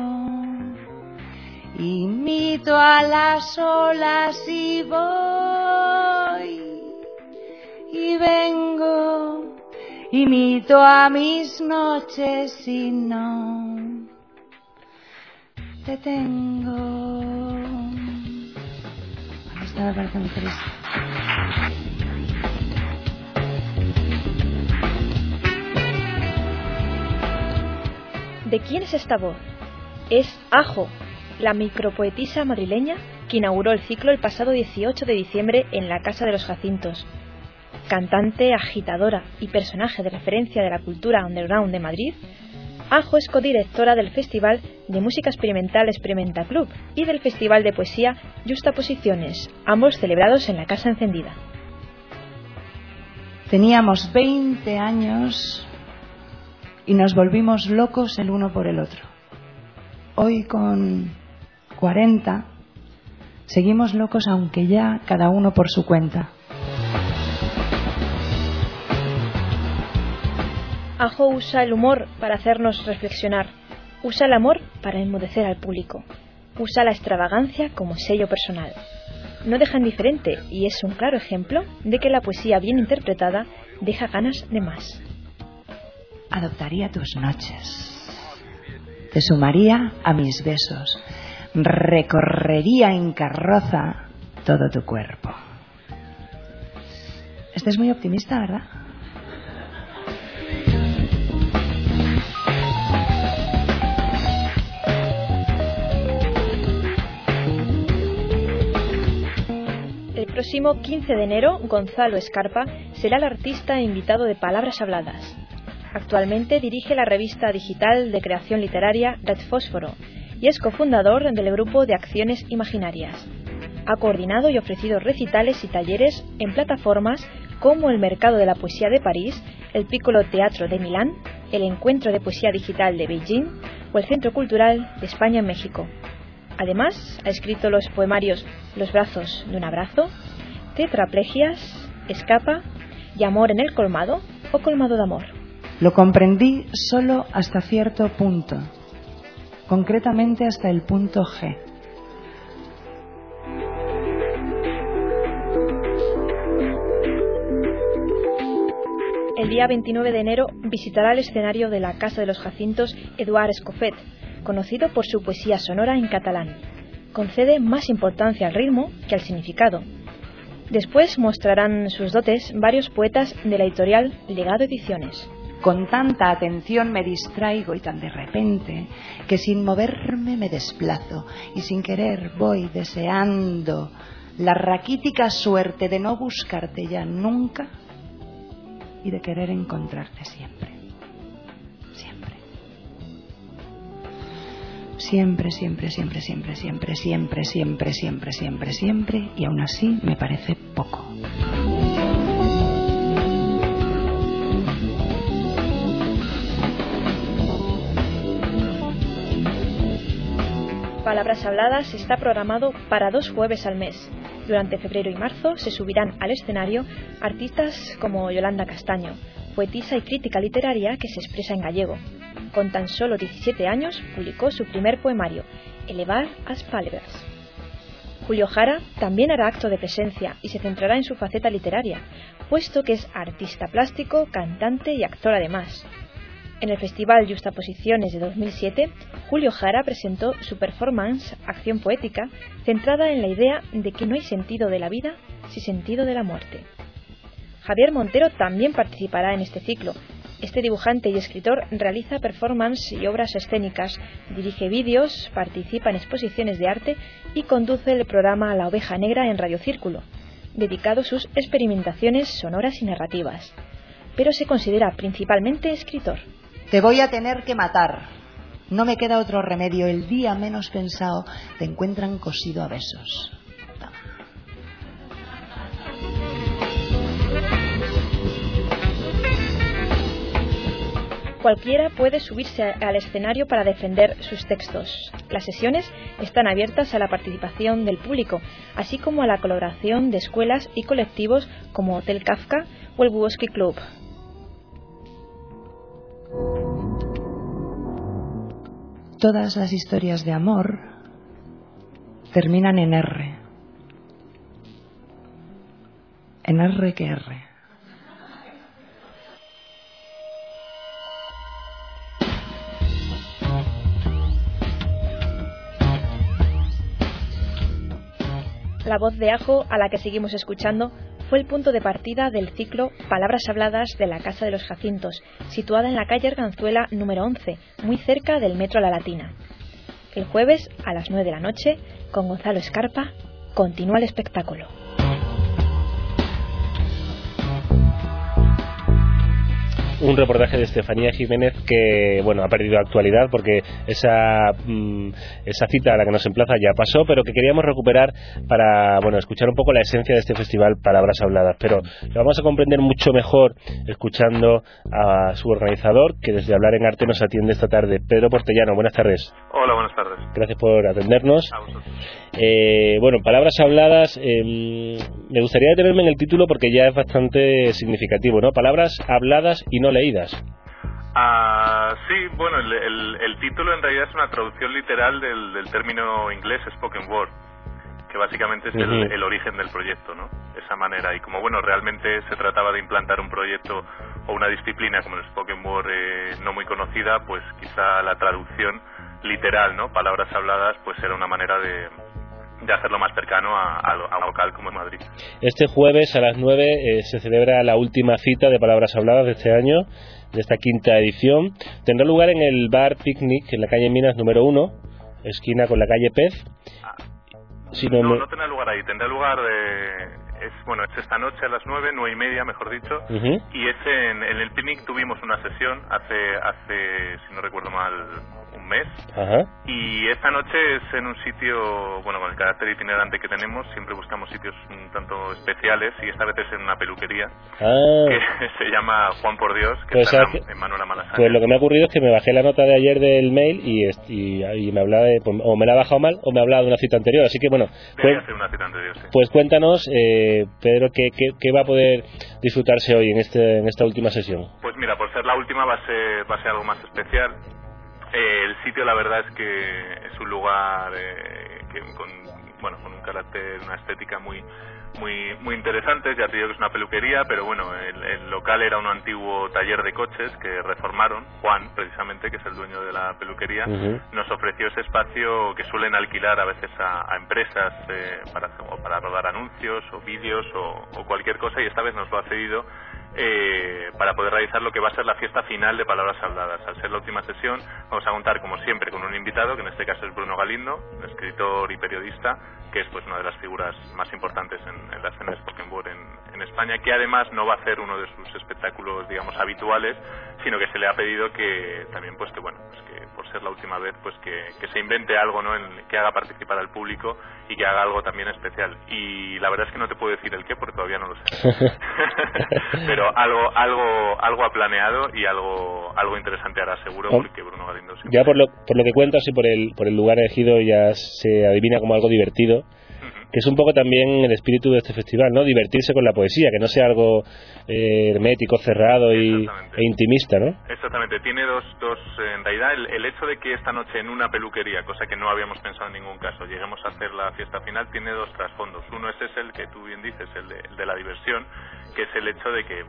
Imito a las olas y voy y vengo. Imito a mis noches y no te tengo. Esta me parece muy triste. ¿De quién es esta voz? Es Ajo, la micropoetisa madrileña que inauguró el ciclo el pasado 18 de diciembre en la Casa de los Jacintos. Cantante, agitadora y personaje de referencia de la cultura underground de Madrid, Ajo es codirectora del Festival de Música Experimental Experimenta Club y del Festival de Poesía Justaposiciones, ambos celebrados en la Casa Encendida. Teníamos 20 años y nos volvimos locos el uno por el otro. Hoy con 40 seguimos locos, aunque ya cada uno por su cuenta. Ajo usa el humor para hacernos reflexionar, usa el amor para enmudecer al público, usa la extravagancia como sello personal. no deja indiferente y es un claro ejemplo de que la poesía bien interpretada deja ganas de más. Adoptaría tus noches, te sumaría a mis besos, recorrería en carroza todo tu cuerpo. Este es muy optimista, ¿verdad? El próximo 15 de enero, Gonzalo Escarpa será el artista invitado de Palabras Habladas. Actualmente dirige la revista digital de creación literaria Red Fósforo y es cofundador del grupo de Acciones Imaginarias. Ha coordinado y ofrecido recitales y talleres en plataformas como el Mercado de la Poesía de París, el Piccolo Teatro de Milán, el Encuentro de Poesía Digital de Beijing o el Centro Cultural de España en México. Además, ha escrito los poemarios Los brazos de un abrazo, Tetraplegias, Escapa y Amor en el colmado o Colmado de amor. Lo comprendí solo hasta cierto punto, concretamente hasta el punto G. El día 29 de enero visitará el escenario de la Casa de los Jacintos Eduard Escoffet, conocido por su poesía sonora en catalán. Concede más importancia al ritmo que al significado. Después mostrarán sus dotes varios poetas de la editorial Legado Ediciones. Con tanta atención me distraigo y tan de repente que sin moverme me desplazo y sin querer voy deseando la raquítica suerte de no buscarte ya nunca y de querer encontrarte siempre. Siempre. Siempre, siempre, siempre, siempre, siempre, siempre, siempre, siempre, siempre, siempre, y aún así me parece poco. Palabras Habladas está programado para 2 jueves al mes. Durante febrero y marzo se subirán al escenario artistas como Yolanda Castaño, poetisa y crítica literaria que se expresa en gallego. Con tan solo 17 años publicó su primer poemario, Elevar as Palabras. Julio Jara también hará acto de presencia y se centrará en su faceta literaria, puesto que es artista plástico, cantante y actor además. En el Festival Justaposiciones de 2007, Julio Jara presentó su performance Acción Poética, centrada en la idea de que no hay sentido de la vida sin sentido de la muerte. Javier Montero también participará en este ciclo. Este dibujante y escritor realiza performance y obras escénicas, dirige vídeos, participa en exposiciones de arte y conduce el programa La Oveja Negra en Radio Círculo, dedicado a sus experimentaciones sonoras y narrativas. Pero se considera principalmente escritor. Te voy a tener que matar. No me queda otro remedio. El día menos pensado te encuentran cosido a besos. Cualquiera puede subirse al escenario para defender sus textos. Las sesiones están abiertas a la participación del público, así como a la colaboración de escuelas y colectivos como Hotel Kafka o el Bukowski Club. Todas las historias de amor terminan en R. En R que R. La voz de Ajo, a la que seguimos escuchando, fue el punto de partida del ciclo Palabras Habladas de la Casa de los Jacintos, situada en la calle Arganzuela número 11, muy cerca del Metro La Latina. El jueves, a las 9 de la noche, con Gonzalo Escarpa, continúa el espectáculo. Un reportaje de Estefanía Jiménez que, bueno, ha perdido actualidad porque esa cita a la que nos emplaza ya pasó, pero que queríamos recuperar para, bueno, escuchar un poco la esencia de este festival Palabras Habladas, pero lo vamos a comprender mucho mejor escuchando a su organizador, que desde Hablar en Arte nos atiende esta tarde. Pedro Portellano, buenas tardes. Hola, buenas tardes. Gracias por atendernos. A vosotros. Bueno, Palabras Habladas, me gustaría detenerme en el título porque ya es bastante significativo, ¿no? Palabras habladas y no leídas. Sí, bueno, el título en realidad es una traducción literal del término inglés spoken word, que básicamente es el origen del proyecto, ¿no? Esa manera. Y como, bueno, realmente se trataba de implantar un proyecto o una disciplina como el spoken word no muy conocida, pues quizá la traducción literal, ¿no? Palabras habladas, pues era una manera de hacerlo más cercano a local como en Madrid. Este jueves a las 9 se celebra la última cita de Palabras Habladas de este año, de esta quinta edición. Tendrá lugar en el bar Picnic, en la calle Minas número 1, esquina con la calle Pez. No tendrá lugar ahí, tendrá lugar es esta noche a las 9:30, mejor dicho, y es en el Picnic. Tuvimos una sesión hace si no recuerdo mal, un mes, y esta noche es en un sitio, bueno, con el carácter itinerante que tenemos, siempre buscamos sitios un tanto especiales, y esta vez es en una peluquería que se llama Juan por Dios, que está en Manuela Malasaña. Pues lo que me ha ocurrido es que me bajé la nota de ayer del mail y me hablaba o me la ha bajado mal o me ha hablado de una cita anterior, así que bueno, una cita anterior, sí. Pues cuéntanos, Pedro, ¿qué va a poder disfrutarse hoy en esta última sesión? Pues mira, por ser la última va a ser algo más especial. El sitio, la verdad es que es un lugar con un carácter, una estética muy interesante. Ya te digo que es una peluquería, pero bueno, el local era un antiguo taller de coches que reformaron. Juan, precisamente, que es el dueño de la peluquería, nos ofreció ese espacio que suelen alquilar a veces a empresas para rodar anuncios o vídeos o cualquier cosa, y esta vez nos lo ha cedido para poder realizar lo que va a ser la fiesta final de Palabras Habladas. Al ser la última sesión, vamos a contar, como siempre, con un invitado, que en este caso es Bruno Galindo, escritor y periodista, que es pues una de las figuras más importantes en la escena de spoken word en España, que además no va a hacer uno de sus espectáculos, digamos, habituales, sino que se le ha pedido que también, pues que por ser la última vez, pues que se invente algo, ¿no?, que haga participar al público y que haga algo también especial. Y la verdad es que no te puedo decir el qué, porque todavía no lo sé. Pero algo ha planeado, y algo interesante hará seguro, porque Bruno Galindo siempre... Ya por lo que cuentas y por el lugar elegido ya se adivina como algo divertido, que es un poco también el espíritu de este festival, ¿no? Divertirse con la poesía, que no sea algo hermético, cerrado e intimista, ¿no? Exactamente, tiene dos en realidad el hecho de que esta noche en una peluquería, cosa que no habíamos pensado en ningún caso, lleguemos a hacer la fiesta final, tiene dos trasfondos. Uno es ese, el que tú bien dices, el de la diversión, que es el hecho de que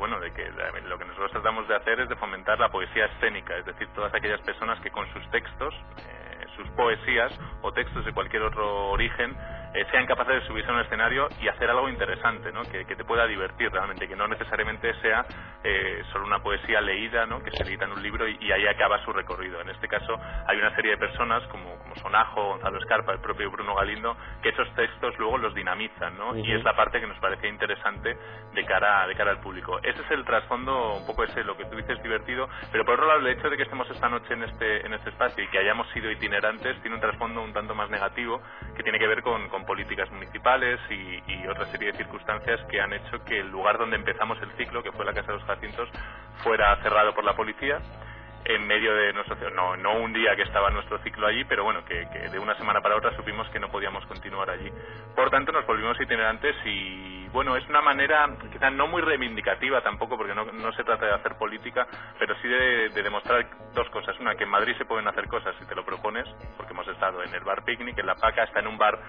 lo que nosotros tratamos de hacer es de fomentar la poesía escénica, es decir, todas aquellas personas que con sus textos, sus poesías o textos de cualquier otro origen, sean capaces de subirse a un escenario y hacer algo interesante, ¿no? Que te pueda divertir realmente, que no necesariamente sea solo una poesía leída, ¿no?, que se edita en un libro y ahí acaba su recorrido. En este caso hay una serie de personas como Sonajo, Gonzalo Escarpa, el propio Bruno Galindo, que esos textos luego los dinamizan, ¿no? Y es la parte que nos parecía interesante de cara al público. Ese es el trasfondo, un poco ese, lo que tú dices, divertido, pero por otro lado, el hecho de que estemos esta noche en este espacio y que hayamos sido itinerantes tiene un trasfondo un tanto más negativo, que tiene que ver con políticas municipales y otra serie de circunstancias que han hecho que el lugar donde empezamos el ciclo, que fue la Casa de los Jacintos, fuera cerrado por la policía en medio de no un día que estaba nuestro ciclo allí, pero bueno, que de una semana para otra supimos que no podíamos continuar allí. Por tanto, nos volvimos itinerantes y bueno, es una manera quizá no muy reivindicativa tampoco, porque no se trata de hacer política, pero sí de demostrar dos cosas. Una, que en Madrid se pueden hacer cosas si te lo propones, porque hemos estado en el bar Picnic, en La Paca, está en un bar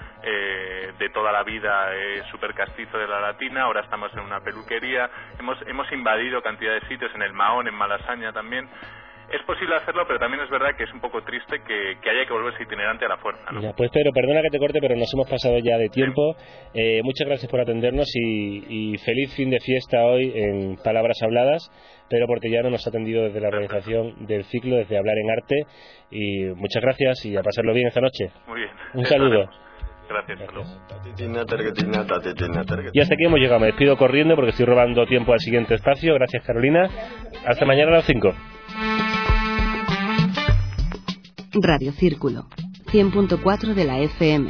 de toda la vida, súper castizo de la Latina, ahora estamos en una peluquería, hemos invadido cantidad de sitios, en el Mahón, en Malasaña también. Es posible hacerlo, pero también es verdad que es un poco triste que haya que volverse itinerante a la fuerza, ¿no? Ya, pues Pedro, perdona que te corte, pero nos hemos pasado ya de tiempo. Muchas gracias por atendernos y feliz fin de fiesta hoy en Palabras Habladas. Pedro Portellano nos ha atendido desde la organización del ciclo, desde Hablar en Arte, y muchas gracias y a pasarlo bien esta noche. Muy bien. Un saludo. Gracias. Y hasta aquí hemos llegado. Me despido corriendo porque estoy robando tiempo al siguiente espacio. Gracias, Carolina. Hasta mañana a las 5. Radio Círculo, 100.4 de la FM.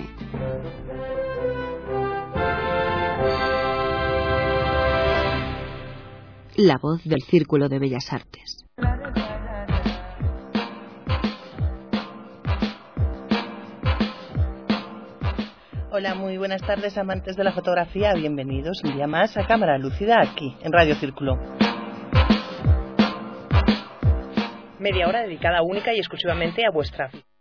La voz del Círculo de Bellas Artes. Hola, muy buenas tardes, amantes de la fotografía. Bienvenidos un día más a Cámara Lúcida, aquí, en Radio Círculo. Media hora dedicada única y exclusivamente a vuestra